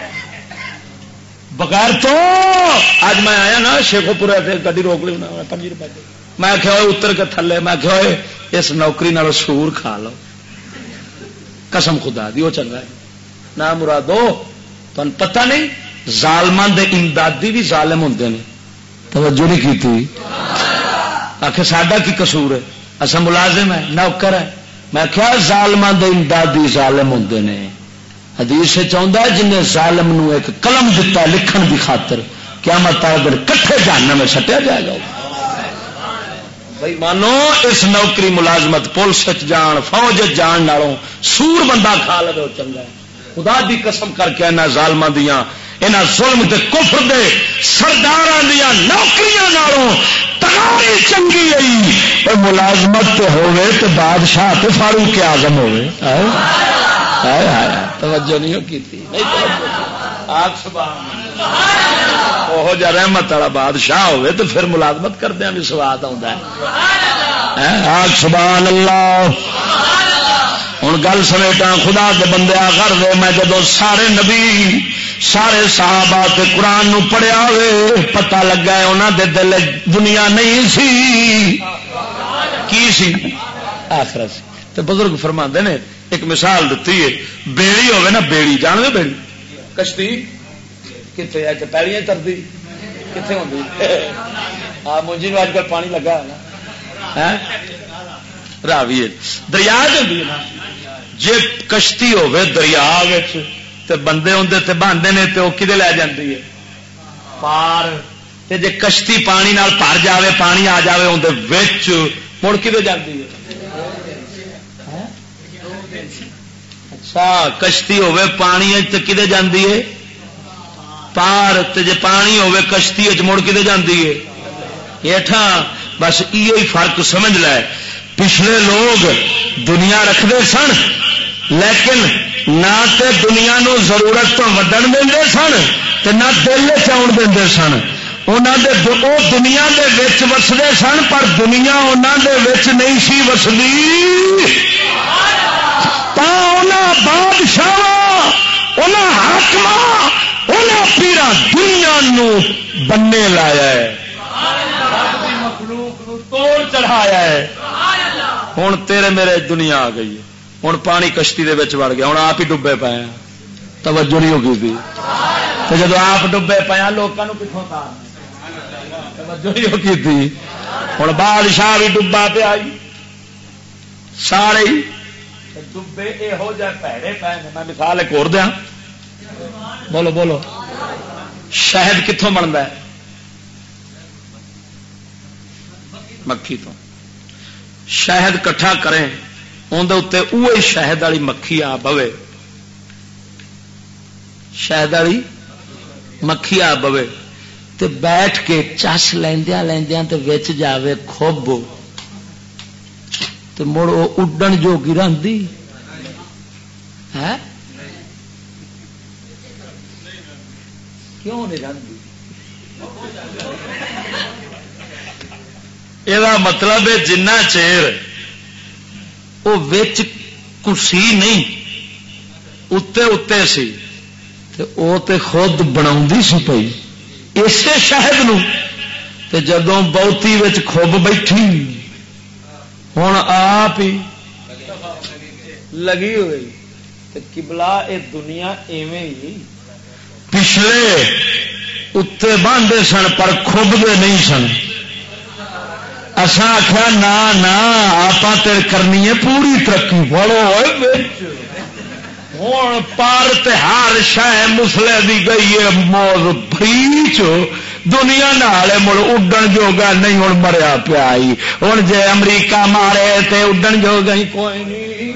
بغیر تو. اج میں آیا نا شیخو پورے گڈی روک لی 5 روپے میں آخیا اتر کے تھلے میں آخیا اس نوکری نال سور کھا لو قسم خدا دی وہ چنگا ہے نہ مرادو. تمہیں پتہ نہیں ظالمان دے امدادی بھی ظالم ہوندے نے. توجہ نہیں کی آخر ساڈا کی قصور ہے اصل ملازم ہے نوکر ہے. میں کیا ظالمان دے امدادی ظالم ہوندے نے. حدیث سے چاہتا ہے جن ظالم نو ایک قلم دتا لکھن کی خاطر قیامت والے دن کٹھے جہنم میں سٹیا جائے گا. بھائی مانو اس نوکری ملازمت پولیس جان فوج جان نالوں سور بندہ کھا لے چنگا ہے. خدا دی قسم کر کے انہاں ظالماں دیاں انہاں ظلم تے کفر دے سرداراں دیاں نوکریاں نالوں تغاری چنگی ہے ملازمت تے ہوے تے بادشاہ تے فاروق اعظم ہوے. ہائے ہائے توجہ نہیں کیتی آگ سبحان اللہ. وہ جا رحمت والا بادشاہ ہوے تو پھر ملازمت کردیا بھی سواد آتا ہے. آگ سبحان اللہ. ہوں گل سمیٹا خدا کے بندے کر دے. میں جدو سارے نبی سارے صحابہ تے قرآن نو پڑھیا ہوئے پتہ لگا ہے انہوں دے دل دنیا نہیں سی کی سی آخرت سی. تے بزرگ فرماندے نے ایک مثال دیتی ہے بیڑی ہوے نا بیڑی جان دے بیڑی کشتی کتنے ہے کہ پیڑیاں ترتی کتنے ہوتی آ منجی اج کل پانی لگا ہے نا راوی دریا ہوتی ہے نا جی کشتی ہوے دریا تے بندے ہوندے تے بانڈے نے تے وہ کدے لے جاندی ہے پار تے جے کشتی پانی نال بھر جاوے پانی آ جاوے اندر وچ مڑ کدے جاندی ہے. اچھا کشتی ہوے پانی تے کدے جاندی ہے پار تے جے پانی ہوے کشتی وچ مڑ کدے جاندی ہے ہیٹھاں. بس یہ فرق سمجھ لے. پچھلے لوگ دنیا رکھتے سن لیکن نہ تے دنیا نو ضرورت تو ودن دے سن تے نہ دل چاؤن دے سن. وہ دنیا دے وچ وسدے سن پر دنیا انہوں دے وچ نہیں سی وسدی. بادشاہ حاکم پیرا دنیا نو بننے لایا ہے مخلوق نو توڑ چڑھایا ہے. ہوں تیرے میرے دنیا آ گئی ہے. ہوں پانی کشتی دے وچ وڑ گیا ہوں آپ ہی ڈبے پے ہیں. توجہ نہیں ہوگی تھی تو جب آپ ڈبے پے لوگوں کو پچھوں توجہ نہیں ہوگی تھی. ہوں بادشاہ بھی ڈبا پیا سارے ڈبے یہو جہ پیڑے پے. میں مثال ایک اور دیا بولو بولو شہد کتوں بنتا ہے مکھی تو. شہد کٹھا کریں اندر وہی شہد والی مکھی آ بوے شہد والی مکھی آ بوے تے بیٹھ کے چس لیندیاں لیندیاں تے وچ جاوے کھوب تے مڑ وہ اڈن جوگی رہندی ہے کیوں نہیں رہندی. یہ مطلب ہے جنہ چیر وہ کسی نہیں اتے اتے سی وہ تے خود بنا سی پئی اسے شہد نو تے جدوں بہتی کھب بیٹھی ہوں آپ ہی لگی ہوئی تے قبلہ اے دنیا ایویں ہی پچھلے اتنے باندھے سن پر کھب دے نہیں سن. اساں آخیا نہ آپ کرنی ہے پوری ترقی بڑو ہوں پار تہار شہ مسلے دی گئی ہے موز بریچ دنیا نال مڑ اڈن جوگا نہیں ہوں مریا پیا ہوں جے امریکہ مارے تے اڈن جوگا ہی کوئی نہیں.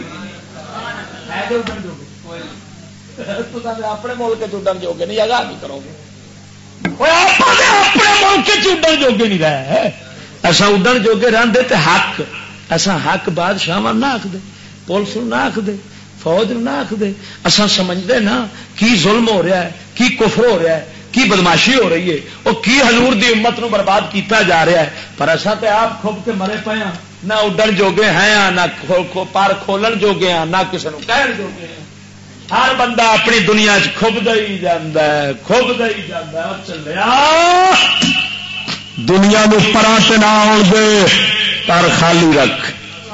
اپنے ملک چڈن جوگے نہیں اگاہ نہیں کرو گے اپنے ملک چڈن جوگے نہیں رہے اصا اڈن جوگے رہتے تے حق اصا حق بادشاہ نہ آخ دے پولیس نہ آخ دے فوج نہ آخ دے اصا سمجھتے نا کی ظلم ہو رہا ہے کی کفر ہو رہا ہے کی بدماشی ہو رہی ہے وہ کی حضور دی امت نو برباد کیتا جا رہا ہے پر اصا تے آپ کھب کے مرے پے ہاں نہ اڈن جوگے ہیں نہ پر کھولن جوگے ہیں نہ کسی کو کہن جوگے ہیں ہر بندہ اپنی دنیا کھبدا ہی جاندا ہے کھبدا ہی جاندا ہے چلیا دنیا نو پراں تے نہ آن دے پر خالی رکھ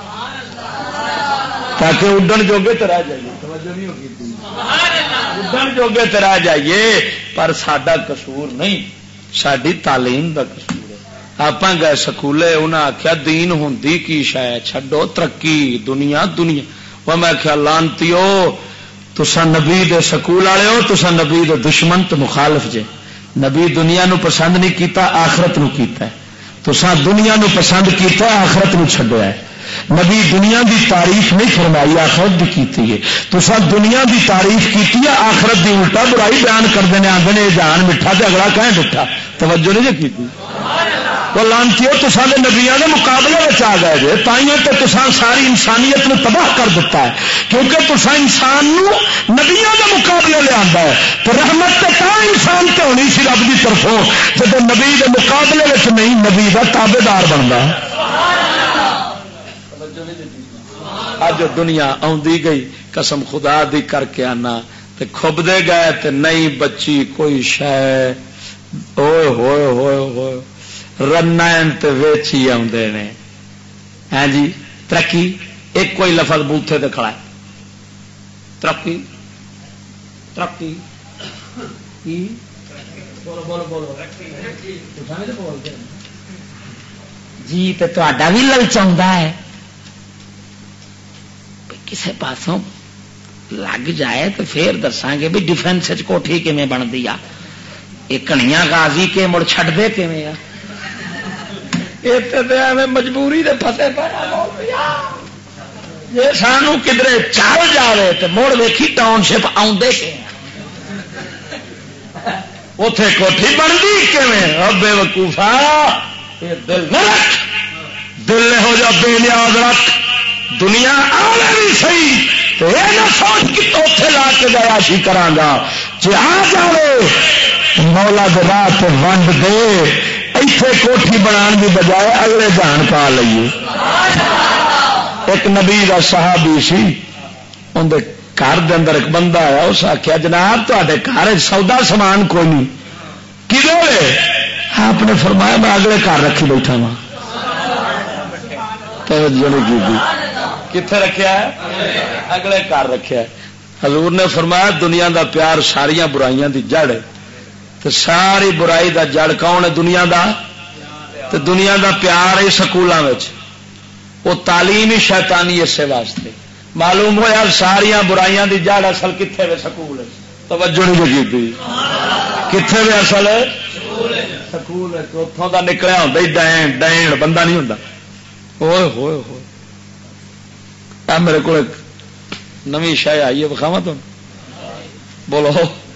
تاکہ اڈن جوگے تے رہ جائیے توجہ نہیں ہوگی اڈن جوگے تے رہ جائیے پر ساڈا قصور نہیں ساری تعلیم دا قصور ہے آپ گئے سکولے انہیں آخیا دین ہوندی کی شاید چھڈو ترقی دنیا دنیا وہ میں آخیا لانتیو تسا نبی دے سکول والے ہو تسا نبی دے دشمن تو مخالف جے نبی دنیا نو پسند نہیں کیتا آخرت نو کیتا ہے تسا دنیا نو پسند کیتا آخرت نو چھڈیا ہے نبی دنیا دی تعریف نہیں فرمائی آخرت دی کیتی ہے تسا دنیا دی تعریف کیتی ہے آخرت دی الٹا برائی بیان کرتے ہیں آدھے جان میٹھا تے اگلا کہیں ڈٹھا توجہ نہیں جی کی وہ لانتیو تسا دے نبیاں دے مقابلے میں آ گئے جے تائیوں تے تسا ساری انسانیت نو تباہ کر دیتا ہے کیونکہ تسا انسان نو نبیاں دے مقابلے لے آندا ہے تو رحمت تے تا انسان تے ہونی سی رب دی طرفوں جب نبی دے مقابلے وچ نہیں نبی دا تابع دار بندا اج دنیا آندی گئی قسم خدا دی کر کے آنا تے کھب دے گئے تے نہیں بچی کوئی شے اوئے ہوئے ہوئے ہوئے رنائن تے ویچی آندے نے ہاں جی ترقی ایک کوئی لفظ بوتھے تے کھڑا ہے ترقی ترقی بولو بولو بولو جی تے تہاڈا بھی للچاوندا ہے کسی پاسوں لگ جائے تو پھر دساں گے بھی ڈیفینس کوٹھی کیویں بنتی آ یہ کھنیاں غازی کے مڑ چھڈ دے کیویں آ مجبوری دے پھسے پیا جی سانو کدھر چل جائے تو مڑ ویکھی ٹاؤن شپ آدھے اتے کوٹھی بنتی کیویں بے وقوفا دل نہ رکھ دل ہو جا بے نیاز رکھ دنیا آنے بھی صحیح تو یہ نہ سوچ کہ اتنے لا کے گیا سی کرا گا جی آ جائے مولا دراہ ونڈ دے ایتھے کوٹھی بنان کی بجائے اگلے جان پا لئیے ایک نبی کا صحابی سی اندر گھر دے اندر ایک بندہ آیا اس آخیا جناب تے گھر سودا سامان کوئی نہیں کدھر آپ نے فرمایا میں اگلے گھر رکھی بیٹھا وا کتنے رکھا ہے اگلے گھر رکھا ہے حضور نے فرمایا دنیا دا پیار ساریا برائیاں دی جڑ ہے تو ساری برائی دا جڑ کون ہے دنیا دا تو دنیا دا پیار ہے سکولوں میں وہ تعلیم ہی شیطانی اسے واسطے معلوم ہوا ساریا برائیاں دی جڑ اصل کتنے وے سکول ہے توجہ نہیں کی کتنے وے اصل سکول ہے اتوں کا نکلیا ہوتا ہی ڈین ڈین بندہ نہیں ہوتا ہوئے ہوئے ہوئے میرے کو نویں شے آئی ہے بخاوا تم بولو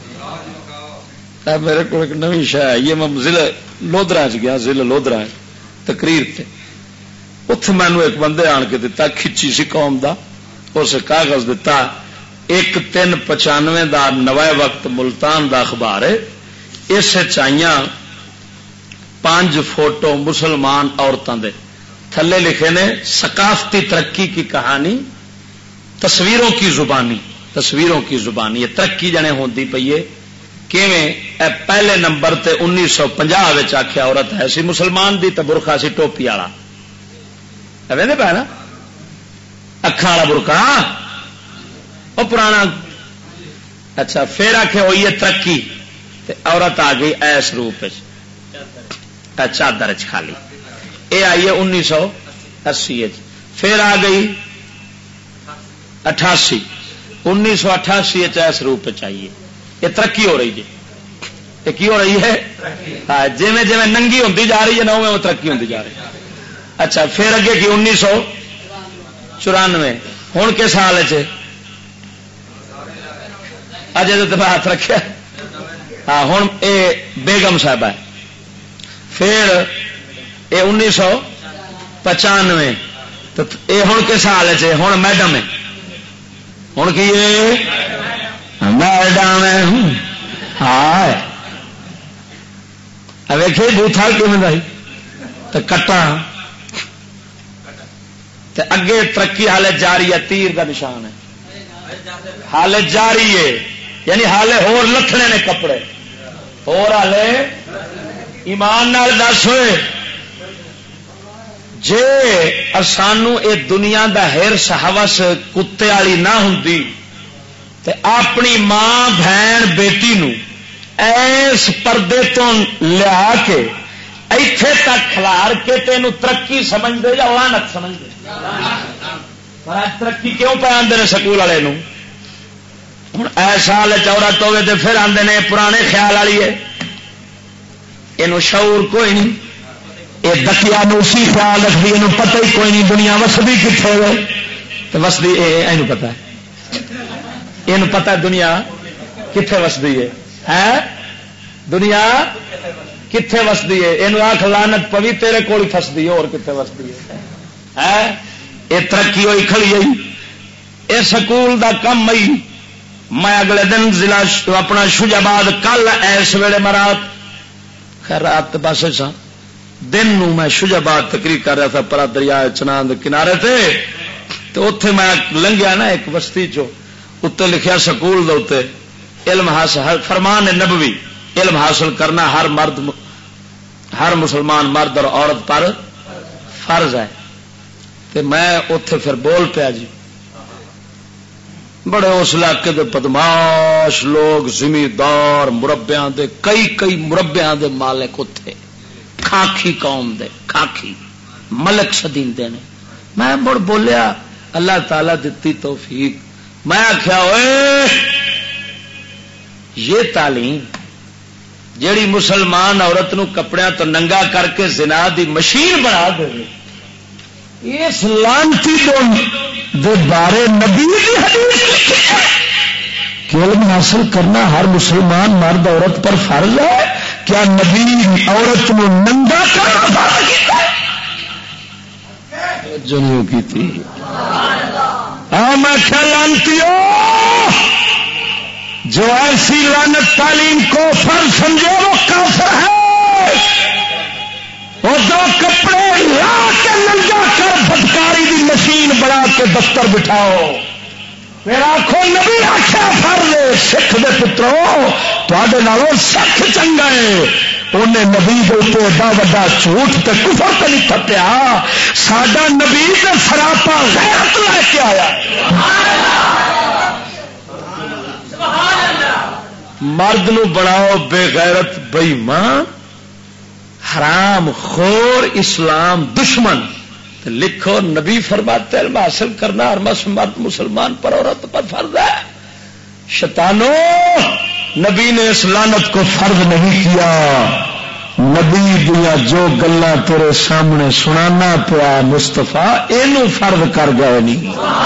میرے کو ایک نویں شے آئی ہے میں ضلع لودرا گیا ضلع لودرا تقریر تے اتنے مینو ایک بندے آن کے دتا کھچی سی قوم دا اس کاغذ دتا 1/3/95 دا نوائے وقت ملتان دا اخبار ہے اس چائیاں 5 فوٹو مسلمان عورتوں دے تھلے لکھے نے ثقافتی ترقی کی کہانی تصویروں کی زبانی تصویروں کی زبانی یہ ترقی جنے ہوتی پی ہے کیویں پہلے نمبر تے 1950 آخیا عورت ہے سی مسلمان دی تے برخا سی ٹوپی والا پہ نا اکھاں والا برقع وہ پرانا اچھا پھر آخیا ہوئی ہے ترقی تے عورت آ گئی ایس روپ چادر خالی یہ آئی ہے 1980 پھر آ گئی 88 1988 ایس روپ چاہیے یہ ترقی ہو رہی جی یہ کی ہو رہی ہے جی جی ننگی ہوتی جا رہی ہے نہ وہ ترقی ہوتی جا رہی ہے اچھا پھر اگے کی 1994 ہوں کے سال اجے تو ہاتھ رکھا ہاں ہوں یہ بیگم صاحب ہے پھر یہ 1995 تو یہ ہوں کس حال ہے؟ ہوں میڈم ہے، ہوں کی میڈم ہے. ہاں ویکھے بوتھا کیون تو کٹا اگے ترقی حالے جاری ہے، تیر کا نشان ہے، حالے جاری ہے، یعنی حالے ہور لکھنے نے کپڑے اور حالے. ایمان نال دس ہوئے جے سانو اے دنیا دا ہرس ہوس کتے والی نہ ہوندی تے اپنی ماں بہن بیٹی نو ایس پردے تو لیا کے ایتھے تک کھلار کے تینوں ترقی سمجھ دے یا لعنت سمجھ دے. ترقی کیوں پہ آدھے نے سکول والے ہوں ایسا عورت ہوے تو پھر آدھے نے پرانے خیال والی ہے. یہ شعور کوئی نہیں، یہ دکیا اسی خیال رکھتی، یہ پتہ ہی کوئی نہیں دنیا وسدی کتنے ہوئے تو وسدی یہ پتا ہے، یہ پتا ہے دنیا کتنے وسدی ہے، دنیا کتنے وسدی ہے. یہ آخ لعنت پوی تیرے کول فسدی اور کتنے وسدی ہے. یہ ترقی ہوئی کھڑی ہوئی یہ سکول دا کم آئی. میں اگلے دن ضلع اپنا شجاباد کل ایس ویلے مرات خیر رات پاسے سا دن نو میں شجاباد تقریر کر رہا تھا پرا دریا چنان کنارے تے تو اتے میں لنگیا نا ایک بستی چو اتنے لکھیا سکول دے علم حاصل فرمان نبوی علم حاصل کرنا ہر مسلمان مرد اور عورت پر فرض ہے. تے میں اتے پھر بول پیا جی بڑے اس علاقے دے بدماش لوگ زمیندار مربیاں دے کئی مربیاں دے مالک اتے کھاکی قوم دے کھاکی ملک سدیندے نے. میں مڑ بولیا اللہ تعالی دتی توفیق میں آخیا ہوئے یہ تعلیم جیڑی مسلمان عورت نو کپڑیاں تو ننگا کر کے زنا دی مشین بنا دے اس لانتی دے بارے نبی دی حدیث کہ علم حاصل کرنا ہر مسلمان مرد عورت پر فرض ہے. کیا نبی عورت نو ننگا کرنا جو نہیں کی تھی؟ میں کیا لانتی جو ایسی لعنت تعلیم کو فرض سمجھے وہ کافر ہے. وہ دو کپڑے لا کے ننگا کر بدکاری دی مشین بنا کے دفتر بٹھاؤ. میرا آخو نبی آخیا فرض سکھ دے پترو تے نالوں سکھ چنگا ہے. انہیں نبی کے اتنے ایڈا وا جھوٹ تے کفر تے نہیں تھپیا. ساڈا نبی تے سراپا غیرت لے کے آیا. مرد نو بناؤ بے غیرت بے ایمان حرام خور اسلام دشمن. لکھو نبی فرماتے علم حاصل کرنا ہر مرد مسلمان پر عورت پر فرض ہے. شیطانو نبی نے اس لعنت کو فرض نہیں کیا. نبی دیا جو گلاں تیرے سامنے سنانا پیا مستفا اینو فرض کر گئے نہیں.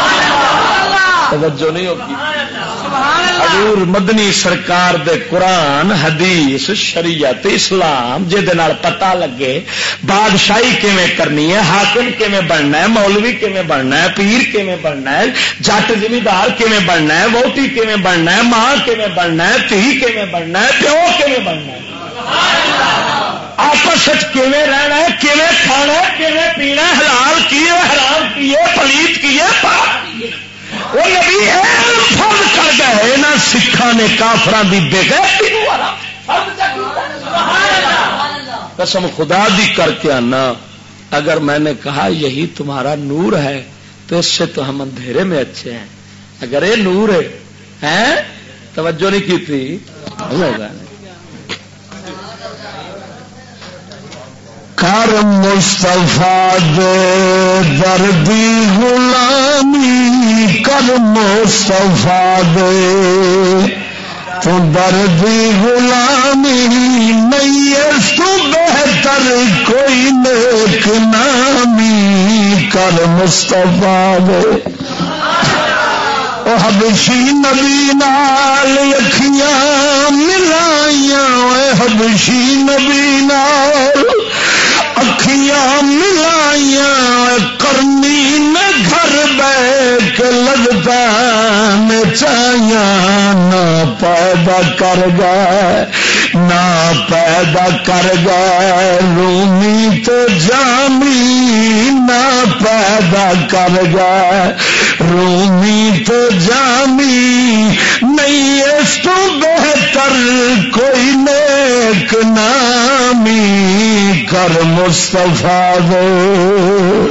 توجہ نہیں ہوگی. حضور مدنی سرکار دے قرآن حدیث شریعت اسلام جہد نال پتہ لگے بادشاہی کیویں کرنی ہے، حاکم کیویں بننا ہے، مولوی کیویں بننا ہے، پیر کیویں بننا ہے، جٹ زمیندار کیویں بننا ہے، ووٹی کیویں بننا ہے، ماں کیویں بننا ہے، تھی کیویں بننا ہے، پیو کیویں بننا ہے، آپس کیویں رہنا ہے، کیویں کھانا ہے، کیویں پینا ہے، حلال کیے حرام کیے پلیت کیے پاک کیے. وہ نبی فرض کر گئے نہ سکھا نے کافران دی بے غیرتی قسم خدا دی کر کے آنا. اگر میں نے کہا یہی تمہارا نور ہے تو اس سے تو ہم اندھیرے میں اچھے ہیں. اگر یہ نور ہے توجہ نہیں کی تھی. کر مصطفیٰ دے دردی غلامی کر مصطفیٰ دے تو دردی غلامی نہیں اس تو بہتر کوئی نیک نامی کر مصطفیٰ دے. او حبشی نبی نال اکھیاں ملائیاں، اے حبشی نبی نال اکھیاں خوشیاں ملائیاں کرنی نے گھر بیٹھ لگتا نچائیاں نہ پیدا کر گئے نہ پیدا کر گئے رومی تو جامی نہ پیدا کر گئے رومی تو جامی نہیں اس تو بہتر کوئی نیک نامی کر مصطفیٰ دو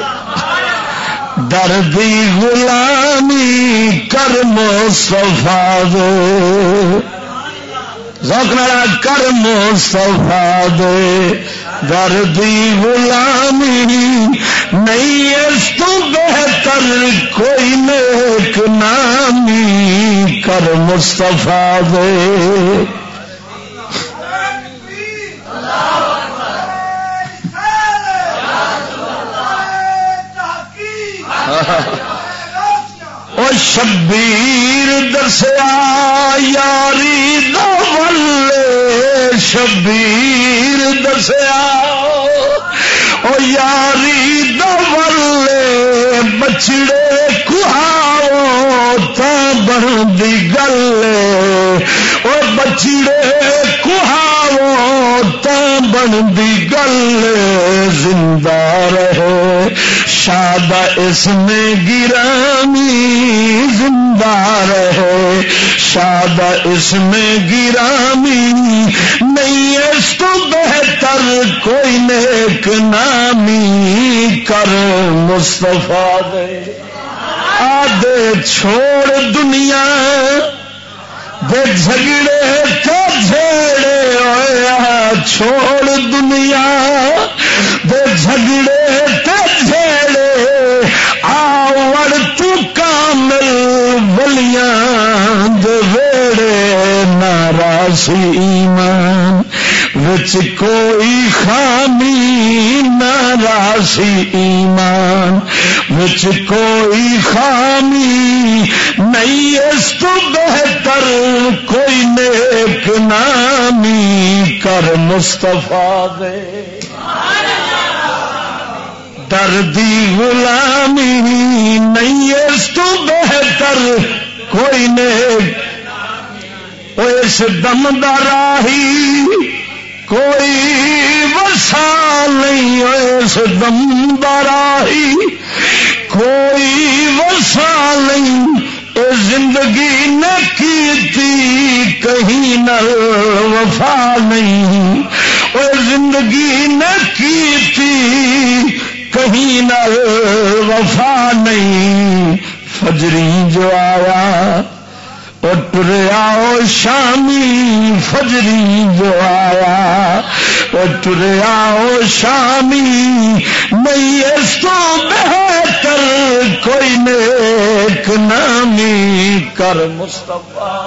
دردی غلامی کر مصطفیٰ دو ذوق نالا کر مصطفیٰ دے دردی غلامی نہیں اس تو بہتر کوئی نیک نامی کر مصطفیٰ دے او شبیر دسیا یاری دولے شبیر دسیا او یاری دولے بچڑے کہاؤ تا بندی گلے او بچڑے کہاؤ تا بندی گلے زندہ رہے شاد اس میں گرامی زندہ رہے شاد اس میں گرامی نہیں اس تو بہتر کوئی نیک نامی کر مصطفیٰ دے آدھے چھوڑ دنیا دے جھگڑے تو جھیڑے ہویا چھوڑ دنیا دے جھگڑے تو جھیڑے آوڑ تو کامل ولیاں دے ویڑے ناراضی ایمان وچ کوئی خامی ناراضی ایمان وچ کوئی خامی نہیں اس تو بہتر کوئی نیک نامی کر مصطفیٰ دے دردی غلامی نہیں اس تو بہتر کوئی نیک اس دم دراہی کوئی وصال نہیں اس دم دراہی کوئی وصال نہیں اے زندگی نہ کیتی کہیں نہ وفا نہیں اے زندگی نہ کیتی کہیں نہ وفا نہیں فجری جو آیا ٹریا شامی فجری جو آیا ٹریا شامی نہیں اس تو بہتر کوئی نیک نامی کر مصطفیٰ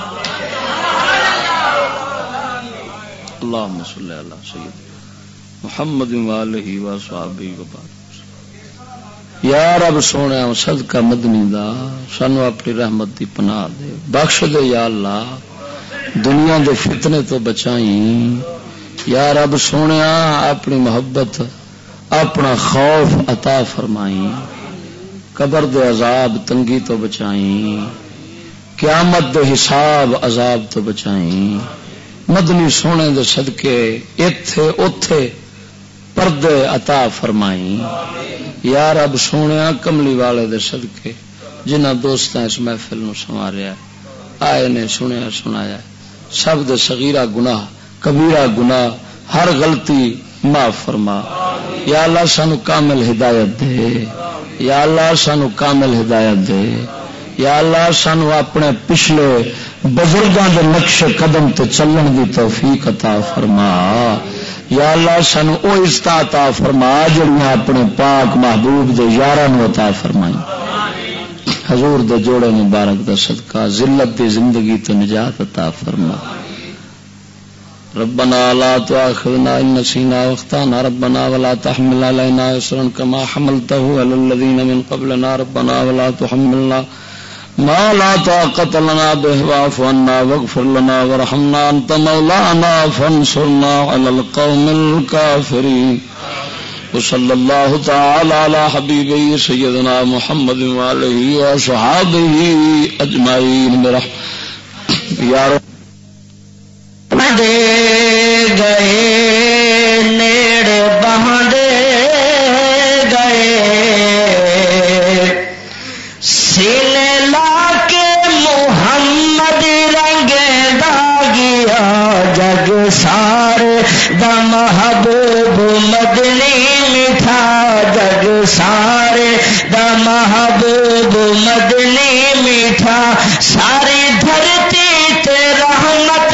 اللہم صلی اللہ سید محمد والہ وصحبہ وبارک یا رب سونے صدقہ مدنی دا سانو اپنی رحمت دی پناہ دے بخش دے یا اللہ دنیا دے فتنے تو بچائیں یا رب سونے اپنی محبت اپنا خوف عطا فرمائیں قبر دے عذاب تنگی تو بچائیں قیامت دے حساب عذاب تو بچائیں مدنی سونے دے صدقے ایتھے اوتھے پردے عطا فرمائیں یا رب سونے کملی والے دے صدقے جنہ دوستاں اس محفل نو سنواریا آئے نے سنیا سنایا سب دے صغیرہ گناہ کبیرہ گناہ ہر غلطی معاف فرما یا اللہ سانو کامل ہدایت دے یا اللہ سانو کامل ہدایت دے یا اللہ سانو اپنے پچھلے بزرگاں دے نقش قدم تے چلن دی توفیق عطا فرما یا اللہ سانو او عزت عطا فرما جڑیاں اپنے پاک محبوب دے یاراں نو عطا فرمائیں حضور دے جوڑے مبارک دا صدقہ ذلت دی زندگی تو نجات عطا فرما ربنا لا تؤاخذنا ان نسينا واخطانا ربنا ولا تحمل علينا اصرا كما حملته على الذين من قبلنا ربنا ولا تحملنا ما لا طاقة لنا به واعف عنا واغفر لنا وارحمنا انت مولانا فانصرنا على القوم الكافرين وصلی اللہ تعالی علی حبیبہ سیدنا محمد وآلہ وصحابہ اجمعین برحمتک دے گئے نیڑے بہندے گئے سینے لا کے محمد رنگے داغیا جگ سارے دا محبوب مدنی میٹھا جگ سارے دا محبوب مدنی میٹھا ساری دھرتی تے رحمت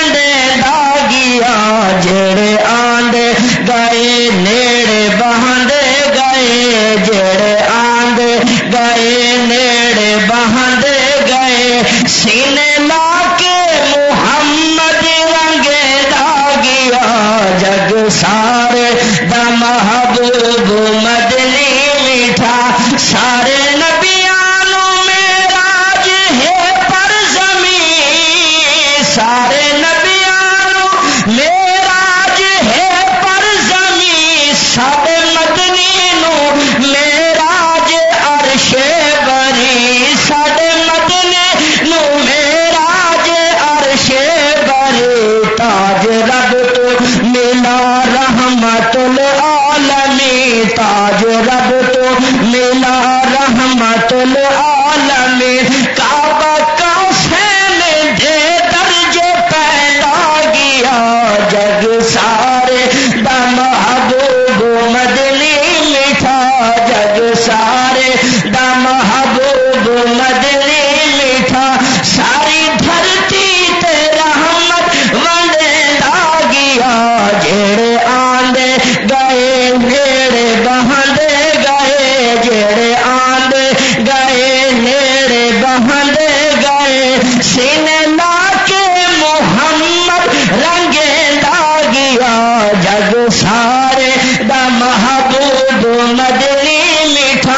جڑے آندے گئے نیڑے بہندے گئے جڑے آندے گئے نیڑے بہندے گئے سینے لا کے محمد رنگے داغیا جگ سارے دا محبوب مدنی میٹھا سارے نبیانو معراج ہے پر زمین سارے نبیانو معراج ہے پر زمین سب مدنی نو معراج عرش بری سب مدنی نو معراج عرش بری تاج رب تو ملا رحمت العالمین تاج رب تو ملا رحمت العالمین کعبہ کا حسین دے درجے پیدا گیا جگ سارے دا محبوب مدنی میٹھا جگ سارے دا محبوب مدنی میٹھا ساری دھرتی تے رحمت ونڈے گیا جڑے آندے گئے نیڑے بہندے گئے جڑے آندے گئے نیڑے بہندے گئے سینے لا کے محمد رنگے داغیا جگ سارے دا محبوب مدنی میٹھا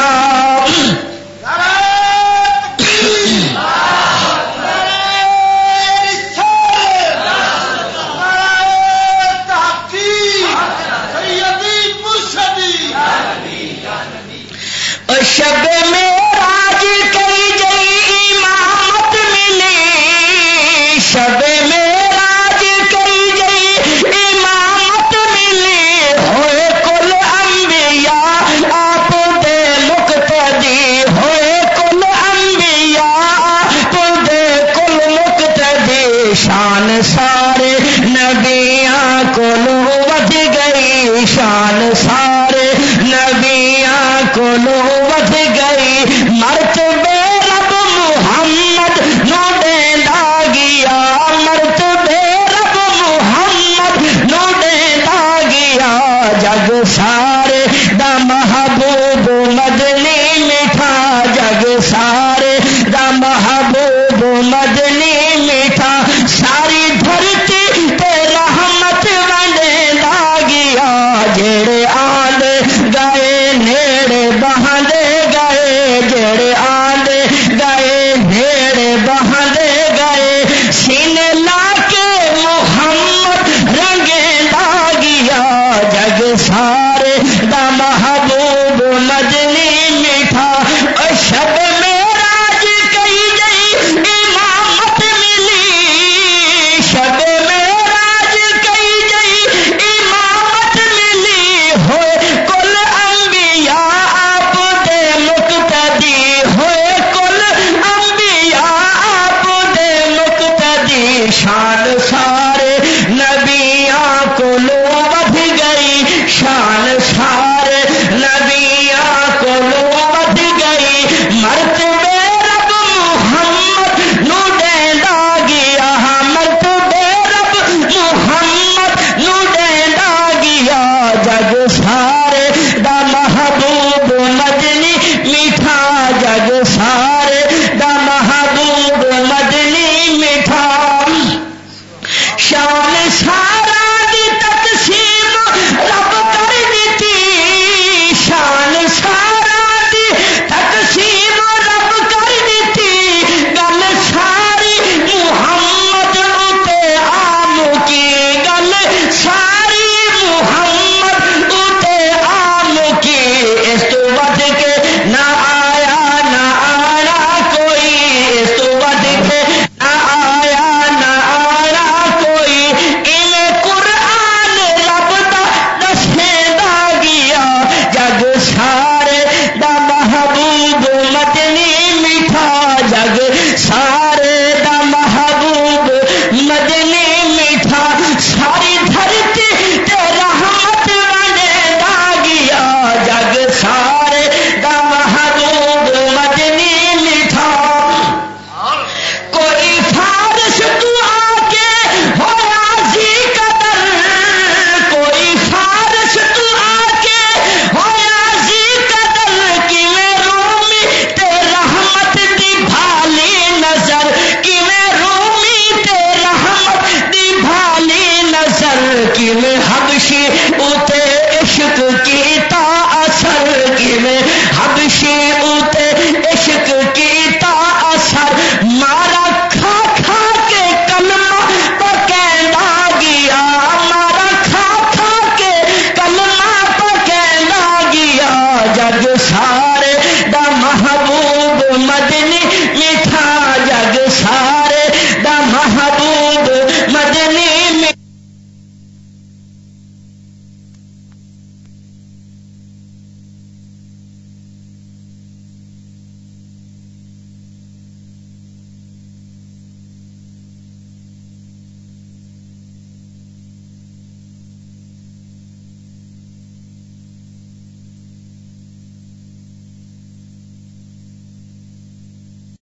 شب معراج کئی جئی امامت ملی شب معراج کئی جئی امامت ملی ہوئے کل انبیاء آپ دے مقتدی ہوئے کل انبیاء آپ دے کل مقتدی شان سارے نبیاں کولو ودھ گئی شان سارے نبیاں کولو ودھ گئی مرتبے رب محمد نو دیندا گیا مرتبے رب محمد نو دیندا گیا جگ سارے دا محبوب مدنی میٹھا جگ سارے دا محبوب مدنی میٹھا ساری دھرتی تے رحمت ونڈیندا گیا جڑے آندے گئے نیڑے بہندے گئے جڑے آندے گئے نیڑے بہندے گئے سینے لا کے محمد رنگیندا گیا جگ سارے دا محبوب مدنی میٹھا شب معراج کئی جئی امامت ملی شب معراج کئی جئی امامت ملی ہوئے کل انبیاء آپ دے مقتدی ہوئے کل انبیاء آپ دے مقتدی شان سا